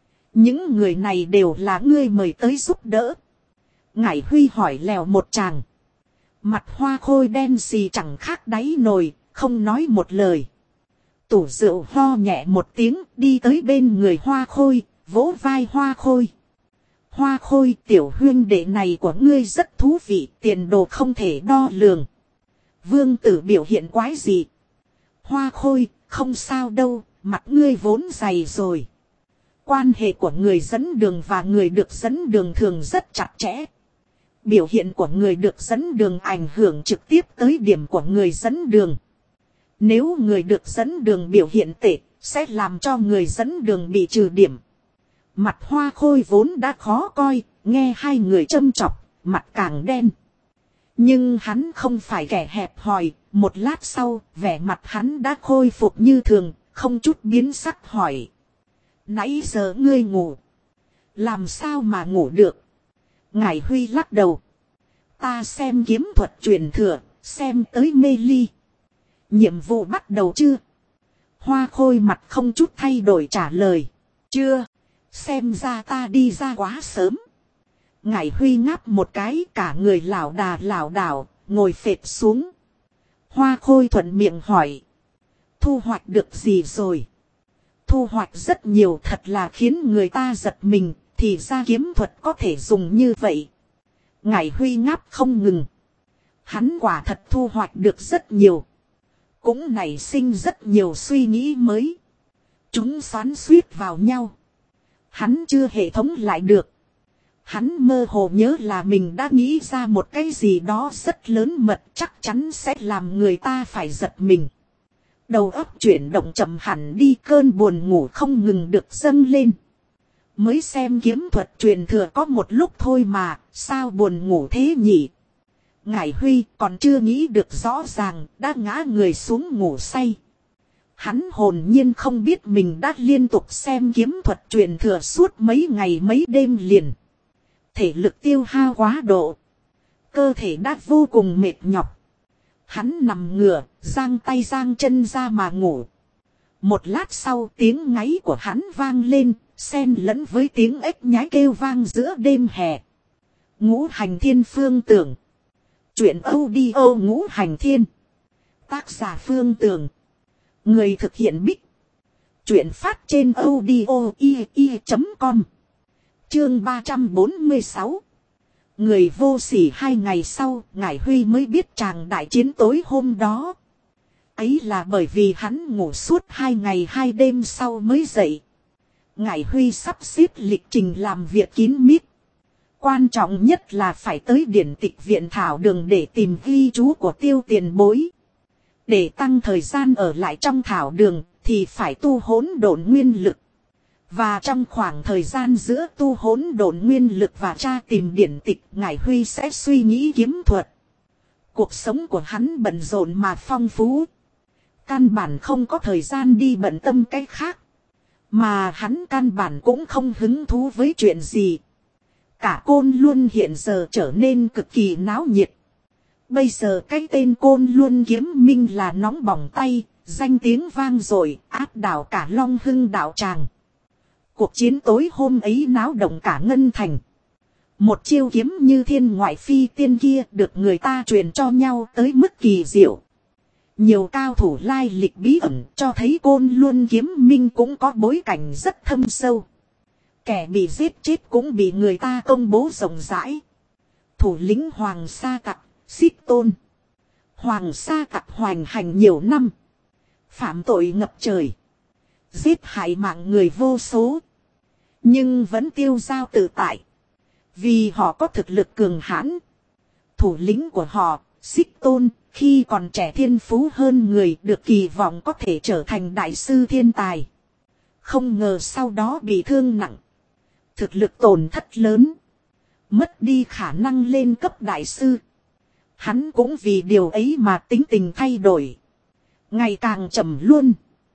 S1: Những người này đều là ngươi mời tới giúp đỡ. Ngải Huy hỏi lèo một chàng. Mặt Hoa Khôi đen xì chẳng khác đáy nồi, không nói một lời. Tủ rượu ho nhẹ một tiếng đi tới bên người Hoa Khôi, vỗ vai Hoa Khôi. Hoa Khôi, tiểu huyên đệ này của ngươi rất thú vị, tiền đồ không thể đo lường. Vương tử biểu hiện quái gì? Hoa Khôi, không sao đâu, mặt ngươi vốn dày rồi. Quan hệ của người dẫn đường và người được dẫn đường thường rất chặt chẽ. Biểu hiện của người được dẫn đường ảnh hưởng trực tiếp tới điểm của người dẫn đường. Nếu người được dẫn đường biểu hiện tệ, sẽ làm cho người dẫn đường bị trừ điểm. Mặt Hoa Khôi vốn đã khó coi, nghe hai người châm chọc, mặt càng đen. Nhưng hắn không phải kẻ hẹp hòi, một lát sau, vẻ mặt hắn đã khôi phục như thường, không chút biến sắc hỏi. Nãy giờ ngươi ngủ. Làm sao mà ngủ được? Ngải Huy lắc đầu. Ta xem kiếm thuật truyền thừa, xem tới mê ly. Nhiệm vụ bắt đầu chưa? Hoa Khôi mặt không chút thay đổi trả lời. Chưa, xem ra ta đi ra quá sớm. Ngải Huy ngáp một cái, cả người lảo đà lảo đảo, ngồi phệt xuống. Hoa Khôi thuận miệng hỏi. Thu hoạch được gì rồi? Thu hoạch rất nhiều, thật là khiến người ta giật mình, thì ra kiếm thuật có thể dùng như vậy. Ngải Huy ngáp không ngừng. Hắn quả thật thu hoạch được rất nhiều. Cũng nảy sinh rất nhiều suy nghĩ mới. Chúng xoắn xuýt vào nhau. Hắn chưa hệ thống lại được. Hắn mơ hồ nhớ là mình đã nghĩ ra một cái gì đó rất lớn mật, chắc chắn sẽ làm người ta phải giật mình. Đầu óc chuyển động chậm hẳn đi, cơn buồn ngủ không ngừng được dâng lên. Mới xem kiếm thuật truyền thừa có một lúc thôi mà, sao buồn ngủ thế nhỉ? Ngải Huy còn chưa nghĩ được rõ ràng, đã ngã người xuống ngủ say. Hắn hồn nhiên không biết mình đã liên tục xem kiếm thuật truyền thừa suốt mấy ngày mấy đêm liền. Thể lực tiêu hao quá độ. Cơ thể đã vô cùng mệt nhọc. Hắn nằm ngửa, giang tay giang chân ra mà ngủ. Một lát sau tiếng ngáy của hắn vang lên, xen lẫn với tiếng ếch nhái kêu vang giữa đêm hè. Ngũ Hành Thiên Phương Tưởng. Chuyện audio Ngũ Hành Thiên. Tác giả Phương Tưởng. Người thực hiện Bích. Chuyện phát trên audio.com. Chương 346. Người vô sỉ. 2 ngày sau, Ngải Huy mới biết chàng đại chiến tối hôm đó. Ấy là bởi vì hắn ngủ suốt 2 ngày 2 đêm sau mới dậy. Ngải Huy sắp xếp lịch trình làm việc kín mít. Quan trọng nhất là phải tới điển tịch viện thảo đường để tìm ghi chú của Tiêu Tiền Bối. Để tăng thời gian ở lại trong thảo đường thì phải tu hỗn độn nguyên lực. Và trong khoảng thời gian giữa tu hỗn độn nguyên lực và tra tìm điển tịch, Ngải Huy sẽ suy nghĩ kiếm thuật. Cuộc sống của hắn bận rộn mà phong phú. Căn bản không có thời gian đi bận tâm cái khác. Mà hắn căn bản cũng không hứng thú với chuyện gì. Cả Côn Luân hiện giờ trở nên cực kỳ náo nhiệt. Bây giờ cái tên Côn Luân kiếm minh là nóng bỏng tay, danh tiếng vang dội, áp đảo cả Long Hưng đạo tràng. Cuộc chiến tối hôm ấy náo động cả Ngân Thành. Một chiêu kiếm như thiên ngoại phi tiên kia được người ta truyền cho nhau tới mức kỳ diệu. Nhiều cao thủ lai lịch bí ẩn cho thấy Côn Luân kiếm minh cũng có bối cảnh rất thâm sâu. Kẻ bị giết chết cũng bị người ta công bố rộng rãi. Thủ lĩnh Hoàng Sa Tặc, Xích Tôn. Hoàng Sa Tặc hoành hành nhiều năm. Phạm tội ngập trời. Giết hại mạng người vô số. Nhưng vẫn tiêu dao tự tại. Vì họ có thực lực cường hãn. Thủ lĩnh của họ, Xích Tôn, khi còn trẻ thiên phú hơn người, được kỳ vọng có thể trở thành đại sư thiên tài. Không ngờ sau đó bị thương nặng. Thực lực tổn thất lớn. Mất đi khả năng lên cấp đại sư. Hắn cũng vì điều ấy mà tính tình thay đổi. Ngày càng trầm luân.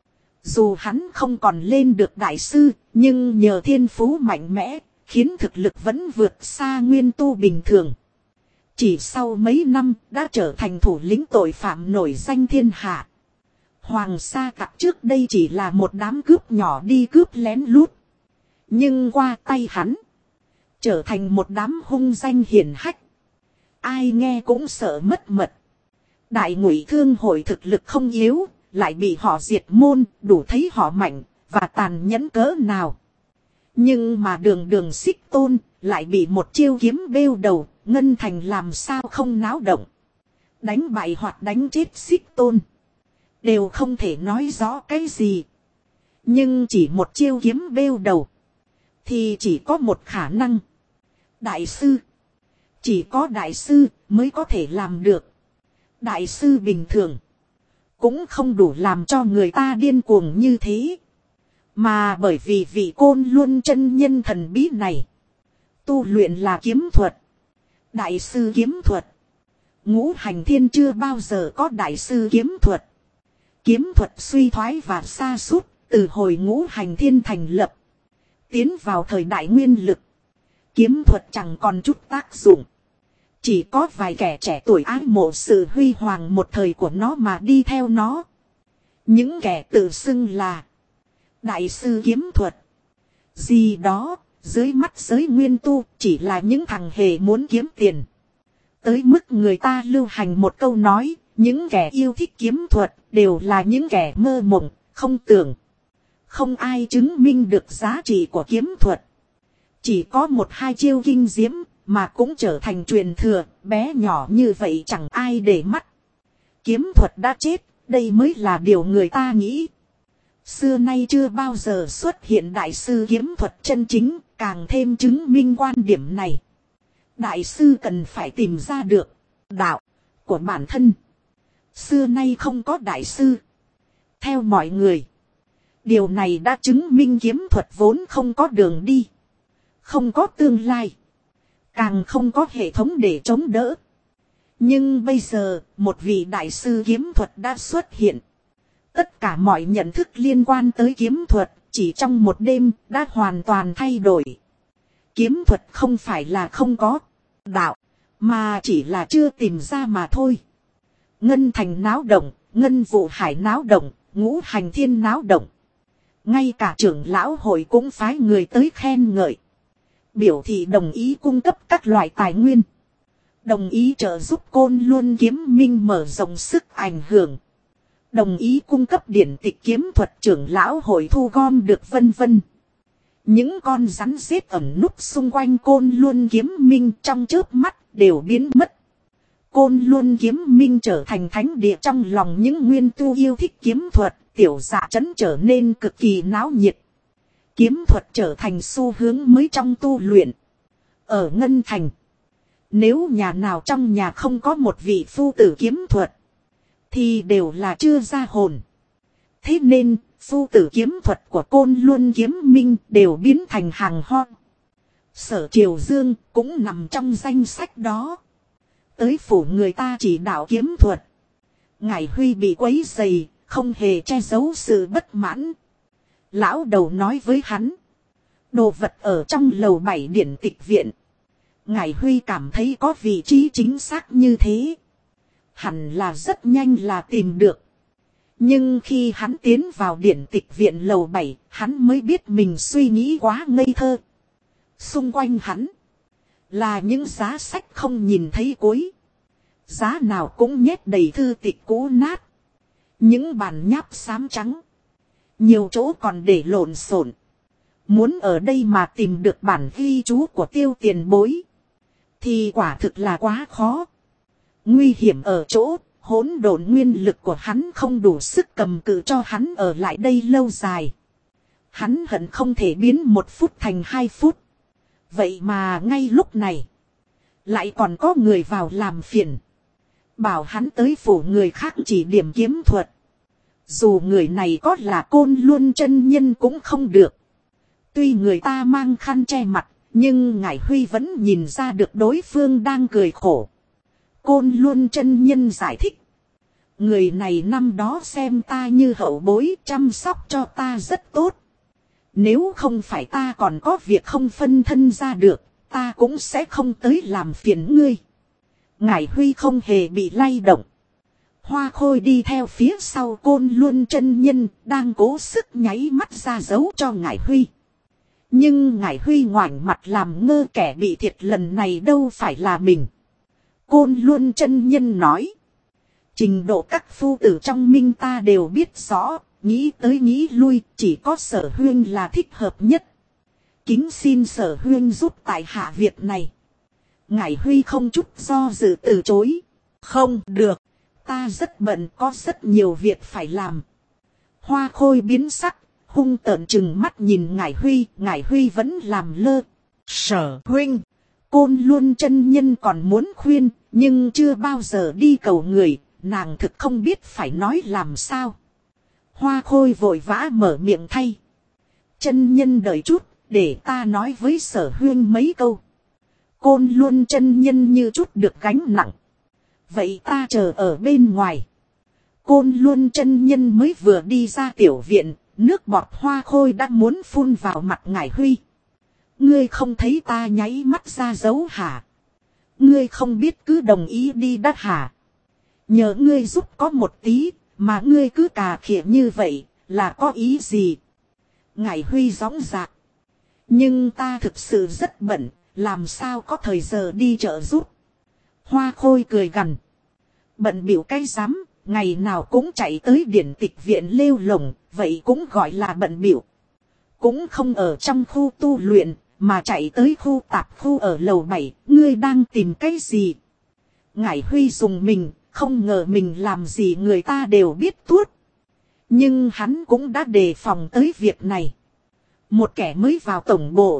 S1: Dù hắn không còn lên được đại sư, nhưng nhờ thiên phú mạnh mẽ, khiến thực lực vẫn vượt xa nguyên tu bình thường. Chỉ sau mấy năm đã trở thành thủ lĩnh tội phạm nổi danh thiên hạ. Hoàng Sa Tặc trước đây chỉ là một đám cướp nhỏ đi cướp lén lút. Nhưng qua tay hắn, trở thành một đám hung danh hiển hách. Ai nghe cũng sợ mất mật. Đại Ngụy Thương hội thực lực không yếu, lại bị họ diệt môn, đủ thấy họ mạnh và tàn nhẫn cỡ nào. Nhưng mà đường Xích Tôn lại bị một chiêu kiếm bêu đầu, Ngân Thành làm sao không náo động. Đánh bại hoặc đánh chết Xích Tôn đều không thể nói rõ cái gì. Nhưng chỉ một chiêu kiếm bêu đầu thì chỉ có một khả năng. Đại sư. Chỉ có đại sư mới có thể làm được. Đại sư bình thường cũng không đủ làm cho người ta điên cuồng như thế. Mà bởi vì vị Côn Luân chân nhân thần bí này tu luyện là kiếm thuật. Đại sư kiếm thuật. Ngũ Hành Thiên chưa bao giờ có đại sư kiếm thuật. Kiếm thuật suy thoái và sa sút từ hồi Ngũ Hành Thiên thành lập. Tiến vào thời đại nguyên lực. Kiếm thuật chẳng còn chút tác dụng. Chỉ có vài kẻ trẻ tuổi ái mộ sự huy hoàng một thời của nó mà đi theo nó. Những kẻ tự xưng là đại sư kiếm thuật. Gì đó, dưới mắt giới nguyên tu chỉ là những thằng hề muốn kiếm tiền. Tới mức người ta lưu hành một câu nói, những kẻ yêu thích kiếm thuật đều là những kẻ mơ mộng, không tưởng. Không ai chứng minh được giá trị của kiếm thuật. Chỉ có một hai chiêu kinh diễm mà cũng trở thành truyền thừa, bé nhỏ như vậy chẳng ai để mắt. Kiếm thuật đã chết, đây mới là điều người ta nghĩ. Xưa nay chưa bao giờ xuất hiện đại sư kiếm thuật chân chính, càng thêm chứng minh quan điểm này. Đại sư cần phải tìm ra được đạo của bản thân. Xưa nay không có đại sư. Theo mọi người, điều này đã chứng minh kiếm thuật vốn không có đường đi. Không có tương lai. Càng không có hệ thống để chống đỡ. Nhưng bây giờ, một vị đại sư kiếm thuật đã xuất hiện. Tất cả mọi nhận thức liên quan tới kiếm thuật, chỉ trong một đêm, đã hoàn toàn thay đổi. Kiếm thuật không phải là không có đạo, mà chỉ là chưa tìm ra mà thôi. Ngân Thành náo động, Ngân Vụ Hải náo động, Ngũ Hành Thiên náo động. Ngay cả trưởng lão hội cũng phái người tới khen ngợi. Biểu thị đồng ý cung cấp các loại tài nguyên. Đồng ý trợ giúp Côn Luân kiếm minh mở rộng sức ảnh hưởng. Đồng ý cung cấp điển tịch kiếm thuật trưởng lão hội thu gom được vân vân. Những con rắn rết ẩn núp xung quanh Côn Luân kiếm minh trong chớp mắt đều biến mất. Côn Luân kiếm minh trở thành thánh địa trong lòng những nguyên tu yêu thích kiếm thuật, tiểu dạ trấn trở nên cực kỳ náo nhiệt. Kiếm thuật trở thành xu hướng mới trong tu luyện. Ở Ngân Thành, nếu nhà nào trong nhà không có một vị phu tử kiếm thuật, thì đều là chưa ra hồn. Thế nên, phu tử kiếm thuật của Côn Luân kiếm minh đều biến thành hàng hot. Sở Triều Dương cũng nằm trong danh sách đó. Tới phủ người ta chỉ đạo kiếm thuật. Ngải Huy bị quấy rầy, không hề che giấu sự bất mãn. Lão đầu nói với hắn. Đồ vật ở trong lầu 7 điển tịch viện. Ngải Huy cảm thấy có vị trí chính xác như thế. Hẳn là rất nhanh là tìm được. Nhưng khi hắn tiến vào điển tịch viện lầu 7, hắn mới biết mình suy nghĩ quá ngây thơ. Xung quanh hắn là những giá sách không nhìn thấy cuối. Giá nào cũng nhét đầy thư tịch cũ nát. Những bản nháp xám trắng. Nhiều chỗ còn để lộn xộn. Muốn ở đây mà tìm được bản ghi chú của Tiêu tiền bối, thì quả thực là quá khó. Nguy hiểm ở chỗ, hỗn độn nguyên lực của hắn không đủ sức cầm cự cho hắn ở lại đây lâu dài. Hắn hận không thể biến 1 phút thành 2 phút. Vậy mà ngay lúc này, lại còn có người vào làm phiền. Bảo hắn tới phủ người khác chỉ điểm kiếm thuật. Dù người này có là Côn Luân chân nhân cũng không được. Tuy người ta mang khăn che mặt, nhưng Ngải Huy vẫn nhìn ra được đối phương đang cười khổ. Côn Luân chân nhân giải thích. Người này năm đó xem ta như hậu bối, chăm sóc cho ta rất tốt. Nếu không phải ta còn có việc không phân thân ra được, ta cũng sẽ không tới làm phiền ngươi. Ngải Huy không hề bị lay động. Hoa Khôi đi theo phía sau Côn Luân chân nhân, đang cố sức nháy mắt ra dấu cho Ngải Huy. Nhưng Ngải Huy ngoảnh mặt làm ngơ, kẻ bị thiệt lần này đâu phải là mình. Côn Luân chân nhân nói. Trình độ các phu tử trong minh ta đều biết rõ, nghĩ tới nghĩ lui, chỉ có Sở Huyên là thích hợp nhất. Kính xin Sở Huyên giúp tại hạ việc này. Ngải Huy không chút do dự từ chối. Không được, ta rất bận, có rất nhiều việc phải làm. Hoa Khôi biến sắc, hung tợn chừng mắt nhìn Ngải Huy vẫn làm lơ. Sở Huynh, Côn Luân chân nhân còn muốn khuyên, nhưng chưa bao giờ đi cầu người, nàng thực không biết phải nói làm sao. Hoa Khôi vội vã mở miệng thay. Chân nhân đợi chút, để ta nói với Sở Huyên mấy câu. Côn Luân chân nhân như chút được gánh nặng. Vậy ta chờ ở bên ngoài. Côn Luân chân nhân mới vừa đi ra tiểu viện, nước bọt Hoa Khôi đã muốn phun vào mặt Ngải Huy. Ngươi không thấy ta nháy mắt ra dấu hả? Ngươi không biết cứ đồng ý đi đắt hả? Nhờ ngươi giúp có một tí, mà ngươi cứ cà khịa như vậy, là có ý gì? Ngải Huy gióng dạc. Nhưng ta thực sự rất bận, làm sao có thời giờ đi trợ giúp? Hoa Khôi cười gằn. Bận bịu cái rắm, ngày nào cũng chạy tới điển tịch viện lêu lồng, vậy cũng gọi là bận bịu. Cũng không ở trong khu tu luyện, mà chạy tới khu tạp khu ở lầu 7, ngươi đang tìm cái gì? Ngải Huy dùng mình, không ngờ mình làm gì người ta đều biết tuốt. Nhưng hắn cũng đã đề phòng tới việc này. Một kẻ mới vào tổng bộ,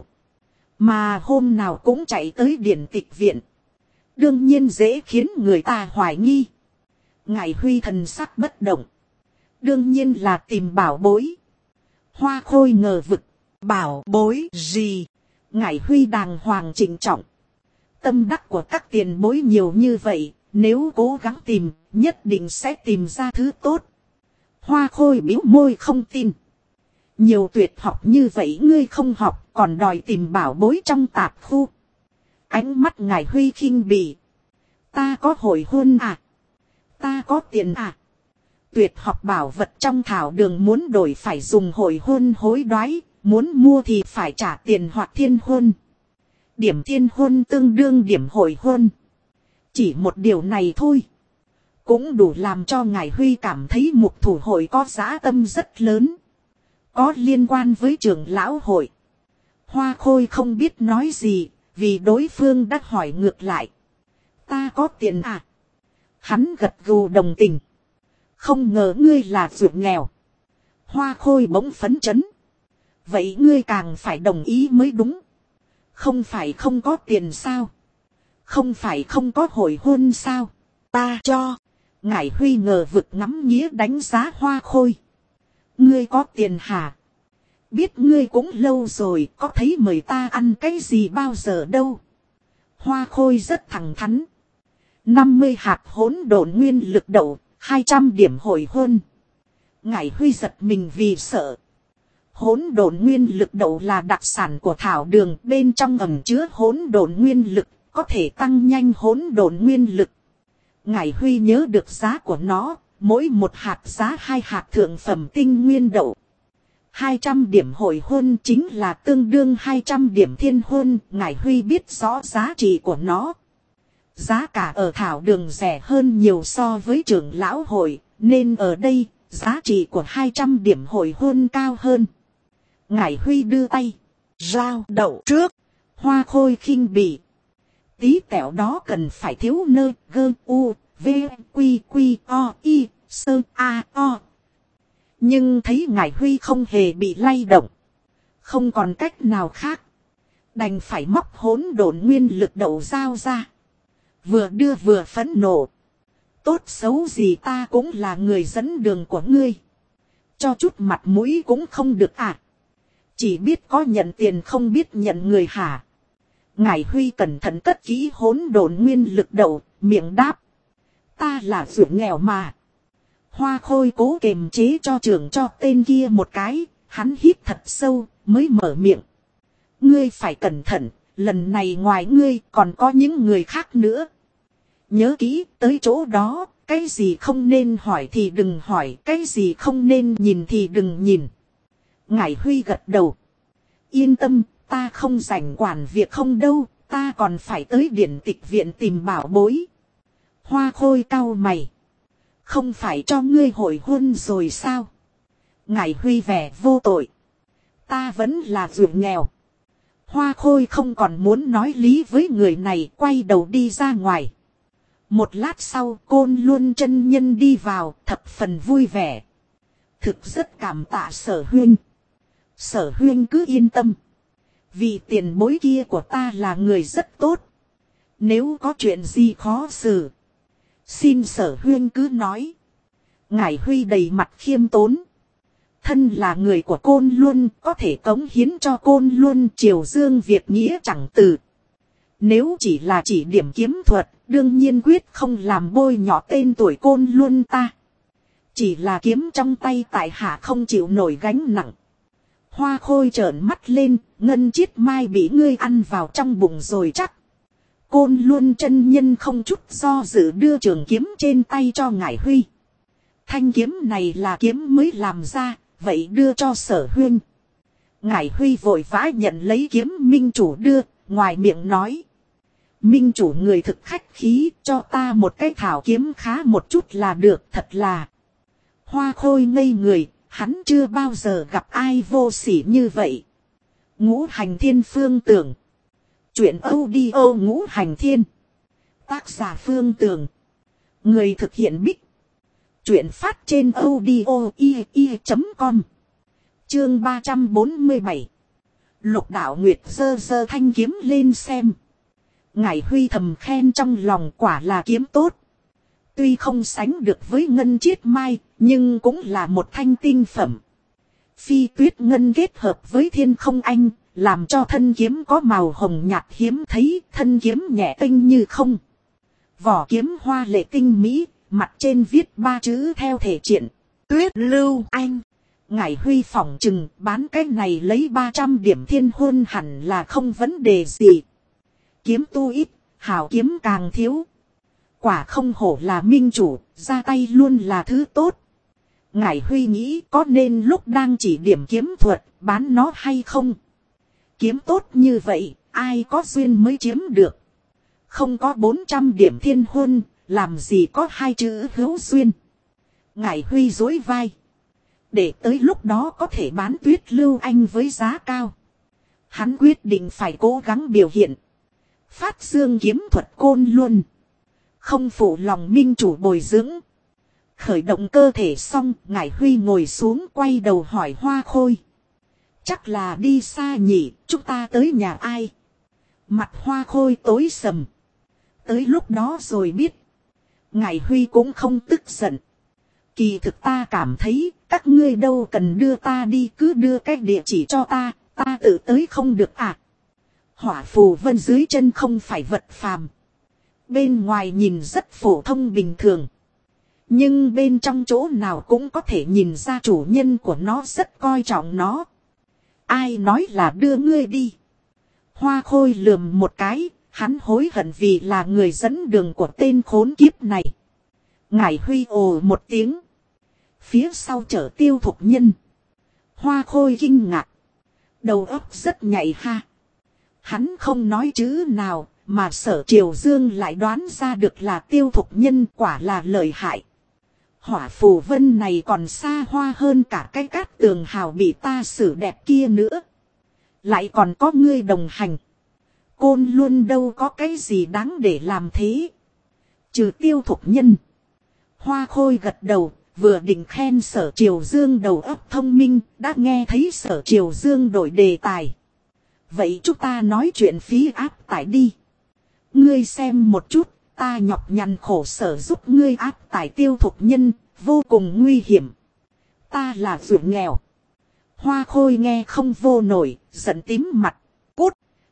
S1: mà hôm nào cũng chạy tới điển tịch viện, đương nhiên dễ khiến người ta hoài nghi. Ngải Huy thần sắc bất động. Đương nhiên là tìm bảo bối. Hoa Khôi ngờ vực. Bảo bối gì? Ngải Huy đàng hoàng trịnh trọng. Tâm đắc của các tiền bối nhiều như vậy, nếu cố gắng tìm, nhất định sẽ tìm ra thứ tốt. Hoa Khôi bĩu môi không tin. Nhiều tuyệt học như vậy ngươi không học, còn đòi tìm bảo bối trong tạp khu. Ánh mắt Ngải Huy khinh bỉ. Ta có hồi hôn à? Ta có tiền à? Tuyệt học bảo vật trong thảo đường muốn đổi phải dùng hồi hôn hối đoái, muốn mua thì phải trả tiền hoặc thiên hôn. Điểm thiên hôn tương đương điểm hồi hôn. Chỉ một điều này thôi, cũng đủ làm cho Ngải Huy cảm thấy mục thủ hội có dã tâm rất lớn. Có liên quan với trưởng lão hội. Hoa Khôi không biết nói gì, vì đối phương đã hỏi ngược lại. Ta có tiền à? Hắn gật gù đồng tình. Không ngờ ngươi là ruột nghèo. Hoa Khôi bỗng phấn chấn. Vậy ngươi càng phải đồng ý mới đúng. Không phải không có tiền sao? Không phải không có hồi hôn sao? Ta cho. Ngải Huy ngờ vực ngắm nghía đánh giá Hoa Khôi. Ngươi có tiền hả? Biết ngươi cũng lâu rồi, có thấy mời ta ăn cái gì bao giờ đâu. Hoa Khôi rất thẳng thắn. 50 hạt hỗn độn nguyên lực đậu, 200 điểm hồi hôn. Ngải Huy giật mình vì sợ. Hỗn độn nguyên lực đậu là đặc sản của thảo đường, bên trong ẩn chứa hỗn độn nguyên lực, có thể tăng nhanh hỗn độn nguyên lực. Ngải Huy nhớ được giá của nó, mỗi một hạt giá 2 hạt thượng phẩm tinh nguyên đậu. 200 điểm hồi hôn chính là tương đương 200 điểm thiên hôn, Ngải Huy biết rõ giá trị của nó. Giá cả ở thảo đường rẻ hơn nhiều so với trưởng lão hội, nên ở đây, giá trị của 200 điểm hồi hôn cao hơn. Ngải Huy đưa tay, rao đậu trước. Hoa Khôi khinh bỉ. Tí tẹo đó cần phải thiếu nơ, gơ, u, v, quy, quy, o, y, sơ, a, o. Nhưng thấy Ngải Huy không hề bị lay động. Không còn cách nào khác. Đành phải móc hỗn độn nguyên lực đậu dao ra. Vừa đưa vừa phẫn nộ. Tốt xấu gì ta cũng là người dẫn đường của ngươi. Cho chút mặt mũi cũng không được à. Chỉ biết có nhận tiền không biết nhận người hả. Ngải Huy cẩn thận cất kỹ hỗn độn nguyên lực đậu, miệng đáp. Ta là ruột nghèo mà. Hoa Khôi cố kềm chế cho trưởng cho tên kia một cái, hắn hít thật sâu, mới mở miệng. Ngươi phải cẩn thận, lần này ngoài ngươi còn có những người khác nữa. Nhớ kỹ, tới chỗ đó, cái gì không nên hỏi thì đừng hỏi, cái gì không nên nhìn thì đừng nhìn. Ngải Huy gật đầu. Yên tâm, ta không rảnh quản việc không đâu, ta còn phải tới điển tịch viện tìm bảo bối. Hoa Khôi cau mày. Không phải cho ngươi hồi hôn rồi sao? Ngải Huy vẻ vô tội. Ta vẫn là ruột nghèo. Hoa Khôi không còn muốn nói lý với người này, quay đầu đi ra ngoài. Một lát sau, Côn Luân chân nhân đi vào, thập phần vui vẻ. Thực rất cảm tạ Sở huynh. Sở huynh cứ yên tâm. Vị tiền bối kia của ta là người rất tốt. Nếu có chuyện gì khó xử, xin Sở huynh cứ nói. Ngải Huy đầy mặt khiêm tốn. Thân là người của Côn Luân, có thể cống hiến cho Côn Luân Triều Dương việc nghĩa chẳng từ. Nếu chỉ là chỉ điểm kiếm thuật, đương nhiên quyết không làm bôi nhọ tên tuổi Côn Luân ta. Chỉ là kiếm trong tay tại hạ không chịu nổi gánh nặng. Hoa Khôi trợn mắt lên, ngân chiết mai bị ngươi ăn vào trong bụng rồi chắc. Côn Luân chân nhân không chút do dự đưa trường kiếm trên tay cho Ngải Huy. Thanh kiếm này là kiếm mới làm ra, vậy đưa cho Sở huynh. Ngải Huy vội vã nhận lấy kiếm minh chủ đưa, ngoài miệng nói. Minh chủ người thực khách khí, cho ta một cái thảo kiếm khá một chút là được, thật là. Hoa Khôi ngây người, hắn chưa bao giờ gặp ai vô sỉ như vậy. Ngũ Hành Thiên Phương Tưởng. Chuyện audio Ngũ Hành Thiên. Tác giả Phương Tưởng. Người thực hiện Bích. Chuyện phát trên audio.com. Chương 347. Lục Đạo Nguyệt giơ giơ thanh kiếm lên xem. Ngải Huy thầm khen trong lòng, quả là kiếm tốt. Tuy không sánh được với ngân chiết mai, nhưng cũng là một thanh tinh phẩm. Phi tuyết ngân kết hợp với thiên không anh, làm cho thân kiếm có màu hồng nhạt hiếm thấy, thân kiếm nhẹ tinh như không. Vỏ kiếm hoa lệ tinh mỹ, mặt trên viết 3 chữ theo thể triện. Tuyết Lưu Anh. Ngải Huy phỏng chừng bán cái này lấy 300 điểm thiên hôn hẳn là không vấn đề gì. Kiếm tu ít, hảo kiếm càng thiếu. Quả không hổ là minh chủ, ra tay luôn là thứ tốt. Ngải Huy nghĩ có nên lúc đang chỉ điểm kiếm thuật, bán nó hay không? Kiếm tốt như vậy, ai có duyên mới chiếm được. Không có 400 điểm thiên huân, làm gì có 2 chữ hữu duyên. Ngải Huy dối vai. Để tới lúc đó có thể bán Tuyết Lưu Anh với giá cao. Hắn quyết định phải cố gắng biểu hiện. Phát dương kiếm thuật Côn Luân. Không phụ lòng minh chủ bồi dưỡng. Khởi động cơ thể xong, Ngải Huy ngồi xuống quay đầu hỏi Hoa Khôi. Chắc là đi xa nhỉ, chúng ta tới nhà ai? Mặt Hoa Khôi tối sầm. Tới lúc đó rồi biết. Ngải Huy cũng không tức giận. Kỳ thực ta cảm thấy, các ngươi đâu cần đưa ta đi, cứ đưa cái địa chỉ cho ta tự tới không được à? Hỏa phù vân dưới chân không phải vật phàm. Bên ngoài nhìn rất phổ thông bình thường. Nhưng bên trong chỗ nào cũng có thể nhìn ra chủ nhân của nó rất coi trọng nó. Ai nói là đưa ngươi đi? Hoa Khôi lườm một cái, hắn hối hận vì là người dẫn đường của tên khốn kiếp này. Ngải Huy ồ một tiếng. Phía sau chở Tiêu Thục Nhân. Hoa Khôi kinh ngạc. Đầu óc rất nhạy ha. Hắn không nói chữ nào, mà Sở Triều Dương lại đoán ra được là Tiêu Thục Nhân, quả là lợi hại. Hỏa phù vân này còn xa hoa hơn cả cái cát tường hào bị ta xử đẹp kia nữa. Lại còn có ngươi đồng hành. Côn Luân đâu có cái gì đáng để làm thế. Trừ Tiêu Thục Nhân. Hoa Khôi gật đầu, vừa định khen Sở Triều Dương đầu óc thông minh, đã nghe thấy Sở Triều Dương đổi đề tài. Vậy chúng ta nói chuyện phí áp tải đi. Ngươi xem một chút, ta nhọc nhằn khổ sở giúp ngươi áp tải Tiêu Thục Nhân, vô cùng nguy hiểm. Ta là ruột nghèo. Hoa Khôi nghe không vô nổi, giận tím mặt. Cút!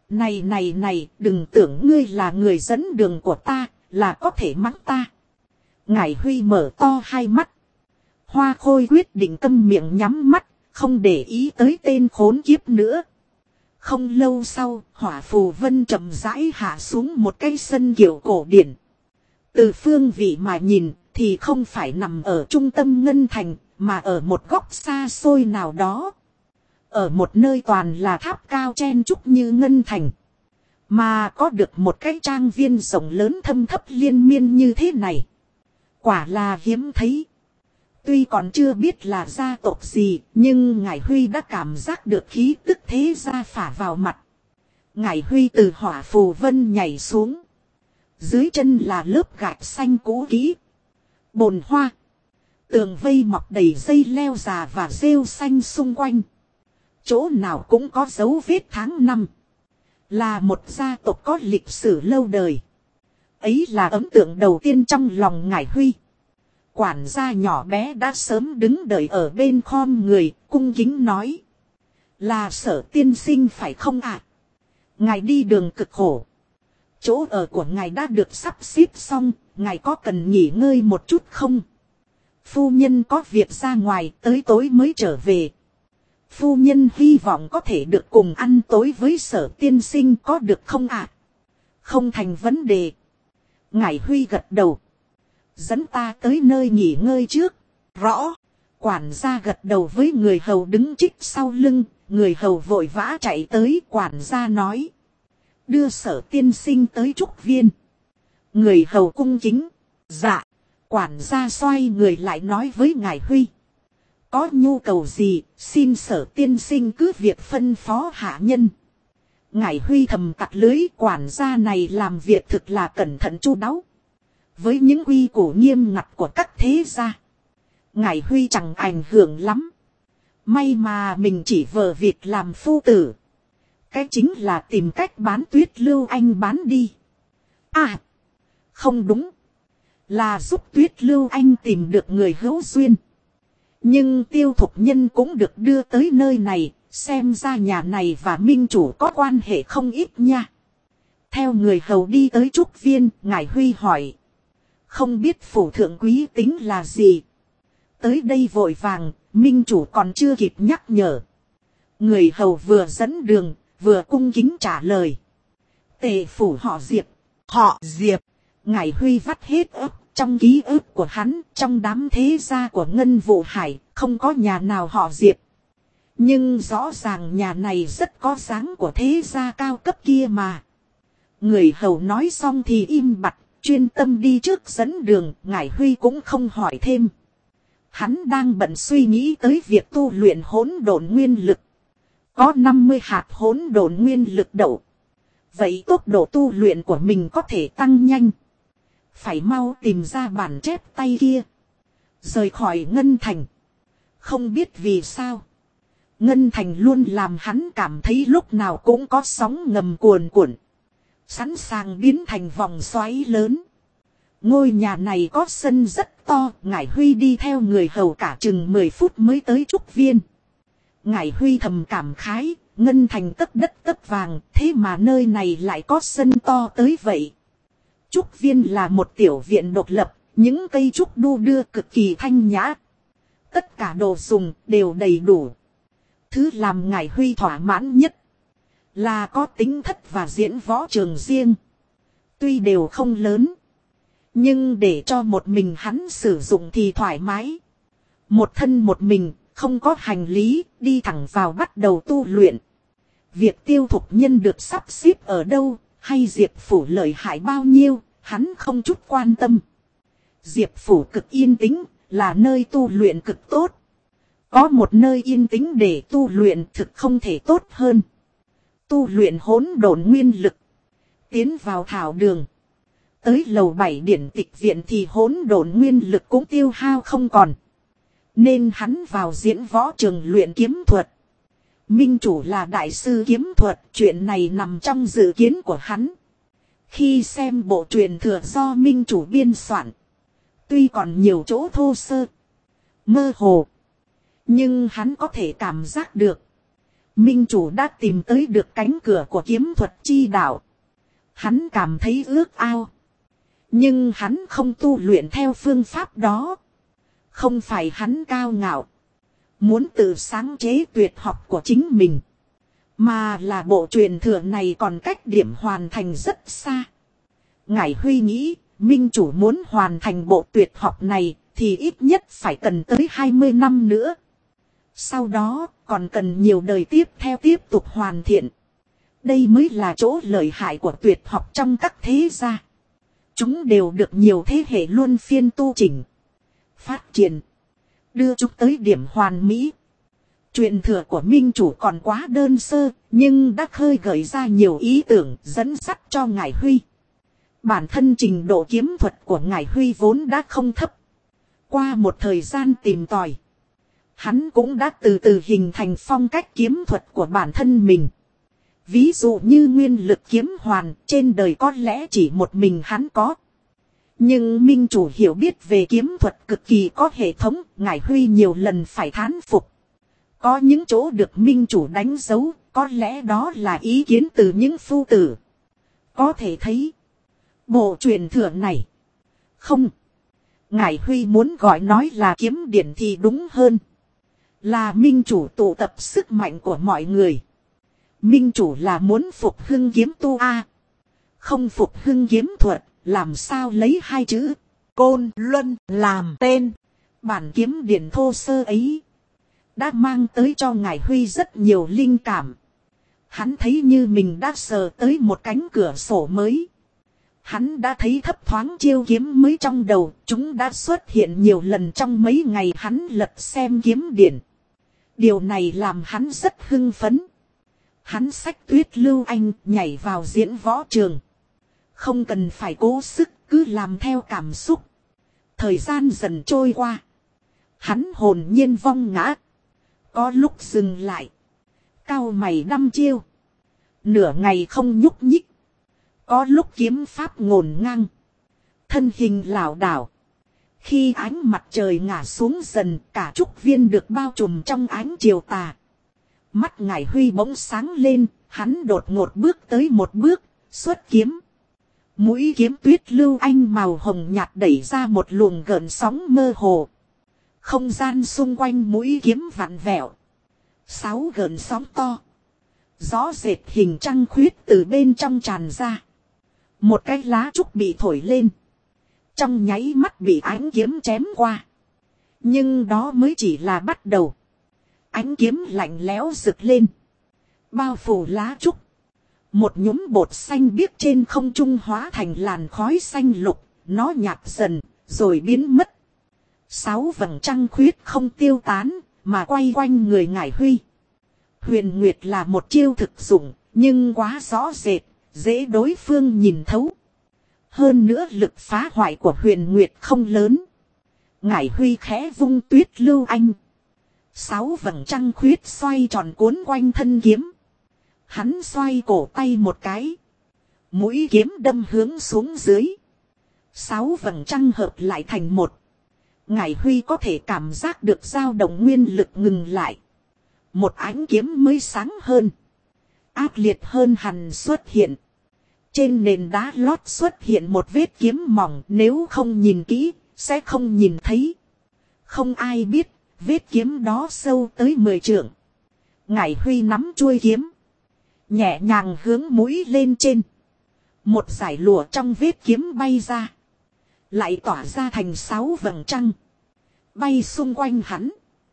S1: Này, đừng tưởng ngươi là người dẫn đường của ta, là có thể mắng ta. Ngải Huy mở to hai mắt. Hoa Khôi quyết định câm miệng nhắm mắt, không để ý tới tên khốn kiếp nữa. Không lâu sau, hỏa phù vân chậm rãi hạ xuống một cái sân kiểu cổ điển. Từ phương vị mà nhìn thì không phải nằm ở trung tâm ngân thành, mà ở một góc xa xôi nào đó. Ở một nơi toàn là tháp cao chen chúc như ngân thành. Mà có được một cái trang viên rộng lớn thâm thấp liên miên như thế này. Quả là hiếm thấy. Tuy còn chưa biết là gia tộc gì, nhưng Ngải Huy đã cảm giác được khí tức thế gia phả vào mặt. Ngải Huy từ hỏa phù vân nhảy xuống. Dưới chân là lớp gạch xanh cũ kỹ. Bồn hoa. Tường vây mọc đầy dây leo già và rêu xanh xung quanh. Chỗ nào cũng có dấu vết tháng năm. Là một gia tộc có lịch sử lâu đời. Ấy là ấn tượng đầu tiên trong lòng Ngải Huy. Quản gia nhỏ bé đã sớm đứng đợi ở bên khom người, cung kính nói. Là Sở tiên sinh phải không ạ? Ngài đi đường cực khổ. Chỗ ở của ngài đã được sắp xếp xong, ngài có cần nghỉ ngơi một chút không? Phu nhân có việc ra ngoài, tới tối mới trở về. Phu nhân hy vọng có thể được cùng ăn tối với Sở tiên sinh, có được không ạ? Không thành vấn đề. Ngải Huy gật đầu. Dẫn ta tới nơi nghỉ ngơi trước. Rõ. Quản gia gật đầu với người hầu đứng trích sau lưng. Người hầu vội vã chạy tới, quản gia nói. Đưa Sở tiên sinh tới trúc viên. Người hầu cung kính. Dạ. Quản gia xoay người lại nói với Ngải Huy. Có nhu cầu gì, xin Sở tiên sinh cứ việc phân phó hạ nhân. Ngải Huy thầm tặc lưới, quản gia này làm việc thực là cẩn thận chu đáo. Với những quy củ nghiêm ngặt của các thế gia, Ngải Huy chẳng ảnh hưởng lắm. May mà mình chỉ vờ việc làm phu tử. Cái chính là tìm cách bán Tuyết Lưu Anh bán đi. À, không đúng. Là giúp Tuyết Lưu Anh tìm được người hữu duyên. Nhưng Tiêu Thục Nhân cũng được đưa tới nơi này. Xem ra nhà này và minh chủ có quan hệ không ít nha. Theo người hầu đi tới trúc viên, Ngải Huy hỏi. Không biết phủ thượng quý tính là gì? Tới đây vội vàng, minh chủ còn chưa kịp nhắc nhở. Người hầu vừa dẫn đường, vừa cung kính trả lời. Tề phủ họ Diệp. Họ Diệp. Ngải Huy vắt hết ấp. Trong ký ức của hắn, trong đám thế gia của Ngân Vụ Hải, không có nhà nào họ Diệp. Nhưng rõ ràng nhà này rất có dáng của thế gia cao cấp kia mà. Người hầu nói xong thì im bặt, chuyên tâm đi trước dẫn đường, Ngải Huy cũng không hỏi thêm. Hắn đang bận suy nghĩ tới việc tu luyện hỗn độn nguyên lực. Có 50 hạt hỗn độn nguyên lực đậu. Vậy tốc độ tu luyện của mình có thể tăng nhanh. Phải mau tìm ra bản chép tay kia. Rời khỏi Ngân Thành. Không biết vì sao. Ngân Thành luôn làm hắn cảm thấy lúc nào cũng có sóng ngầm cuồn cuộn. Sẵn sàng biến thành vòng xoáy lớn. Ngôi nhà này có sân rất to. Ngải Huy đi theo người hầu cả chừng 10 phút mới tới trúc viên. Ngải Huy thầm cảm khái. Ngân Thành tấc đất tấc vàng. Thế mà nơi này lại có sân to tới vậy. Trúc viên là một tiểu viện độc lập. Những cây trúc đu đưa cực kỳ thanh nhã. Tất cả đồ dùng đều đầy đủ. Thứ làm Ngải Huy thỏa mãn nhất là có tính thất và diễn võ trường riêng. Tuy đều không lớn, nhưng để cho một mình hắn sử dụng thì thoải mái. Một thân một mình, không có hành lý, đi thẳng vào bắt đầu tu luyện. Việc Tiêu Thục Nhân được sắp xếp ở đâu, hay Diệp Phủ lợi hại bao nhiêu, hắn không chút quan tâm. Diệp Phủ cực yên tĩnh, là nơi tu luyện cực tốt. Có một nơi yên tĩnh để tu luyện thực không thể tốt hơn. Tu luyện hỗn độn nguyên lực. Tiến vào thảo đường. Tới lầu 7 điển tịch viện thì hỗn độn nguyên lực cũng tiêu hao không còn. Nên hắn vào diễn võ trường luyện kiếm thuật. Minh chủ là đại sư kiếm thuật, chuyện này nằm trong dự kiến của hắn. Khi xem bộ truyền thừa do Minh chủ biên soạn. Tuy còn nhiều chỗ thô sơ, mơ hồ. Nhưng hắn có thể cảm giác được. Minh chủ đã tìm tới được cánh cửa của kiếm thuật chi đạo. Hắn cảm thấy ước ao. Nhưng hắn không tu luyện theo phương pháp đó. Không phải hắn cao ngạo. Muốn tự sáng chế tuyệt học của chính mình. Mà là bộ truyền thừa này còn cách điểm hoàn thành rất xa. Ngải Huy nghĩ, minh chủ muốn hoàn thành bộ tuyệt học này thì ít nhất phải cần tới 20 năm nữa. Sau đó còn cần nhiều đời tiếp theo tiếp tục hoàn thiện. Đây mới là chỗ lợi hại của tuyệt học trong các thế gia. Chúng đều được nhiều thế hệ luân phiên tu chỉnh, phát triển, đưa chúng tới điểm hoàn mỹ. Truyền thừa của minh chủ còn quá đơn sơ, nhưng đã khơi gợi ra nhiều ý tưởng dẫn dắt cho Ngải Huy. Bản thân trình độ kiếm thuật của Ngải Huy vốn đã không thấp. Qua một thời gian tìm tòi, hắn cũng đã từ từ hình thành phong cách kiếm thuật của bản thân mình. Ví dụ như nguyên lực kiếm hoàn, trên đời có lẽ chỉ một mình hắn có. Nhưng minh chủ hiểu biết về kiếm thuật cực kỳ có hệ thống, Ngải Huy nhiều lần phải thán phục. Có những chỗ được minh chủ đánh dấu, có lẽ đó là ý kiến từ những phu tử. Có thể thấy, bộ truyền thừa này, không, Ngải Huy muốn gọi nói là kiếm điển thì đúng hơn. Là minh chủ tụ tập sức mạnh của mọi người. Minh chủ là muốn phục hưng kiếm tu a, không phục hưng kiếm thuật, làm sao lấy hai chữ Côn Luân làm tên. Bản kiếm điển thô sơ ấy đã mang tới cho Ngải Huy rất nhiều linh cảm. Hắn thấy như mình đã sờ tới một cánh cửa sổ mới. Hắn đã thấy thấp thoáng chiêu kiếm mới trong đầu, chúng đã xuất hiện nhiều lần trong mấy ngày hắn lật xem kiếm điển. Điều này làm hắn rất hưng phấn. Hắn xách Tuyết Lưu Anh nhảy vào diễn võ trường. Không cần phải cố sức, cứ làm theo cảm xúc. Thời gian dần trôi qua. Hắn hồn nhiên vong ngã. Có lúc dừng lại. Cau mày đăm chiêu. Nửa ngày không nhúc nhích. Có lúc kiếm pháp ngổn ngang. Thân hình lảo đảo. Khi ánh mặt trời ngả xuống dần, cả trúc viên được bao trùm trong ánh chiều tà. Mắt Ngải Huy bỗng sáng lên, hắn đột ngột bước tới một bước, xuất kiếm. Mũi kiếm Tuyết Lưu Anh màu hồng nhạt đẩy ra một luồng gợn sóng mơ hồ. Không gian xung quanh mũi kiếm vặn vẹo. 6 gợn sóng to. Rõ rệt hình trăng khuyết từ bên trong tràn ra. Một cái lá trúc bị thổi lên. Trong nháy mắt bị ánh kiếm chém qua. Nhưng đó mới chỉ là bắt đầu. Ánh kiếm lạnh lẽo rực lên. Bao phủ lá trúc. Một nhúm bột xanh biếc trên không trung hóa thành làn khói xanh lục. Nó nhạt dần, rồi biến mất. 6 vầng trăng khuyết không tiêu tán, mà quay quanh người Ngải Huy. Huyền Nguyệt là một chiêu thực dụng, nhưng quá rõ rệt, dễ đối phương nhìn thấu. Hơn nữa lực phá hoại của Huyền Nguyệt không lớn. Ngải Huy khẽ vung Tuyết Lưu Anh. 6 vầng trăng khuyết xoay tròn cuốn quanh thân kiếm. Hắn xoay cổ tay một cái. Mũi kiếm đâm hướng xuống dưới. 6 vầng trăng hợp lại thành một. Ngải Huy có thể cảm giác được dao động nguyên lực ngừng lại. Một ánh kiếm mới sáng hơn. Ác liệt hơn hẳn xuất hiện. Trên nền đá lót xuất hiện một vết kiếm mỏng, nếu không nhìn kỹ, sẽ không nhìn thấy. Không ai biết, vết kiếm đó sâu tới 10 trượng. Ngải Huy nắm chuôi kiếm. Nhẹ nhàng hướng mũi lên trên. Một dải lụa trong vết kiếm bay ra. Lại tỏa ra thành 6 vầng trăng. Bay xung quanh hắn.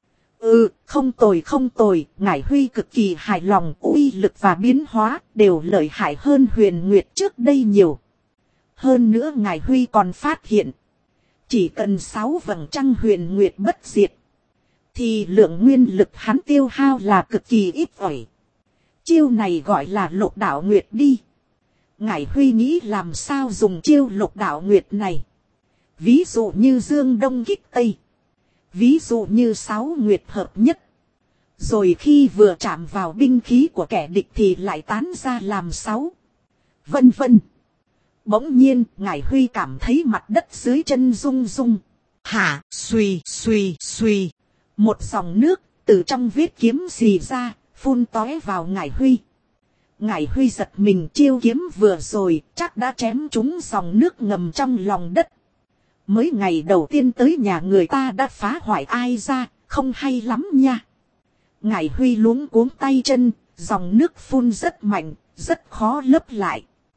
S1: Không tồi không tồi. Ngải Huy cực kỳ hài lòng. Uy lực và biến hóa đều lợi hại hơn Huyền Nguyệt trước đây nhiều. Hơn nữa Ngải Huy còn phát hiện. Chỉ cần 6 vầng trăng Huyền Nguyệt bất diệt. Thì lượng nguyên lực hắn tiêu hao là cực kỳ ít ỏi. Chiêu này gọi là Lục Đạo Nguyệt đi. Ngải Huy nghĩ làm sao dùng chiêu Lục Đạo Nguyệt này. Ví dụ như Dương Đông kích Tây. Ví dụ như 6 nguyệt hợp nhất. Rồi khi vừa chạm vào binh khí của kẻ địch thì lại tán ra làm 6. Vân vân. Bỗng nhiên Ngải Huy cảm thấy mặt đất dưới chân rung rung. Hả, suy suy suy. Một dòng nước từ trong vết kiếm xì ra, phun tóe vào Ngải Huy. Ngải Huy giật mình, chiêu kiếm vừa rồi chắc đã chém trúng dòng nước ngầm trong lòng đất. Mới ngày đầu tiên tới nhà người ta đã phá hoại ai ra, không hay lắm nha. Ngải Huy luống cuống tay chân, dòng nước phun rất mạnh, rất khó lấp lại.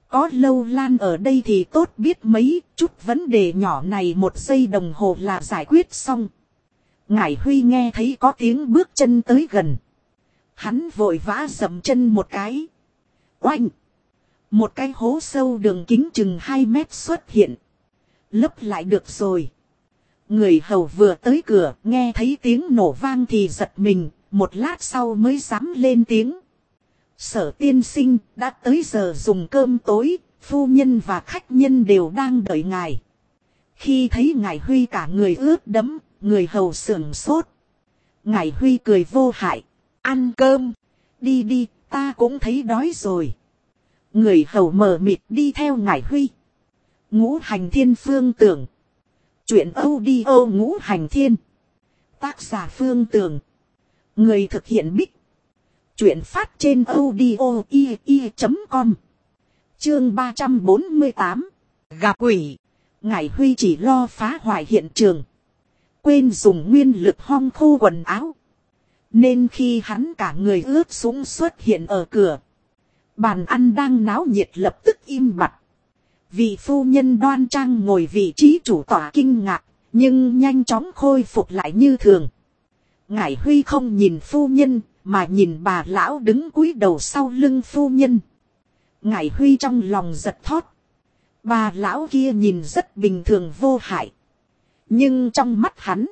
S1: Có Lâu Lan ở đây thì tốt biết mấy, chút vấn đề nhỏ này 1 giây đồng hồ là giải quyết xong. Ngải Huy nghe thấy có tiếng bước chân tới gần. Hắn vội vã dậm chân một cái. Oanh! Một cái hố sâu đường kính chừng 2 mét xuất hiện. Lấp lại được rồi. Người hầu vừa tới cửa, nghe thấy tiếng nổ vang thì giật mình, một lát sau mới dám lên tiếng. Sở tiên sinh, đã tới giờ dùng cơm tối, phu nhân và khách nhân đều đang đợi ngài. Khi thấy Ngải Huy cả người ướt đẫm, người hầu sửng sốt. Ngải Huy cười vô hại. Ăn cơm. Đi đi, ta cũng thấy đói rồi. Người hầu mờ mịt đi theo Ngải Huy. Ngũ Hành Thiên Phương Tưởng. Chuyện audio Ngũ Hành Thiên. Tác giả Phương Tưởng. Người thực hiện Bích. Chuyện phát trên audio.com. Chương 348. Gặp quỷ. Ngải Huy chỉ lo phá hoại hiện trường. Quên dùng nguyên lực hong khô quần áo. Nên khi hắn cả người ướt sũng xuất hiện ở cửa. Bàn ăn đang náo nhiệt lập tức im bặt. Vị phu nhân đoan trang ngồi vị trí chủ tọa kinh ngạc. Nhưng nhanh chóng khôi phục lại như thường. Ngải Huy không nhìn phu nhân. Mà nhìn bà lão đứng cúi đầu sau lưng phu nhân. Ngải Huy trong lòng giật thót. Bà lão kia nhìn rất bình thường vô hại. Nhưng trong mắt hắn.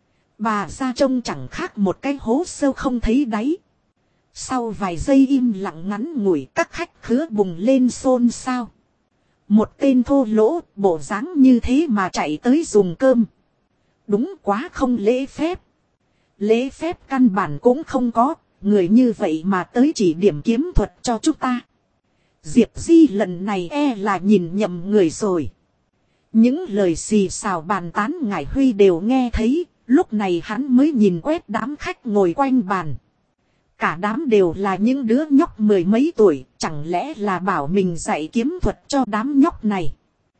S1: Bà ra trông chẳng khác một cái hố sâu không thấy đáy. Sau vài giây im lặng ngắn ngủi, các khách khứa bùng lên xôn xao. Một tên thô lỗ bộ dáng như thế mà chạy tới dùng cơm. Đúng quá không lễ phép. Lễ phép căn bản cũng không có. Người như vậy mà tới chỉ điểm kiếm thuật cho chúng ta. Diệp Di lần này là nhìn nhầm người rồi. Những lời xì xào bàn tán Ngải Huy đều nghe thấy. Lúc này hắn mới nhìn quét đám khách ngồi quanh bàn. Cả đám đều là những đứa nhóc 10 mấy tuổi. Chẳng lẽ là bảo mình dạy kiếm thuật cho đám nhóc này.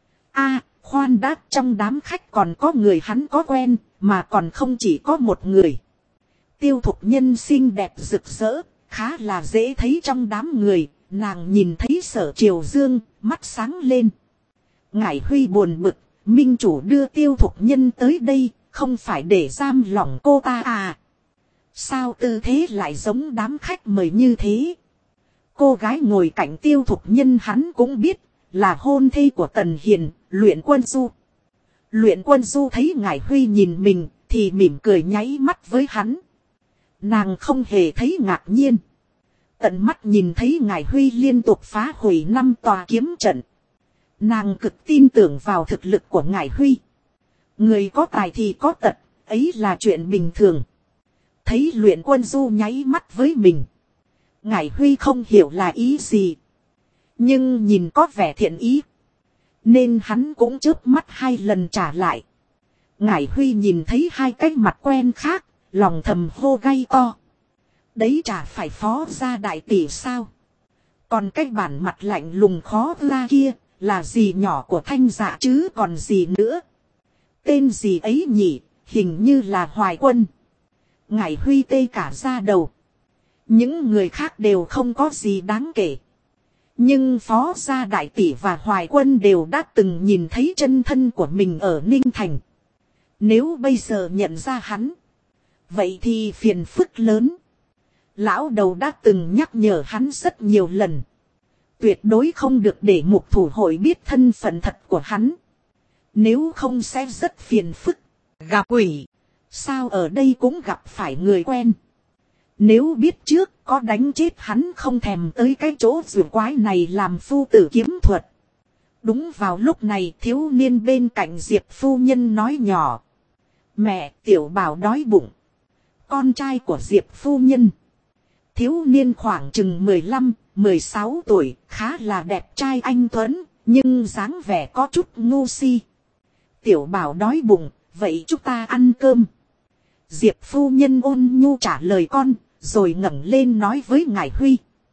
S1: Khoan đã, trong đám khách còn có người hắn có quen. Mà còn không chỉ có một người. Tiêu Thục Nhân xinh đẹp rực rỡ. Khá là dễ thấy trong đám người. Nàng nhìn thấy Sở Triều Dương, mắt sáng lên. Ngải Huy buồn bực, minh chủ đưa Tiêu Thục Nhân tới đây, không phải để giam lỏng cô ta à? Sao tư thế lại giống đám khách mời như thế? Cô gái ngồi cạnh Tiêu Thục Nhân hắn cũng biết, là hôn thê của Tần Hiền, Luyện Quân Du. Luyện Quân Du thấy Ngải Huy nhìn mình, thì mỉm cười nháy mắt với hắn. Nàng không hề thấy ngạc nhiên. Tận mắt nhìn thấy Ngải Huy liên tục phá hủy 5 tòa kiếm trận. Nàng cực tin tưởng vào thực lực của Ngải Huy. Người có tài thì có tật, ấy là chuyện bình thường. Thấy Luyện Quân Du nháy mắt với mình. Ngải Huy không hiểu là ý gì. Nhưng nhìn có vẻ thiện ý. Nên hắn cũng chớp mắt 2 lần trả lại. Ngải Huy nhìn thấy 2 cái mặt quen khác, lòng thầm hô gay to. Đấy chả phải phó gia đại tỷ sao? Còn cái bản mặt lạnh lùng khó ra kia, là gì nhỏ của Thanh Dạ chứ còn gì nữa? Tên gì ấy nhỉ, hình như là Hoài Quân. Ngải Huy tê cả da đầu. Những người khác đều không có gì đáng kể. Nhưng phó gia đại tỷ và Hoài Quân đều đã từng nhìn thấy chân thân của mình ở Ninh Thành. Nếu bây giờ nhận ra hắn, vậy thì phiền phức lớn. Lão đầu đã từng nhắc nhở hắn rất nhiều lần. Tuyệt đối không được để mục thủ hội biết thân phận thật của hắn. Nếu không sẽ rất phiền phức. Gặp quỷ. Sao ở đây cũng gặp phải người quen. Nếu biết trước có đánh chết hắn không thèm tới cái chỗ rùa quái này làm phu tử kiếm thuật. Đúng vào lúc này thiếu niên bên cạnh Diệp phu nhân nói nhỏ. Mẹ, tiểu bảo đói bụng. Con trai của Diệp phu nhân. Thiếu niên khoảng chừng 15, 16 tuổi, khá là đẹp trai anh tuấn, nhưng dáng vẻ có chút ngu si. Tiểu bảo đói bụng, vậy chúng ta ăn cơm. Diệp phu nhân ôn nhu trả lời con, rồi ngẩng lên nói với Ngải Huy.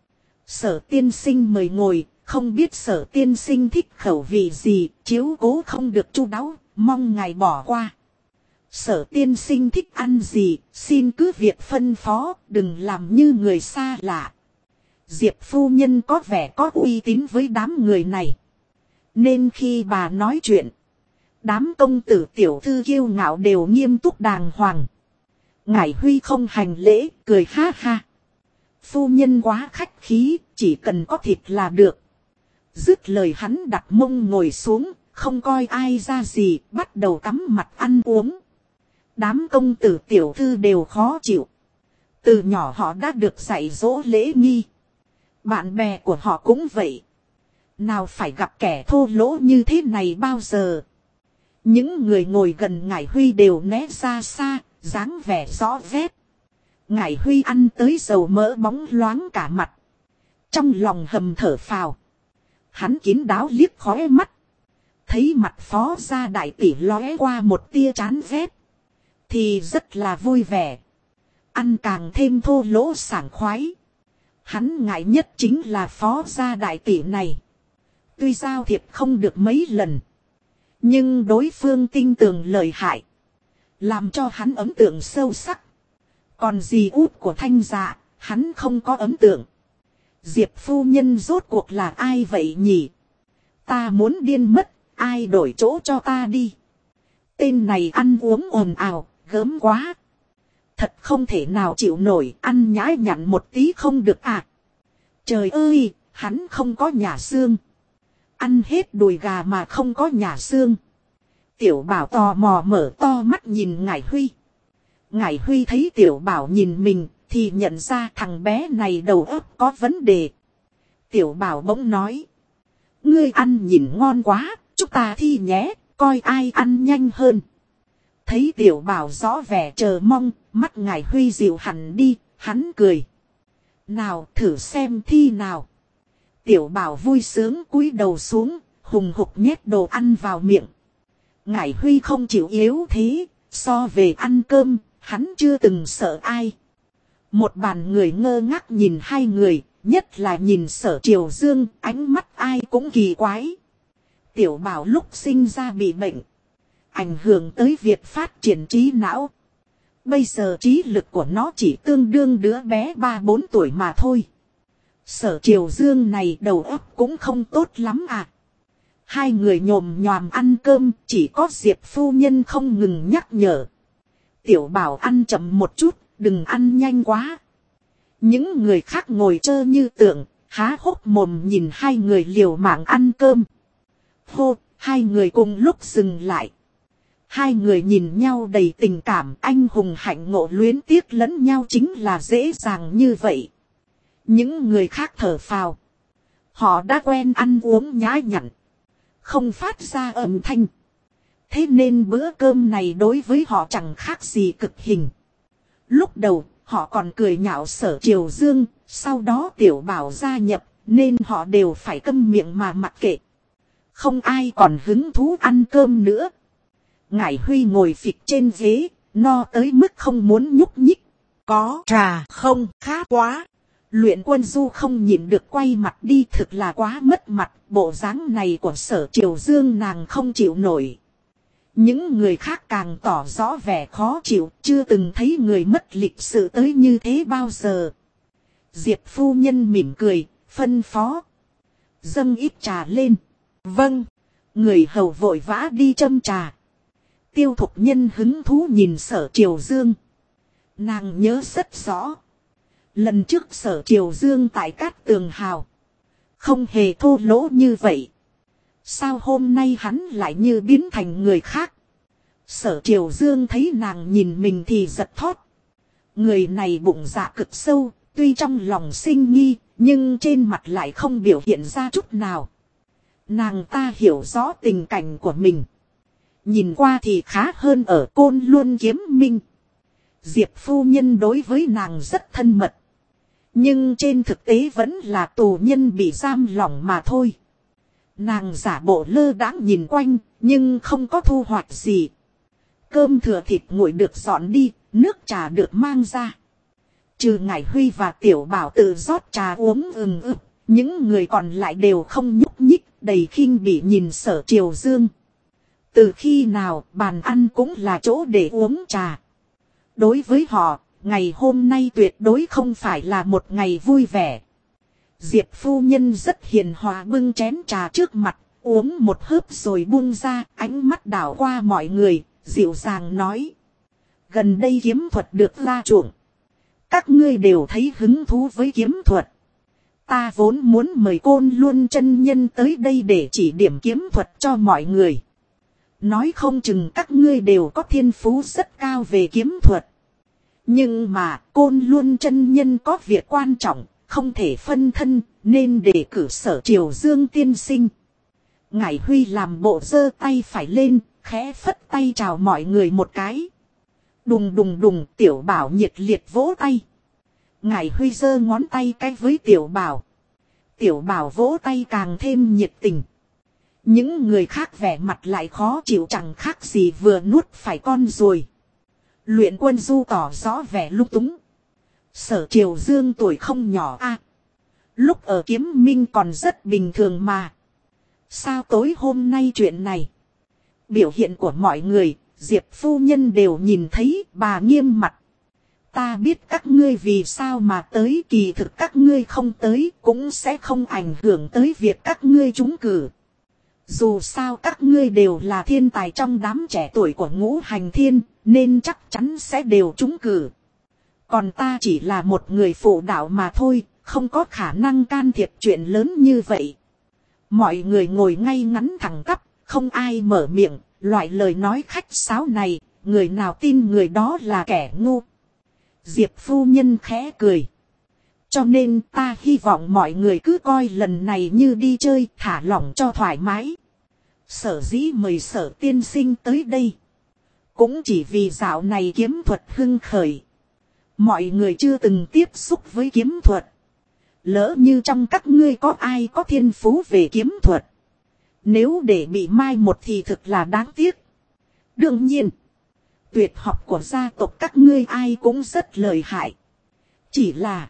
S1: Sở tiên sinh mời ngồi, không biết sở tiên sinh thích khẩu vị gì, chiếu cố không được chu đáo, mong ngài bỏ qua. Sở tiên sinh thích ăn gì, xin cứ việc phân phó, đừng làm như người xa lạ. Diệp phu nhân có vẻ có uy tín với đám người này. Nên khi bà nói chuyện, đám công tử tiểu thư kiêu ngạo đều nghiêm túc đàng hoàng. Ngải Huy không hành lễ, cười ha ha. Phu nhân quá khách khí, chỉ cần có thịt là được. Dứt lời hắn đặt mông ngồi xuống, không coi ai ra gì, bắt đầu cắm mặt ăn uống. Đám công tử tiểu thư đều khó chịu. Từ nhỏ họ đã được dạy dỗ lễ nghi. Bạn bè của họ cũng vậy. Nào phải gặp kẻ thô lỗ như thế này bao giờ. Những người ngồi gần Ngải Huy đều né ra xa, dáng vẻ rõ rét. Ngải Huy ăn tới dầu mỡ bóng loáng cả mặt. Trong lòng hầm thở phào. Hắn kín đáo liếc khóe mắt. Thấy mặt phó gia đại tỷ lóe qua một tia chán ghét. Thì rất là vui vẻ. Ăn càng thêm thô lỗ sảng khoái. Hắn ngại nhất chính là phó gia đại tỷ này. Tuy giao thiệp không được mấy lần. Nhưng đối phương tinh tường lợi hại. Làm cho hắn ấn tượng sâu sắc. Còn dì út của Thanh Dạ, hắn không có ấn tượng. Diệp phu nhân rốt cuộc là ai vậy nhỉ? Ta muốn điên mất, ai đổi chỗ cho ta đi. Tên này ăn uống ồn ào, gớm quá. Thật không thể nào chịu nổi, ăn nhãi nhặn một tí không được à. Trời ơi, hắn không có nhà xương. Ăn hết đùi gà mà không có nhà xương. Tiểu Bảo tò mò mở to mắt nhìn Ngải Huy. Ngải Huy thấy Tiểu Bảo nhìn mình thì nhận ra thằng bé này đầu óc có vấn đề. Tiểu Bảo bỗng nói. Ngươi ăn nhìn ngon quá, chúng ta thi nhé, coi ai ăn nhanh hơn. Thấy Tiểu Bảo rõ vẻ chờ mong, mắt Ngải Huy dịu hẳn đi, hắn cười. Nào thử xem thi nào. Tiểu Bảo vui sướng cúi đầu xuống, hùng hục nhét đồ ăn vào miệng. Ngải Huy không chịu yếu thế, so về ăn cơm, hắn chưa từng sợ ai. Một bàn người ngơ ngác nhìn hai người, nhất là nhìn Sở Triều Dương, ánh mắt ai cũng kỳ quái. Tiểu Bảo lúc sinh ra bị bệnh, ảnh hưởng tới việc phát triển trí não. Bây giờ trí lực của nó chỉ tương đương đứa bé 3-4 tuổi mà thôi. Sở Triều Dương này đầu óc cũng không tốt lắm à. Hai người nhồm nhòm ăn cơm, chỉ có Diệp phu nhân không ngừng nhắc nhở. Tiểu Bảo ăn chậm một chút, đừng ăn nhanh quá. Những người khác ngồi trơ như tượng, há hốc mồm nhìn hai người liều mạng ăn cơm. Hô, hai người cùng lúc dừng lại. Hai người nhìn nhau đầy tình cảm, anh hùng hạnh ngộ luyến tiếc lẫn nhau chính là dễ dàng như vậy. Những người khác thở phào. Họ đã quen ăn uống nhã nhặn, không phát ra âm thanh. Thế nên bữa cơm này đối với họ chẳng khác gì cực hình. Lúc đầu họ còn cười nhạo Sở Triều Dương, sau đó Tiểu Bảo gia nhập nên họ đều phải câm miệng mà mặc kệ. Không ai còn hứng thú ăn cơm nữa. Ngải Huy ngồi phịch trên ghế, no tới mức không muốn nhúc nhích. Có trà không? Khát quá. Luyện Quân Du không nhịn được quay mặt đi, thực là quá mất mặt, bộ dáng này của Sở Triều Dương nàng không chịu nổi. Những người khác càng tỏ rõ vẻ khó chịu, chưa từng thấy người mất lịch sự tới như thế bao giờ. Diệp phu nhân mỉm cười, phân phó. Dâng ít trà lên. Vâng. Người hầu vội vã đi châm trà. Tiêu Thục Nhân hứng thú nhìn Sở Triều Dương. Nàng nhớ rất rõ. Lần trước Sở Triều Dương tại Cát Tường Hào không hề thô lỗ như vậy. Sao hôm nay hắn lại như biến thành người khác? Sở Triều Dương thấy nàng nhìn mình thì giật thót. Người này bụng dạ cực sâu, tuy trong lòng sinh nghi, nhưng trên mặt lại không biểu hiện ra chút nào. Nàng ta hiểu rõ tình cảnh của mình. Nhìn qua thì khá hơn ở Côn Luân Kiếm Minh. Diệp phu nhân đối với nàng rất thân mật. Nhưng trên thực tế vẫn là tù nhân bị giam lỏng mà thôi. Nàng giả bộ lơ đãng nhìn quanh, nhưng không có thu hoạch gì. Cơm thừa thịt nguội được dọn đi, nước trà được mang ra. Trừ Ngải Huy và Tiểu Bảo tự rót trà uống ực, những người còn lại đều không nhúc nhích, đầy khinh bỉ nhìn Sở Triều Dương. Từ khi nào bàn ăn cũng là chỗ để uống trà. Đối với họ, ngày hôm nay tuyệt đối không phải là một ngày vui vẻ. Diệp phu nhân rất hiền hòa bưng chén trà trước mặt, uống một hớp rồi buông ra, ánh mắt đảo qua mọi người, dịu dàng nói. Gần đây kiếm thuật được ra chuộng. Các ngươi đều thấy hứng thú với kiếm thuật. Ta vốn muốn mời Côn Luân chân nhân tới đây để chỉ điểm kiếm thuật cho mọi người. Nói không chừng các ngươi đều có thiên phú rất cao về kiếm thuật. Nhưng mà Côn Luân chân nhân có việc quan trọng, không thể phân thân, nên để cử Sở Triều Dương tiên sinh. Ngải Huy làm bộ giơ tay phải lên, khẽ phất tay chào mọi người một cái. Đùng đùng đùng, Tiểu Bảo nhiệt liệt vỗ tay. Ngải Huy giơ ngón tay cái với Tiểu Bảo. Tiểu Bảo vỗ tay càng thêm nhiệt tình. Những người khác vẻ mặt lại khó chịu, chẳng khác gì vừa nuốt phải con ruồi. Luyện Quân Du tỏ rõ vẻ lung túng. Sở Triều Dương tuổi không nhỏ a, lúc ở Kiếm Minh còn rất bình thường mà. Sao tối hôm nay chuyện này? Biểu hiện của mọi người, Diệp phu nhân đều nhìn thấy, bà nghiêm mặt. Ta biết các ngươi vì sao mà tới, kỳ thực các ngươi không tới cũng sẽ không ảnh hưởng tới việc các ngươi trúng cử. Dù sao các ngươi đều là thiên tài trong đám trẻ tuổi của Ngũ Hành Thiên, nên chắc chắn sẽ đều trúng cử. Còn ta chỉ là một người phụ đạo mà thôi, không có khả năng can thiệp chuyện lớn như vậy. Mọi người ngồi ngay ngắn thẳng tắp, không ai mở miệng, loại lời nói khách sáo này, người nào tin người đó là kẻ ngu. Diệp phu nhân khẽ cười. Cho nên ta hy vọng mọi người cứ coi lần này như đi chơi, thả lỏng cho thoải mái. Sở dĩ mời Sở tiên sinh tới đây, cũng chỉ vì dạo này kiếm thuật hưng khởi. Mọi người chưa từng tiếp xúc với kiếm thuật. Lỡ như trong các ngươi có ai có thiên phú về kiếm thuật, nếu để bị mai một thì thực là đáng tiếc. Đương nhiên, tuyệt học của gia tộc các ngươi ai cũng rất lợi hại. Chỉ là,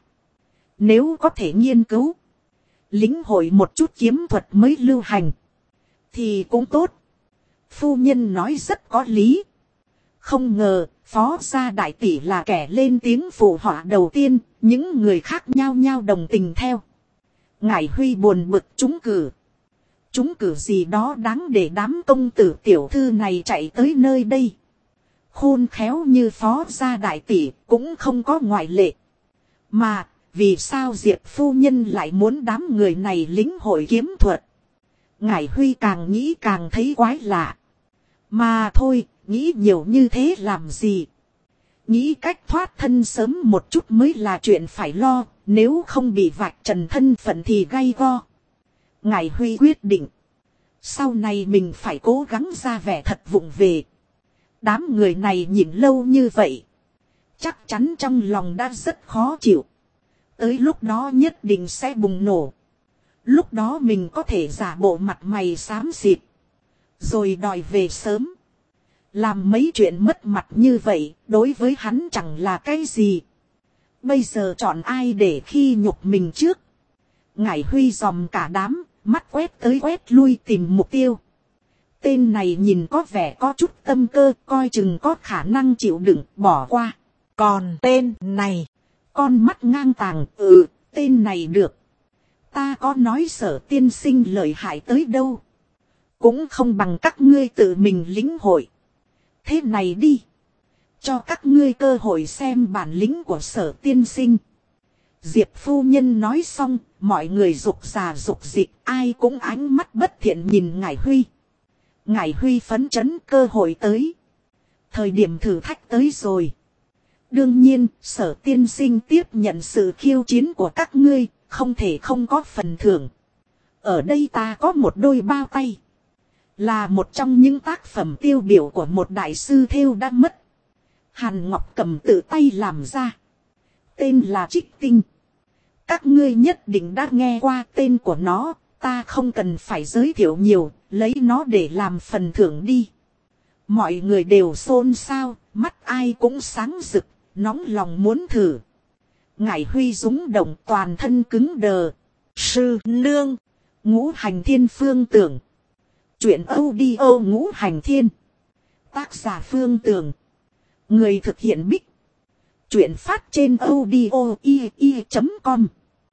S1: nếu có thể nghiên cứu, lĩnh hội một chút kiếm thuật mới lưu hành, thì cũng tốt. Phu nhân nói rất có lý. Không ngờ, Phó gia đại tỷ là kẻ lên tiếng phụ họa đầu tiên, những người khác nhao nhao đồng tình theo. Ngải Huy buồn bực trúng cử. Trúng cử gì đó đáng để đám công tử tiểu thư này chạy tới nơi đây. Khôn khéo như Phó gia đại tỷ cũng không có ngoại lệ. Mà, vì sao Diệp phu nhân lại muốn đám người này lĩnh hội kiếm thuật? Ngải Huy càng nghĩ càng thấy quái lạ. Mà thôi, nghĩ nhiều như thế làm gì? Nghĩ cách thoát thân sớm một chút mới là chuyện phải lo, nếu không bị vạch trần thân phận thì gay go. Ngải Huy quyết định, sau này mình phải cố gắng ra vẻ thật vụng về. Đám người này nhìn lâu như vậy, chắc chắn trong lòng đã rất khó chịu. Tới lúc đó nhất định sẽ bùng nổ. Lúc đó mình có thể giả bộ mặt mày xám xịt, rồi đòi về sớm. Làm mấy chuyện mất mặt như vậy, đối với hắn chẳng là cái gì. Bây giờ chọn ai để khi nhục mình trước? Ngải Huy dòm cả đám, mắt quét tới quét lui tìm mục tiêu. Tên này nhìn có vẻ có chút tâm cơ, coi chừng có khả năng chịu đựng, bỏ qua. Còn tên này, con mắt ngang tàng, tên này được. Ta có nói Sở tiên sinh lợi hại tới đâu, cũng không bằng các ngươi tự mình lĩnh hội. Thế này đi, cho các ngươi cơ hội xem bản lĩnh của Sở tiên sinh. Diệp phu nhân nói xong, mọi người rục rà rục dịch, ai cũng ánh mắt bất thiện nhìn Ngải Huy. Ngải Huy phấn chấn, cơ hội tới. Thời điểm thử thách tới rồi. Đương nhiên, Sở tiên sinh tiếp nhận sự khiêu chiến của các ngươi, không thể không có phần thưởng. Ở đây ta có một đôi bao tay, là một trong những tác phẩm tiêu biểu của một đại sư thêu đã mất. Hàn Ngọc Cầm tự tay làm ra. Tên là Trích Tinh. Các ngươi nhất định đã nghe qua tên của nó, ta không cần phải giới thiệu nhiều, lấy nó để làm phần thưởng đi. Mọi người đều xôn xao, mắt ai cũng sáng rực, nóng lòng muốn thử. Ngải Huy rúng động, toàn thân cứng đờ. Sư nương, Ngũ Hành Thiên Phương Tưởng. Chuyện audio Ngũ Hành Thiên. Tác giả Phương Tưởng. Người thực hiện Bích. Chuyện phát trên audio.com.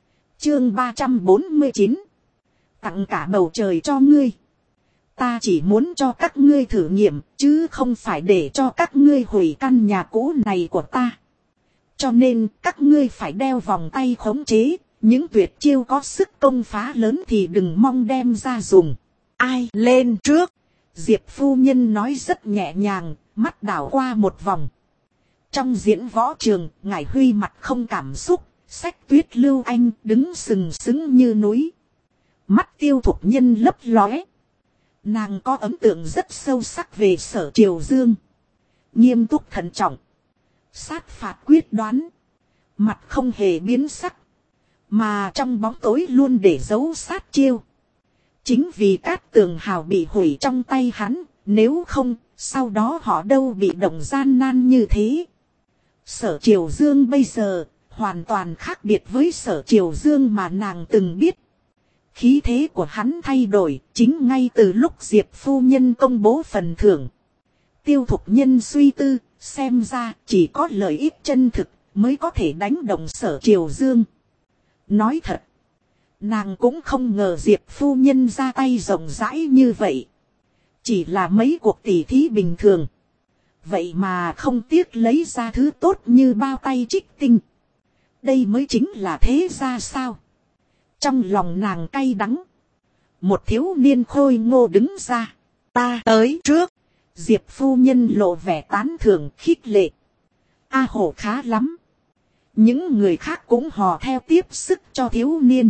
S1: Chương 349. Tặng cả bầu trời cho ngươi. Ta chỉ muốn cho các ngươi thử nghiệm, chứ không phải để cho các ngươi hủy căn nhà cũ này của ta. Cho nên các ngươi phải đeo vòng tay khống chế, những tuyệt chiêu có sức công phá lớn thì đừng mong đem ra dùng. Ai lên trước? Diệp phu nhân nói rất nhẹ nhàng, mắt đảo qua một vòng. Trong diễn võ trường, Ngải Huy mặt không cảm xúc, xách Tuyết Lưu Anh đứng sừng sững như núi. Mắt Tiêu Thục Nhân lấp lóe. Nàng có ấn tượng rất sâu sắc về Sở Triều Dương. Nghiêm túc thận trọng. Sát phạt quyết đoán. Mặt không hề biến sắc. Mà trong bóng tối luôn để giấu sát chiêu. Chính vì Cát Tường Hào bị hủy trong tay hắn. Nếu không, sau đó họ đâu bị động gian nan như thế. Sở Triều Dương bây giờ hoàn toàn khác biệt với Sở Triều Dương mà nàng từng biết. Khí thế của hắn thay đổi chính ngay từ lúc Diệp phu nhân công bố phần thưởng. Tiêu Thục Nhân suy tư, xem ra chỉ có lợi ích chân thực mới có thể đánh động Sở Triều Dương. Nói thật, nàng cũng không ngờ Diệp phu nhân ra tay rộng rãi như vậy. Chỉ là mấy cuộc tỉ thí bình thường. Vậy mà không tiếc lấy ra thứ tốt như bao tay trích tinh. Đây mới chính là thế ra sao? Trong lòng nàng cay đắng. Một thiếu niên khôi ngô đứng ra. Ta tới trước. Diệp phu nhân lộ vẻ tán thưởng khích lệ. A Hổ khá lắm. Những người khác cũng hò theo tiếp sức cho thiếu niên.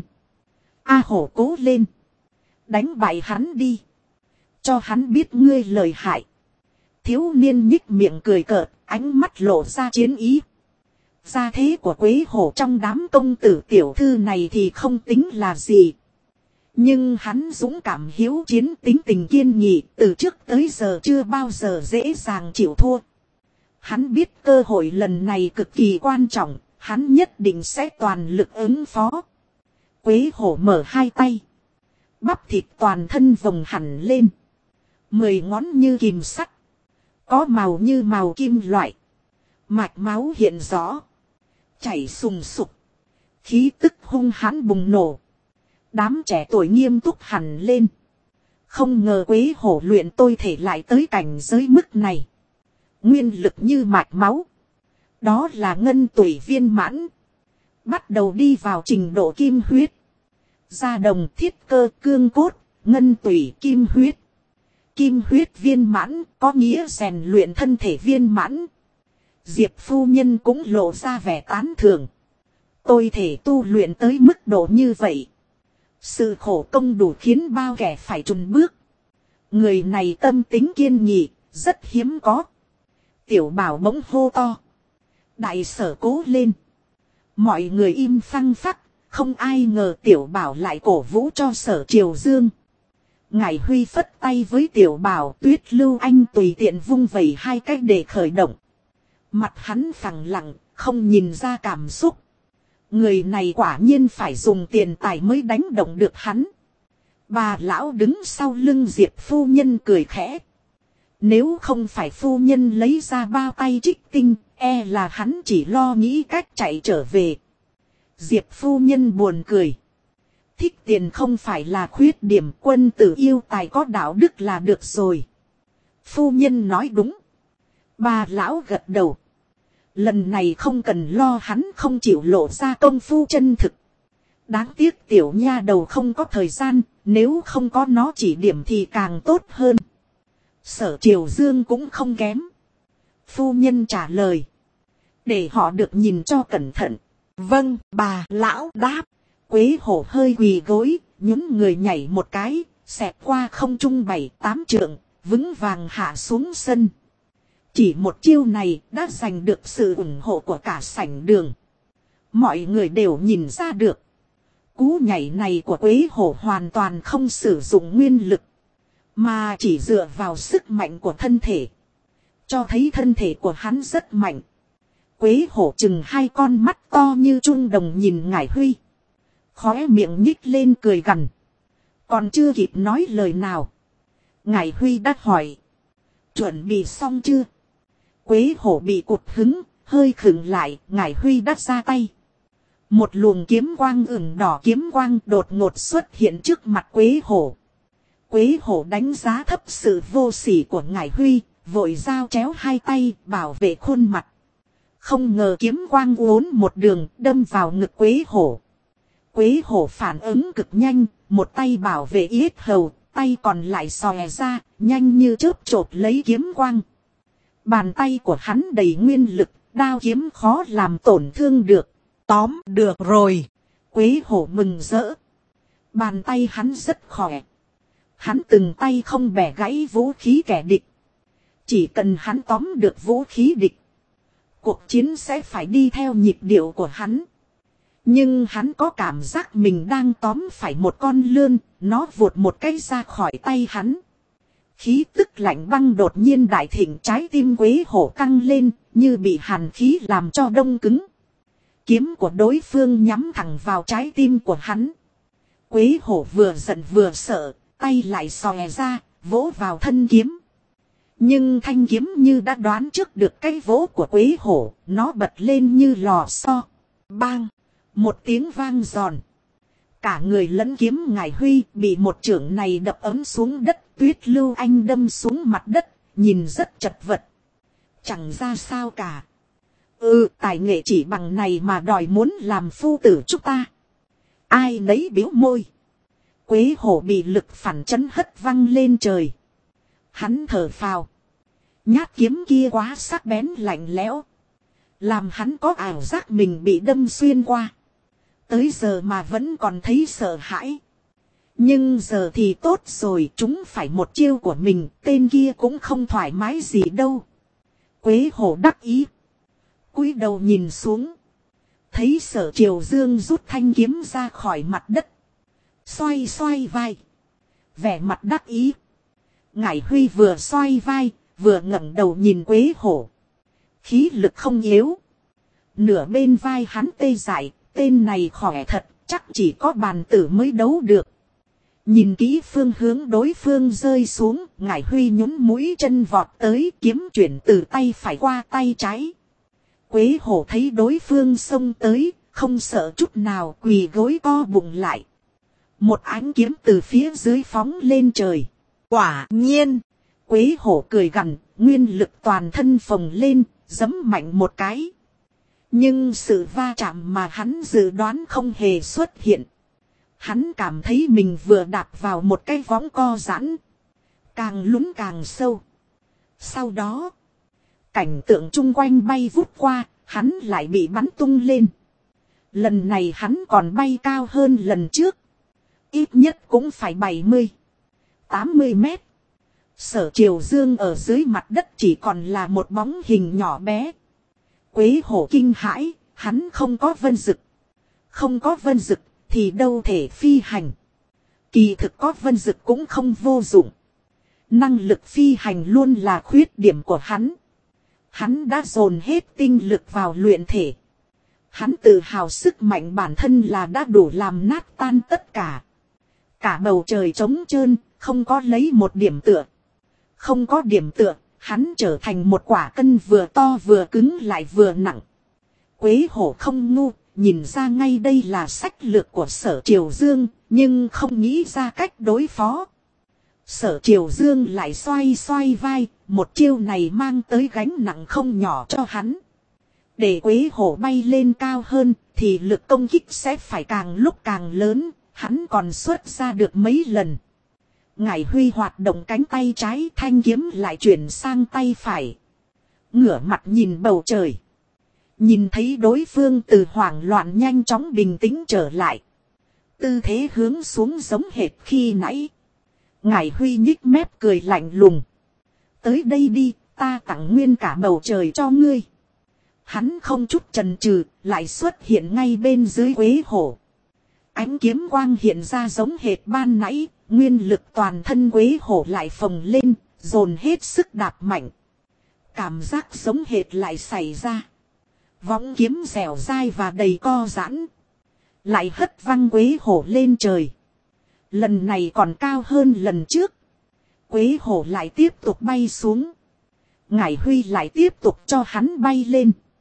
S1: A Hổ cố lên. Đánh bại hắn đi. Cho hắn biết ngươi lợi hại. Thiếu niên nhích miệng cười cợt, ánh mắt lộ ra chiến ý. Gia thế của Quế Hổ trong đám công tử tiểu thư này thì không tính là gì. Nhưng hắn dũng cảm hiếu chiến, tính tình kiên nghị, từ trước tới giờ chưa bao giờ dễ dàng chịu thua. Hắn biết cơ hội lần này cực kỳ quan trọng, hắn nhất định sẽ toàn lực ứng phó. Quế Hổ mở hai tay. Bắp thịt toàn thân vồng hẳn lên. 10 ngón như kìm sắt. Có màu như màu kim loại. Mạch máu hiện rõ. Chảy sùng sục. Khí tức hung hãn bùng nổ. Đám trẻ tuổi nghiêm túc hẳn lên. Không ngờ Quế Hổ luyện tôi thể lại tới cảnh giới mức này. Nguyên lực như mạch máu. Đó là ngân tủy viên mãn. Bắt đầu đi vào trình độ kim huyết. Da đồng, thiết cơ, cương cốt, ngân tủy, kim huyết. Kim huyết viên mãn có nghĩa rèn luyện thân thể viên mãn. Diệp phu nhân cũng lộ ra vẻ tán thưởng. Tôi thể tu luyện tới mức độ như vậy. Sự khổ công đủ khiến bao kẻ phải chùn bước. Người này tâm tính kiên nghị, rất hiếm có. Tiểu Bảo bỗng hô to. Đại Sở cố lên. Mọi người im phăng phắc, không ai ngờ Tiểu Bảo lại cổ vũ cho Sở Triều Dương. Ngải Huy phất tay với Tiểu Bảo, Tuyết Lưu Anh tùy tiện vung vẩy hai cách để khởi động. Mặt hắn phẳng lặng, không nhìn ra cảm xúc. Người này quả nhiên phải dùng tiền tài mới đánh động được hắn. Bà lão đứng sau lưng Diệp phu nhân cười khẽ. Nếu không phải phu nhân lấy ra bao tay trích tinh, e là hắn chỉ lo nghĩ cách chạy trở về. Diệp phu nhân buồn cười. Thích tiền không phải là khuyết điểm, quân tử yêu tài có đạo đức là được rồi. Phu nhân nói đúng. Bà lão gật đầu. Lần này không cần lo hắn không chịu lộ ra công phu chân thực. Đáng tiếc tiểu nha đầu không có thời gian, nếu không có nó chỉ điểm thì càng tốt hơn. Sở Triều Dương cũng không kém. Phu nhân trả lời. Để họ được nhìn cho cẩn thận. Vâng, bà lão đáp. Quế Hổ hơi quỳ gối, nhún người nhảy một cái, xẹt qua không trung 7-8 trượng, vững vàng hạ xuống sân. Chỉ một chiêu này đã giành được sự ủng hộ của cả sảnh đường. Mọi người đều nhìn ra được. Cú nhảy này của Quế Hổ hoàn toàn không sử dụng nguyên lực. Mà chỉ dựa vào sức mạnh của thân thể. Cho thấy thân thể của hắn rất mạnh. Quế Hổ chừng hai con mắt to như trung đồng nhìn Ngải Huy. Khóe miệng nhích lên cười gằn. Còn chưa kịp nói lời nào. Ngải Huy đã hỏi. Chuẩn bị xong chưa? Quế Hổ bị cụt hứng, hơi khựng lại, Ngải Huy đã ra tay. Một luồng kiếm quang ửng đỏ kiếm quang đột ngột xuất hiện trước mặt Quế Hổ. Quế Hổ đánh giá thấp sự vô sỉ của Ngải Huy, vội giao chéo hai tay bảo vệ khuôn mặt. Không ngờ kiếm quang uốn một đường đâm vào ngực Quế Hổ. Quế Hổ phản ứng cực nhanh, một tay bảo vệ yết hầu, tay còn lại xòe ra, nhanh như chớp chộp lấy kiếm quang. Bàn tay của hắn đầy nguyên lực, đao kiếm khó làm tổn thương được. Tóm được rồi. Quế Hổ mừng rỡ. Bàn tay hắn rất khỏe. Hắn từng tay không bẻ gãy vũ khí kẻ địch. Chỉ cần hắn tóm được vũ khí địch, cuộc chiến sẽ phải đi theo nhịp điệu của hắn. Nhưng hắn có cảm giác mình đang tóm phải một con lươn, nó vụt một cái ra khỏi tay hắn. Khí tức lạnh băng đột nhiên đại thịnh, trái tim Quế Hổ căng lên, như bị hàn khí làm cho đông cứng. Kiếm của đối phương nhắm thẳng vào trái tim của hắn. Quế Hổ vừa giận vừa sợ, tay lại xòe ra, vỗ vào thân kiếm. Nhưng thanh kiếm như đã đoán trước được cái vỗ của Quế Hổ, nó bật lên như lò xo. Bang! Một tiếng vang giòn. Cả người lẫn kiếm Ngải Huy bị một chưởng này đập ấm xuống đất. Tuyết Lưu Anh đâm xuống mặt đất, nhìn rất chật vật. Chẳng ra sao cả. Tài nghệ chỉ bằng này mà đòi muốn làm phu tử chúng ta. Ai nấy biếu môi. Quế Hổ bị lực phản chấn hất văng lên trời. Hắn thở phào. Nhát kiếm kia quá sắc bén lạnh lẽo, làm hắn có ảo giác mình bị đâm xuyên qua. Tới giờ mà vẫn còn thấy sợ hãi. Nhưng giờ thì tốt rồi, chúng phải một chiêu của mình, tên kia cũng không thoải mái gì đâu. Quế Hổ đắc ý, cúi đầu nhìn xuống, thấy Sở Triều Dương rút thanh kiếm ra khỏi mặt đất, xoay xoay vai, vẻ mặt đắc ý. Ngải Huy vừa xoay vai, vừa ngẩng đầu nhìn Quế Hổ. Khí lực không yếu. Nửa bên vai hắn tê dại, tên này khỏe thật, chắc chỉ có bàn tử mới đấu được. Nhìn kỹ phương hướng đối phương rơi xuống, Ngải Huy nhún mũi chân vọt tới, kiếm chuyển từ tay phải qua tay trái. Quế Hổ thấy đối phương xông tới, không sợ chút nào, quỳ gối co bụng lại. Một ánh kiếm từ phía dưới phóng lên trời. Quả nhiên! Quế Hổ cười gằn, nguyên lực toàn thân phồng lên, giẫm mạnh một cái. Nhưng sự va chạm mà hắn dự đoán không hề xuất hiện. Hắn cảm thấy mình vừa đạp vào một cái võng co giãn. Càng lún càng sâu. Sau đó, cảnh tượng chung quanh bay vút qua, hắn lại bị bắn tung lên. Lần này hắn còn bay cao hơn lần trước. Ít nhất cũng phải 70-80 mét. Sở Triều Dương ở dưới mặt đất chỉ còn là một bóng hình nhỏ bé. Quế Hổ kinh hãi, hắn không có vân dực. Không có vân dực thì đâu thể phi hành. Kỳ thực có vân dực cũng không vô dụng. Năng lực phi hành luôn là khuyết điểm của hắn. Hắn đã dồn hết tinh lực vào luyện thể. Hắn tự hào sức mạnh bản thân là đã đủ làm nát tan tất cả. Cả bầu trời trống trơn, không có lấy một điểm tựa. Không có điểm tựa, hắn trở thành một quả cân vừa to vừa cứng lại vừa nặng. Quế Hổ không ngu, nhìn ra ngay đây là sách lược của Sở Triều Dương, nhưng không nghĩ ra cách đối phó. Sở Triều Dương lại xoay xoay vai, một chiêu này mang tới gánh nặng không nhỏ cho hắn. Để Quế Hổ bay lên cao hơn, thì lực công kích sẽ phải càng lúc càng lớn, hắn còn xuất ra được mấy lần. Ngải Huy hoạt động cánh tay trái, thanh kiếm lại chuyển sang tay phải. Ngửa mặt nhìn bầu trời. Nhìn thấy đối phương từ hoảng loạn nhanh chóng bình tĩnh trở lại. Tư thế hướng xuống giống hệt khi nãy. Ngải Huy nhích mép cười lạnh lùng. Tới đây đi, ta tặng nguyên cả bầu trời cho ngươi. Hắn không chút chần chừ, lại xuất hiện ngay bên dưới Quế Hổ. Ánh kiếm quang hiện ra giống hệt ban nãy, nguyên lực toàn thân Quế Hổ lại phồng lên, dồn hết sức đạp mạnh. Cảm giác giống hệt lại xảy ra. Võng kiếm dẻo dai và đầy co giãn. Lại hất văng Quế Hổ lên trời. Lần này còn cao hơn lần trước. Quế Hổ lại tiếp tục bay xuống. Ngải Huy lại tiếp tục cho hắn bay lên.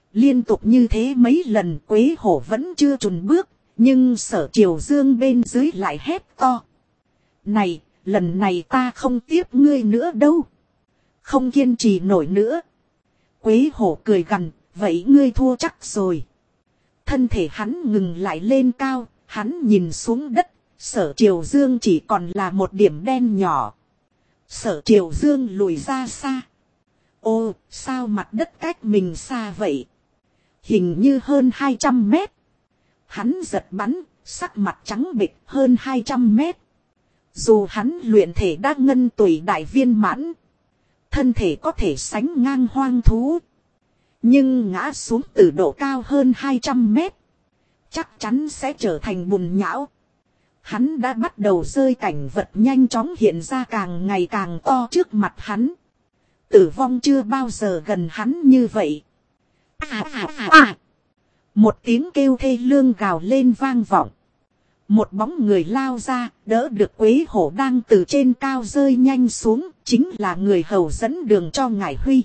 S1: Liên tục như thế mấy lần Quế Hổ vẫn chưa chùn bước. Nhưng Sở Triều Dương bên dưới lại hét to. Này, lần này ta không tiếp ngươi nữa đâu. Không kiên trì nổi nữa. Quế Hổ cười gằn, vậy ngươi thua chắc rồi. Thân thể hắn ngừng lại lên cao, hắn nhìn xuống đất, Sở Triều Dương chỉ còn là một điểm đen nhỏ. Sở Triều Dương lùi ra xa. Ô, sao mặt đất cách mình xa vậy? Hình như hơn 200 mét. Hắn giật bắn, sắc mặt trắng bệch hơn 200 mét. Dù hắn luyện thể đã ngân tùy đại viên mãn. Thân thể có thể sánh ngang hoang thú. Nhưng ngã xuống từ độ cao hơn 200 mét. Chắc chắn sẽ trở thành bùn nhão. Hắn đã bắt đầu rơi, cảnh vật nhanh chóng hiện ra càng ngày càng to trước mặt hắn. Tử vong chưa bao giờ gần hắn như vậy. Một tiếng kêu thê lương gào lên vang vọng. Một bóng người lao ra, đỡ được Quế Hổ đang từ trên cao rơi nhanh xuống, chính là người hầu dẫn đường cho Ngải Huy.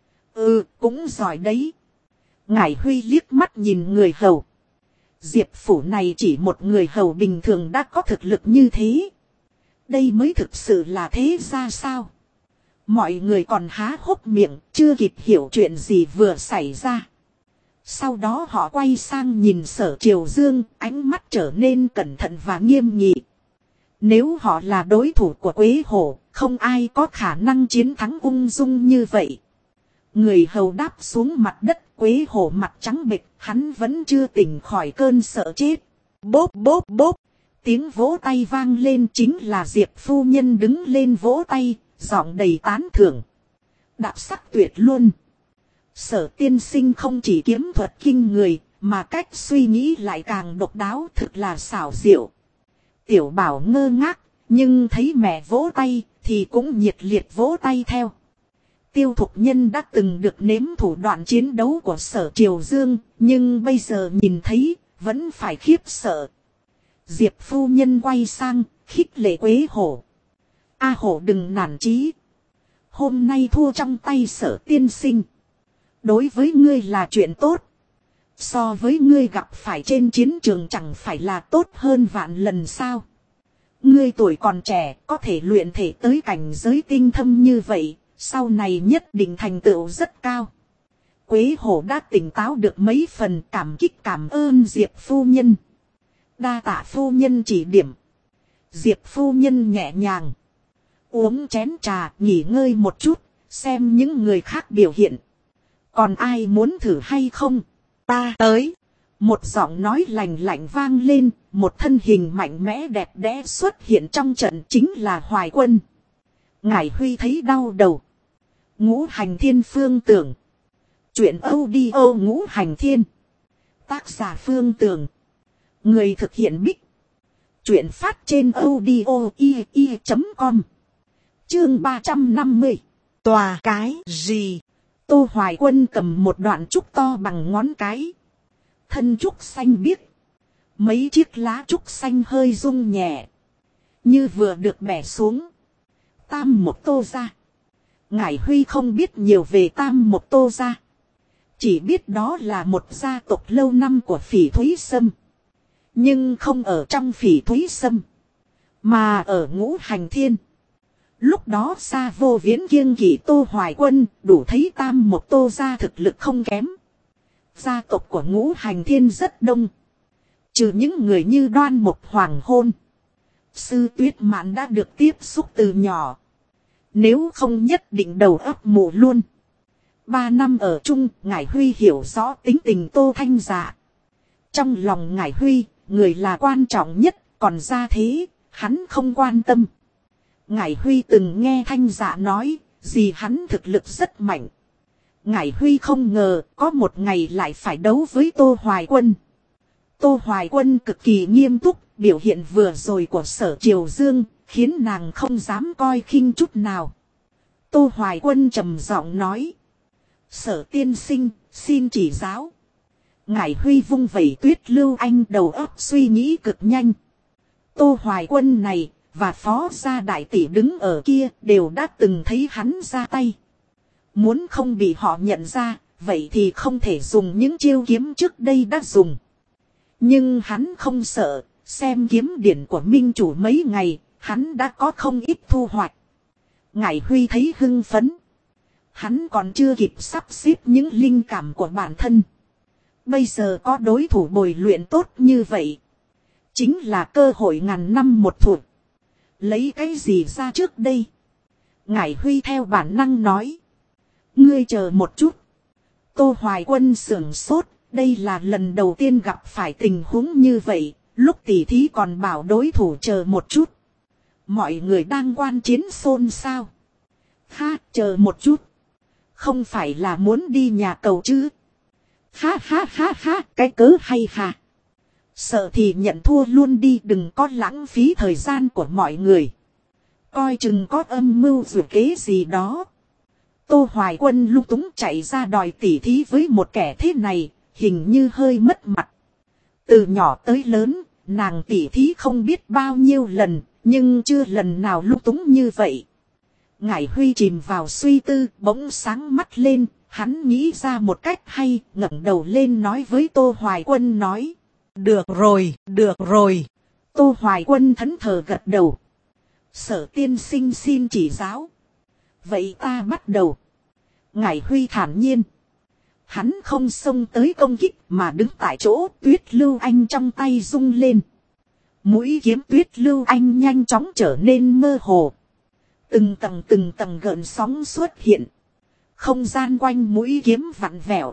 S1: Cũng giỏi đấy. Ngải Huy liếc mắt nhìn người hầu. Diệp phủ này chỉ một người hầu bình thường đã có thực lực như thế. Đây mới thực sự là thế ra sao? Mọi người còn há hốc miệng, chưa kịp hiểu chuyện gì vừa xảy ra. Sau đó họ quay sang nhìn Sở Triều Dương, ánh mắt trở nên cẩn thận và nghiêm nghị. Nếu họ là đối thủ của Quế Hổ, không ai có khả năng chiến thắng ung dung như vậy. Người hầu đáp xuống mặt đất, Quế Hổ mặt trắng bệch, hắn vẫn chưa tỉnh khỏi cơn sợ chết. Bốp bốp bốp, tiếng vỗ tay vang lên, chính là Diệp phu nhân đứng lên vỗ tay, giọng đầy tán thưởng. Đặc sắc tuyệt luôn. Sở tiên sinh không chỉ kiếm thuật kinh người, mà cách suy nghĩ lại càng độc đáo, thực là xảo diệu. Tiểu Bảo ngơ ngác, nhưng thấy mẹ vỗ tay, thì cũng nhiệt liệt vỗ tay theo. Tiêu Thục Nhân đã từng được nếm thủ đoạn chiến đấu của Sở Triều Dương, nhưng bây giờ nhìn thấy, vẫn phải khiếp sợ. Diệp phu nhân quay sang, khích lệ Quế Hổ. Hổ đừng nản chí. Hôm nay thua trong tay Sở tiên sinh. Đối với ngươi là chuyện tốt. So với ngươi gặp phải trên chiến trường chẳng phải là tốt hơn vạn lần sao. Ngươi tuổi còn trẻ, có thể luyện thể tới cảnh giới tinh thâm như vậy, sau này nhất định thành tựu rất cao. Quế Hổ đã tỉnh táo được mấy phần, cảm kích cảm ơn Diệp phu nhân. Đa tạ phu nhân chỉ điểm. Diệp phu nhân nhẹ nhàng uống chén trà, nghỉ ngơi một chút, xem những người khác biểu hiện. Còn ai muốn thử hay không? Ta tới. Một giọng nói lành lạnh vang lên, một thân hình mạnh mẽ đẹp đẽ xuất hiện trong trận, chính là Hoài Quân. Ngải Huy thấy đau đầu. Ngũ Hành Thiên Phương Tưởng. Chuyện audio Ngũ Hành Thiên. Tác giả Phương Tưởng. Người thực hiện Bích. Chuyện phát trên audio.com. Chương 350. Tòa cái gì? Tô Hoài Quân cầm một đoạn trúc to bằng ngón cái. Thân trúc xanh biếc. Mấy chiếc lá trúc xanh hơi rung nhẹ. Như vừa được bẻ xuống. Tam Một Tô Gia. Ngải Huy không biết nhiều về Tam Một Tô Gia. Chỉ biết đó là một gia tộc lâu năm của Phỉ Thúy Sâm. Nhưng không ở trong Phỉ Thúy Sâm. Mà ở Ngũ Hành Thiên. Lúc đó Sa Vô Viễn kiêng kỵ Tô Hoài Quân, đủ thấy Tam Một Tô Gia thực lực không kém. Gia tộc của Ngũ Hành Thiên rất đông. Trừ những người như Đoan Mục Hoàng Hôn, Sư Tuyết Mạn đã được tiếp xúc từ nhỏ. Nếu không nhất định đầu óc mù luôn. 3 năm ở chung, Ngải Huy hiểu rõ tính tình Tô Thanh Dạ. Trong lòng Ngải Huy, người là quan trọng nhất, còn gia thế, hắn không quan tâm. Ngải Huy từng nghe Thanh Dạ nói, gì hắn thực lực rất mạnh. Ngải Huy không ngờ, có một ngày lại phải đấu với Tô Hoài Quân. Tô Hoài Quân cực kỳ nghiêm túc, biểu hiện vừa rồi của Sở Triều Dương, khiến nàng không dám coi khinh chút nào. Tô Hoài Quân trầm giọng nói. Sở tiên sinh, xin chỉ giáo. Ngải Huy vung vẩy Tuyết Lưu Anh, đầu óc suy nghĩ cực nhanh. Tô Hoài Quân này, và phó gia đại tỷ đứng ở kia, đều đã từng thấy hắn ra tay. Muốn không bị họ nhận ra, vậy thì không thể dùng những chiêu kiếm trước đây đã dùng. Nhưng hắn không sợ, xem kiếm điển của minh chủ mấy ngày, hắn đã có không ít thu hoạch. Ngải Huy thấy hưng phấn. Hắn còn chưa kịp sắp xếp những linh cảm của bản thân. Bây giờ có đối thủ bồi luyện tốt như vậy. Chính là cơ hội ngàn năm một thủa. Lấy cái gì ra trước đây? Ngải Huy theo bản năng nói. Ngươi chờ một chút. Tô Hoài Quân sửng sốt. Đây là lần đầu tiên gặp phải tình huống như vậy. Lúc tỉ thí còn bảo đối thủ chờ một chút. Mọi người đang quan chiến xôn xao. Ha, chờ một chút. Không phải là muốn đi nhà cầu chứ? Ha ha ha ha, cái cớ hay hà. Sợ thì nhận thua luôn đi, đừng có lãng phí thời gian của mọi người. Coi chừng có âm mưu dù kế gì đó. Tô Hoài Quân lung túng chạy ra đòi tỉ thí với một kẻ thế này, hình như hơi mất mặt. Từ nhỏ tới lớn, nàng tỉ thí không biết bao nhiêu lần, nhưng chưa lần nào lung túng như vậy. Ngải Huy chìm vào suy tư, bỗng sáng mắt lên, hắn nghĩ ra một cách hay, ngẩng đầu lên nói với Tô Hoài Quân nói. Được rồi, được rồi. Tô Hoài Quân thẫn thờ gật đầu. Sở tiên sinh xin chỉ giáo. Vậy ta bắt đầu. Ngải Huy thản nhiên. Hắn không xông tới công kích mà đứng tại chỗ, Tuyết Lưu Anh trong tay rung lên. Mũi kiếm Tuyết Lưu Anh nhanh chóng trở nên mơ hồ. Từng tầng gợn sóng xuất hiện. Không gian quanh mũi kiếm vặn vẹo.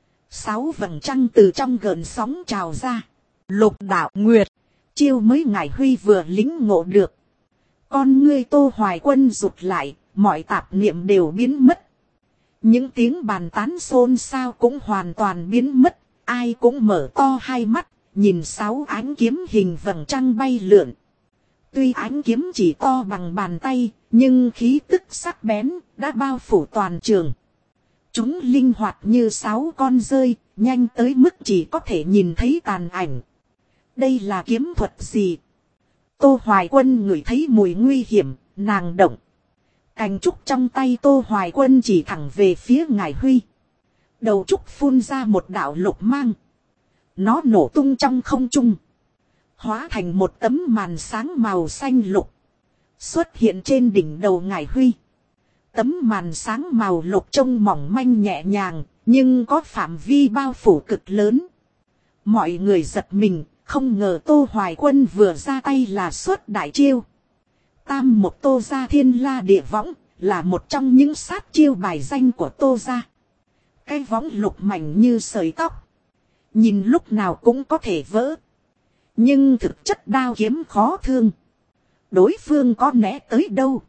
S1: 6 vầng trăng từ trong gợn sóng trào ra. Lục đạo nguyệt. Chiêu mới Ngải Huy vừa lính ngộ được. Con ngươi Tô Hoài Quân rụt lại. Mọi tạp niệm đều biến mất. Những tiếng bàn tán xôn xao cũng hoàn toàn biến mất. Ai cũng mở to hai mắt. Nhìn 6 ánh kiếm hình vầng trăng bay lượn. Tuy ánh kiếm chỉ to bằng bàn tay, nhưng khí tức sắc bén đã bao phủ toàn trường. Chúng linh hoạt như 6 con rơi, nhanh tới mức chỉ có thể nhìn thấy tàn ảnh. Đây là kiếm thuật gì? Tô Hoài Quân ngửi thấy mùi nguy hiểm, nàng động. Cành trúc trong tay Tô Hoài Quân chỉ thẳng về phía Ngải Huy. Đầu trúc phun ra một đạo lục mang. Nó nổ tung trong không trung. Hóa thành một tấm màn sáng màu xanh lục. Xuất hiện trên đỉnh đầu Ngải Huy. Tấm màn sáng màu lục trông mỏng manh nhẹ nhàng, nhưng có phạm vi bao phủ cực lớn. Mọi người giật mình, không ngờ Tô Hoài Quân vừa ra tay là xuất đại chiêu. Tam một Tô gia Thiên La Địa Võng, là một trong những sát chiêu bài danh của Tô gia. Cái võng lục mảnh như sợi tóc. Nhìn lúc nào cũng có thể vỡ. Nhưng thực chất đao kiếm khó thương. Đối phương có né tới đâu,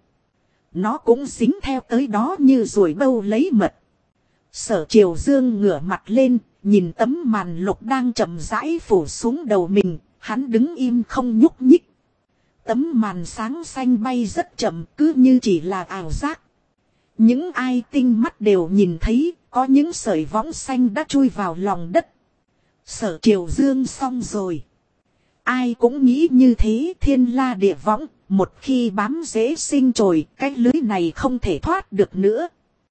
S1: nó cũng dính theo tới đó như ruồi bâu lấy mật. Sở Triều Dương ngửa mặt lên, nhìn tấm màn lục đang chậm rãi phủ xuống đầu mình, hắn đứng im không nhúc nhích. Tấm màn sáng xanh bay rất chậm, cứ như chỉ là ảo giác. Những ai tinh mắt đều nhìn thấy, có những sợi võng xanh đã chui vào lòng đất. Sở Triều Dương xong rồi. Ai cũng nghĩ như thế, Thiên La Địa Võng, một khi bám dễ sinh trồi, cái lưới này không thể thoát được nữa.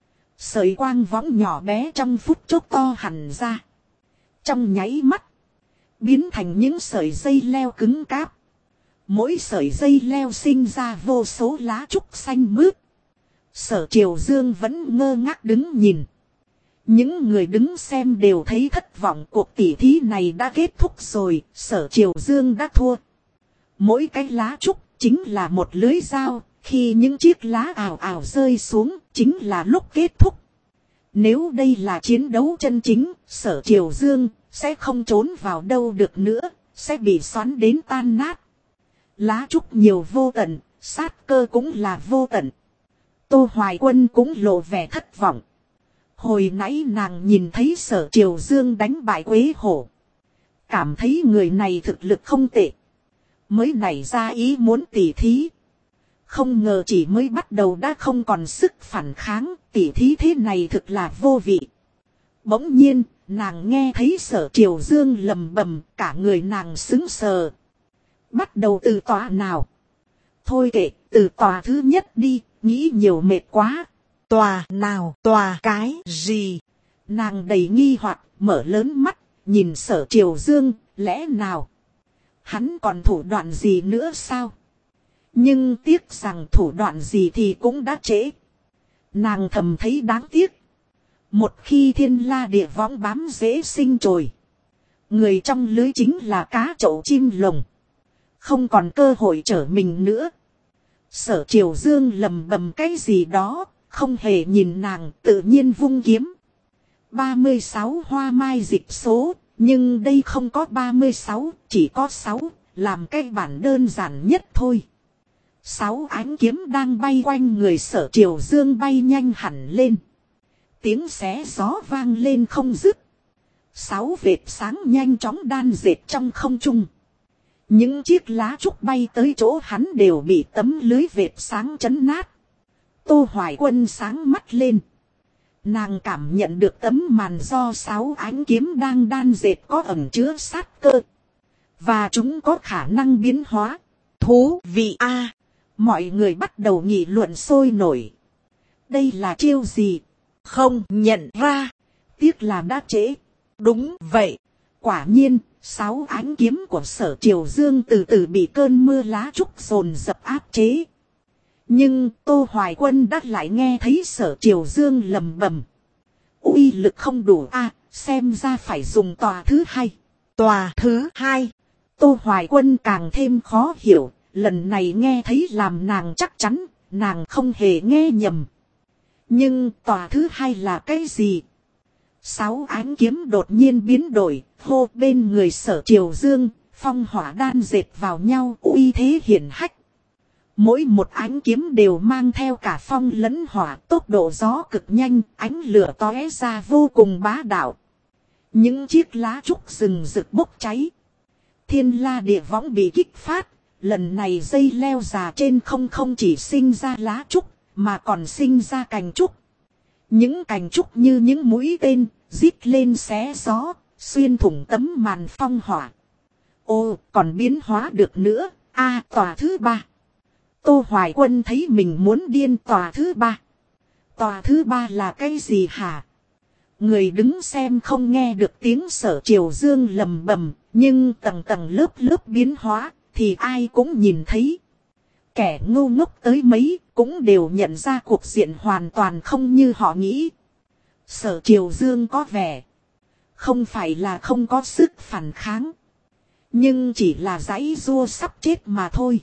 S1: Sợi quang võng nhỏ bé trong phút chốc to hẳn ra. Trong nháy mắt, biến thành những sợi dây leo cứng cáp. Mỗi sợi dây leo sinh ra vô số lá trúc xanh mướt. Sở Triều Dương vẫn ngơ ngác đứng nhìn. Những người đứng xem đều thấy thất vọng, cuộc tỉ thí này đã kết thúc rồi, Sở Triều Dương đã thua. Mỗi cái lá trúc chính là một lưới dao, khi những chiếc lá ảo ảo rơi xuống, chính là lúc kết thúc. Nếu đây là chiến đấu chân chính, Sở Triều Dương sẽ không trốn vào đâu được nữa, sẽ bị xoắn đến tan nát. Lá trúc nhiều vô tận, sát cơ cũng là vô tận. Tô Hoài Quân cũng lộ vẻ thất vọng. Hồi nãy nàng nhìn thấy Sở Triều Dương đánh bại Quế Hổ. Cảm thấy người này thực lực không tệ. Mới nảy ra ý muốn tỉ thí. Không ngờ chỉ mới bắt đầu đã không còn sức phản kháng, tỉ thí thế này thực là vô vị. Bỗng nhiên, nàng nghe thấy Sở Triều Dương lầm bầm, cả người nàng sững sờ. Bắt đầu từ tòa nào? Thôi kệ, từ tòa thứ nhất đi, nghĩ nhiều mệt quá. Tòa nào, tòa cái gì? Nàng đầy nghi hoặc mở lớn mắt, nhìn Sở Triều Dương, lẽ nào hắn còn thủ đoạn gì nữa sao? Nhưng tiếc rằng thủ đoạn gì thì cũng đã trễ. Nàng thầm thấy đáng tiếc. Một khi thiên la địa võng bám dễ sinh trồi, người trong lưới chính là cá chậu chim lồng, không còn cơ hội trở mình nữa. Sở Triều Dương lầm bầm cái gì đó, không hề nhìn nàng, tự nhiên vung kiếm. 36 hoa mai dịch số, nhưng đây không có 36, chỉ có 6, làm cái bản đơn giản nhất thôi. 6 ánh kiếm đang bay quanh người Sở Triều Dương bay nhanh hẳn lên. Tiếng xé gió vang lên không dứt. 6 vệt sáng nhanh chóng đan dệt trong không trung. Những chiếc lá trúc bay tới chỗ hắn đều bị tấm lưới vệt sáng chấn nát. Tô Hoài Quân sáng mắt lên. Nàng cảm nhận được tấm màn do 6 ánh kiếm đang đan dệt có ẩn chứa sát cơ. Và chúng có khả năng biến hóa. Thú vị a! Mọi người bắt đầu nghị luận sôi nổi. Đây là chiêu gì? Không nhận ra. Tiếc là đã trễ. Đúng vậy. Quả nhiên, 6 ánh kiếm của Sở Triều Dương từ từ bị cơn mưa lá trúc dồn dập áp chế. Nhưng Tô Hoài Quân đã lại nghe thấy Sở Triều Dương lầm bầm. Uy lực không đủ a, xem ra phải dùng tòa thứ hai. Tòa thứ hai. Tô Hoài Quân càng thêm khó hiểu, lần này nghe thấy làm nàng chắc chắn, nàng không hề nghe nhầm. Nhưng tòa thứ hai là cái gì? 6 ánh kiếm đột nhiên biến đổi, hô bên người Sở Triều Dương, phong hỏa đan dệt vào nhau, uy thế hiển hách. Mỗi một ánh kiếm đều mang theo cả phong lẫn hỏa, tốc độ gió cực nhanh, ánh lửa tóe ra vô cùng bá đạo. Những chiếc lá trúc rừng rực bốc cháy. Thiên la địa võng bị kích phát, lần này dây leo già trên không chỉ sinh ra lá trúc, mà còn sinh ra cành trúc. Những cành trúc như những mũi tên, rít lên xé gió, xuyên thủng tấm màn phong hỏa. Ô, còn biến hóa được nữa, tòa thứ ba. Tô Hoài Quân thấy mình muốn điên. Tòa thứ ba. Tòa thứ ba là cái gì hả? Người đứng xem không nghe được tiếng Sở Triều Dương lầm bầm, nhưng tầng tầng lớp lớp biến hóa, thì ai cũng nhìn thấy. Kẻ ngu ngốc tới mấy, cũng đều nhận ra cuộc diện hoàn toàn không như họ nghĩ. Sở Triều Dương có vẻ không phải là không có sức phản kháng, nhưng chỉ là giãy giụa sắp chết mà thôi.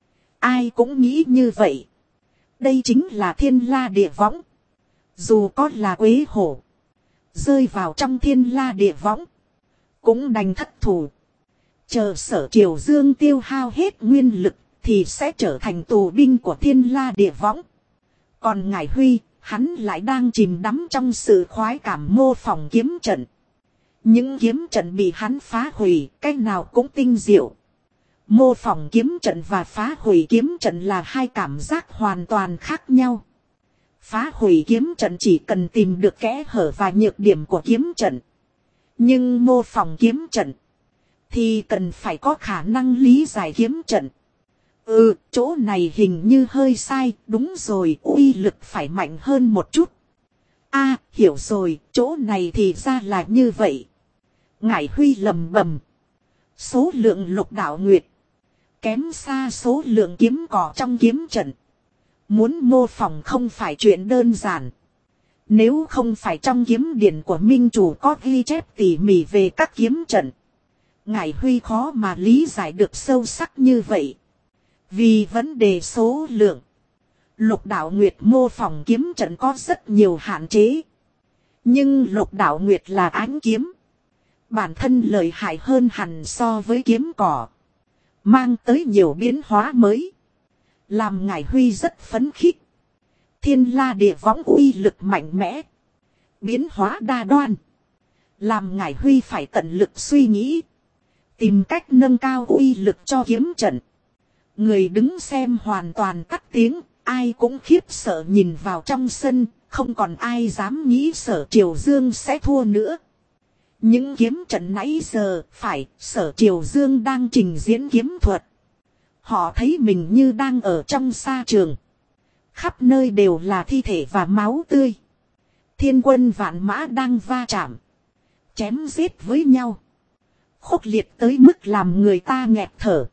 S1: Ai cũng nghĩ như vậy. Đây chính là thiên la địa võng. Dù có là quế hổ, rơi vào trong thiên la địa võng, cũng đành thất thủ. Chờ Sở Triều Dương tiêu hao hết nguyên lực, thì sẽ trở thành tù binh của thiên la địa võng. Còn Ngải Huy, hắn lại đang chìm đắm trong sự khoái cảm mô phỏng kiếm trận. Những kiếm trận bị hắn phá hủy, cái nào cũng tinh diệu. Mô phỏng kiếm trận và phá hủy kiếm trận là hai cảm giác hoàn toàn khác nhau. Phá hủy kiếm trận chỉ cần tìm được kẽ hở và nhược điểm của kiếm trận. Nhưng mô phỏng kiếm trận thì cần phải có khả năng lý giải kiếm trận. Chỗ này hình như hơi sai, đúng rồi, uy lực phải mạnh hơn một chút. Hiểu rồi, chỗ này thì ra là như vậy. Ngải Huy lầm bầm. Số lượng lục đạo nguyệt kém xa số lượng kiếm cỏ trong kiếm trận. Muốn mô phỏng không phải chuyện đơn giản. Nếu không phải trong kiếm điển của Minh Chủ có ghi chép tỉ mỉ về các kiếm trận, Ngải Huy khó mà lý giải được sâu sắc như vậy. Vì vấn đề số lượng, lục đạo nguyệt mô phỏng kiếm trận có rất nhiều hạn chế. Nhưng lục đạo nguyệt là ánh kiếm, bản thân lợi hại hơn hẳn so với kiếm cỏ, mang tới nhiều biến hóa mới, làm Ngải Huy rất phấn khích. Thiên la địa võng uy lực mạnh mẽ, biến hóa đa đoan, làm Ngải Huy phải tận lực suy nghĩ, tìm cách nâng cao uy lực cho kiếm trận. Người đứng xem hoàn toàn cắt tiếng, ai cũng khiếp sợ nhìn vào trong sân, không còn ai dám nghĩ Sở Triều Dương sẽ thua nữa. Những kiếm trận nãy giờ, Sở Triều Dương đang trình diễn kiếm thuật. Họ thấy mình như đang ở trong sa trường. Khắp nơi đều là thi thể và máu tươi. Thiên quân vạn mã đang va chạm. Chém giết với nhau. Khốc liệt tới mức làm người ta nghẹt thở.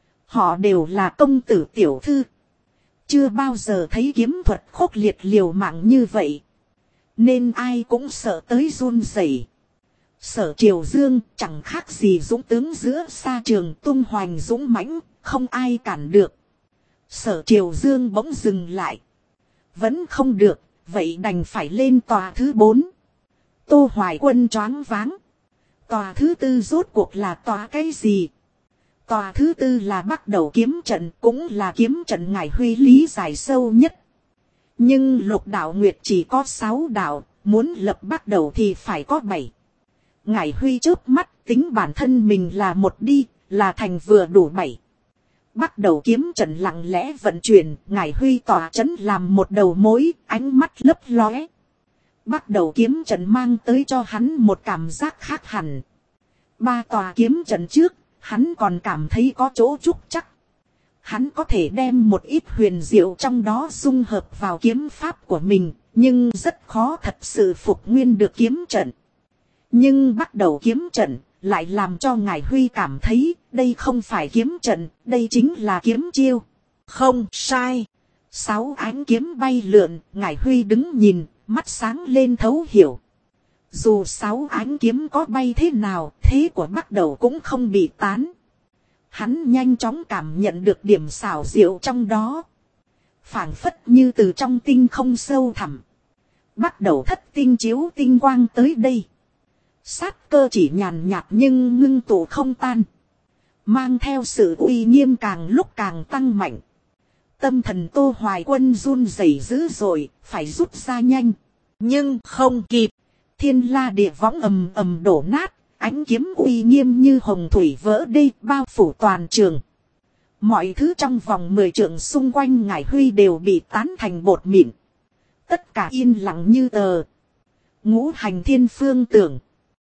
S1: Họ đều là công tử tiểu thư. Chưa bao giờ thấy kiếm thuật khốc liệt liều mạng như vậy. Nên ai cũng sợ tới run rẩy. Sở Triều Dương chẳng khác gì dũng tướng giữa sa trường tung hoành dũng mãnh, không ai cản được. Sở Triều Dương bỗng dừng lại. Vẫn không được, vậy đành phải lên tòa thứ 4. Tô Hoài Quân choáng váng. Tòa thứ 4 rốt cuộc là tòa cái gì? Tòa thứ 4 là Bắc Đầu kiếm trận, cũng là kiếm trận Ngải Huy lý giải sâu nhất. Nhưng Lục Đạo Nguyệt chỉ có 6 đạo, muốn lập Bắc Đầu thì phải có 7. Ngải Huy chớp mắt tính bản thân mình là một đi, là thành vừa đủ 7. Bắc Đầu kiếm trận lặng lẽ vận chuyển, Ngải Huy tỏa chấn làm một đầu mối, ánh mắt lấp lóe. Bắc Đầu kiếm trận mang tới cho hắn một cảm giác khác hẳn. 3 tòa kiếm trận trước, hắn còn cảm thấy có chỗ trúc chắc. Hắn có thể đem một ít huyền diệu trong đó dung hợp vào kiếm pháp của mình, nhưng rất khó thật sự phục nguyên được kiếm trận. Nhưng Bắc Đầu kiếm trận lại làm cho Ngải Huy cảm thấy đây không phải kiếm trận, đây chính là kiếm chiêu. Không sai. 6 ánh kiếm bay lượn, Ngải Huy đứng nhìn, mắt sáng lên thấu hiểu. Dù 6 ánh kiếm có bay thế nào, thế của Bắc Đầu cũng không bị tán. Hắn nhanh chóng cảm nhận được điểm xảo diệu trong đó. Phảng phất như từ trong tinh không sâu thẳm. Bắc Đầu thất tinh chiếu tinh quang tới đây. Sát cơ chỉ nhàn nhạt nhưng ngưng tụ không tan. Mang theo sự uy nghiêm càng lúc càng tăng mạnh. Tâm thần Tô Hoài Quân run rẩy dữ dội, phải rút ra nhanh. Nhưng không kịp. Thiên la địa võng ầm ầm đổ nát. Ánh kiếm uy nghiêm như hồng thủy vỡ đê bao phủ toàn trường. Mọi thứ trong vòng 10 trượng xung quanh Ngải Huy đều bị tán thành bột mịn. Tất cả yên lặng như tờ. Ngũ hành thiên phương tưởng.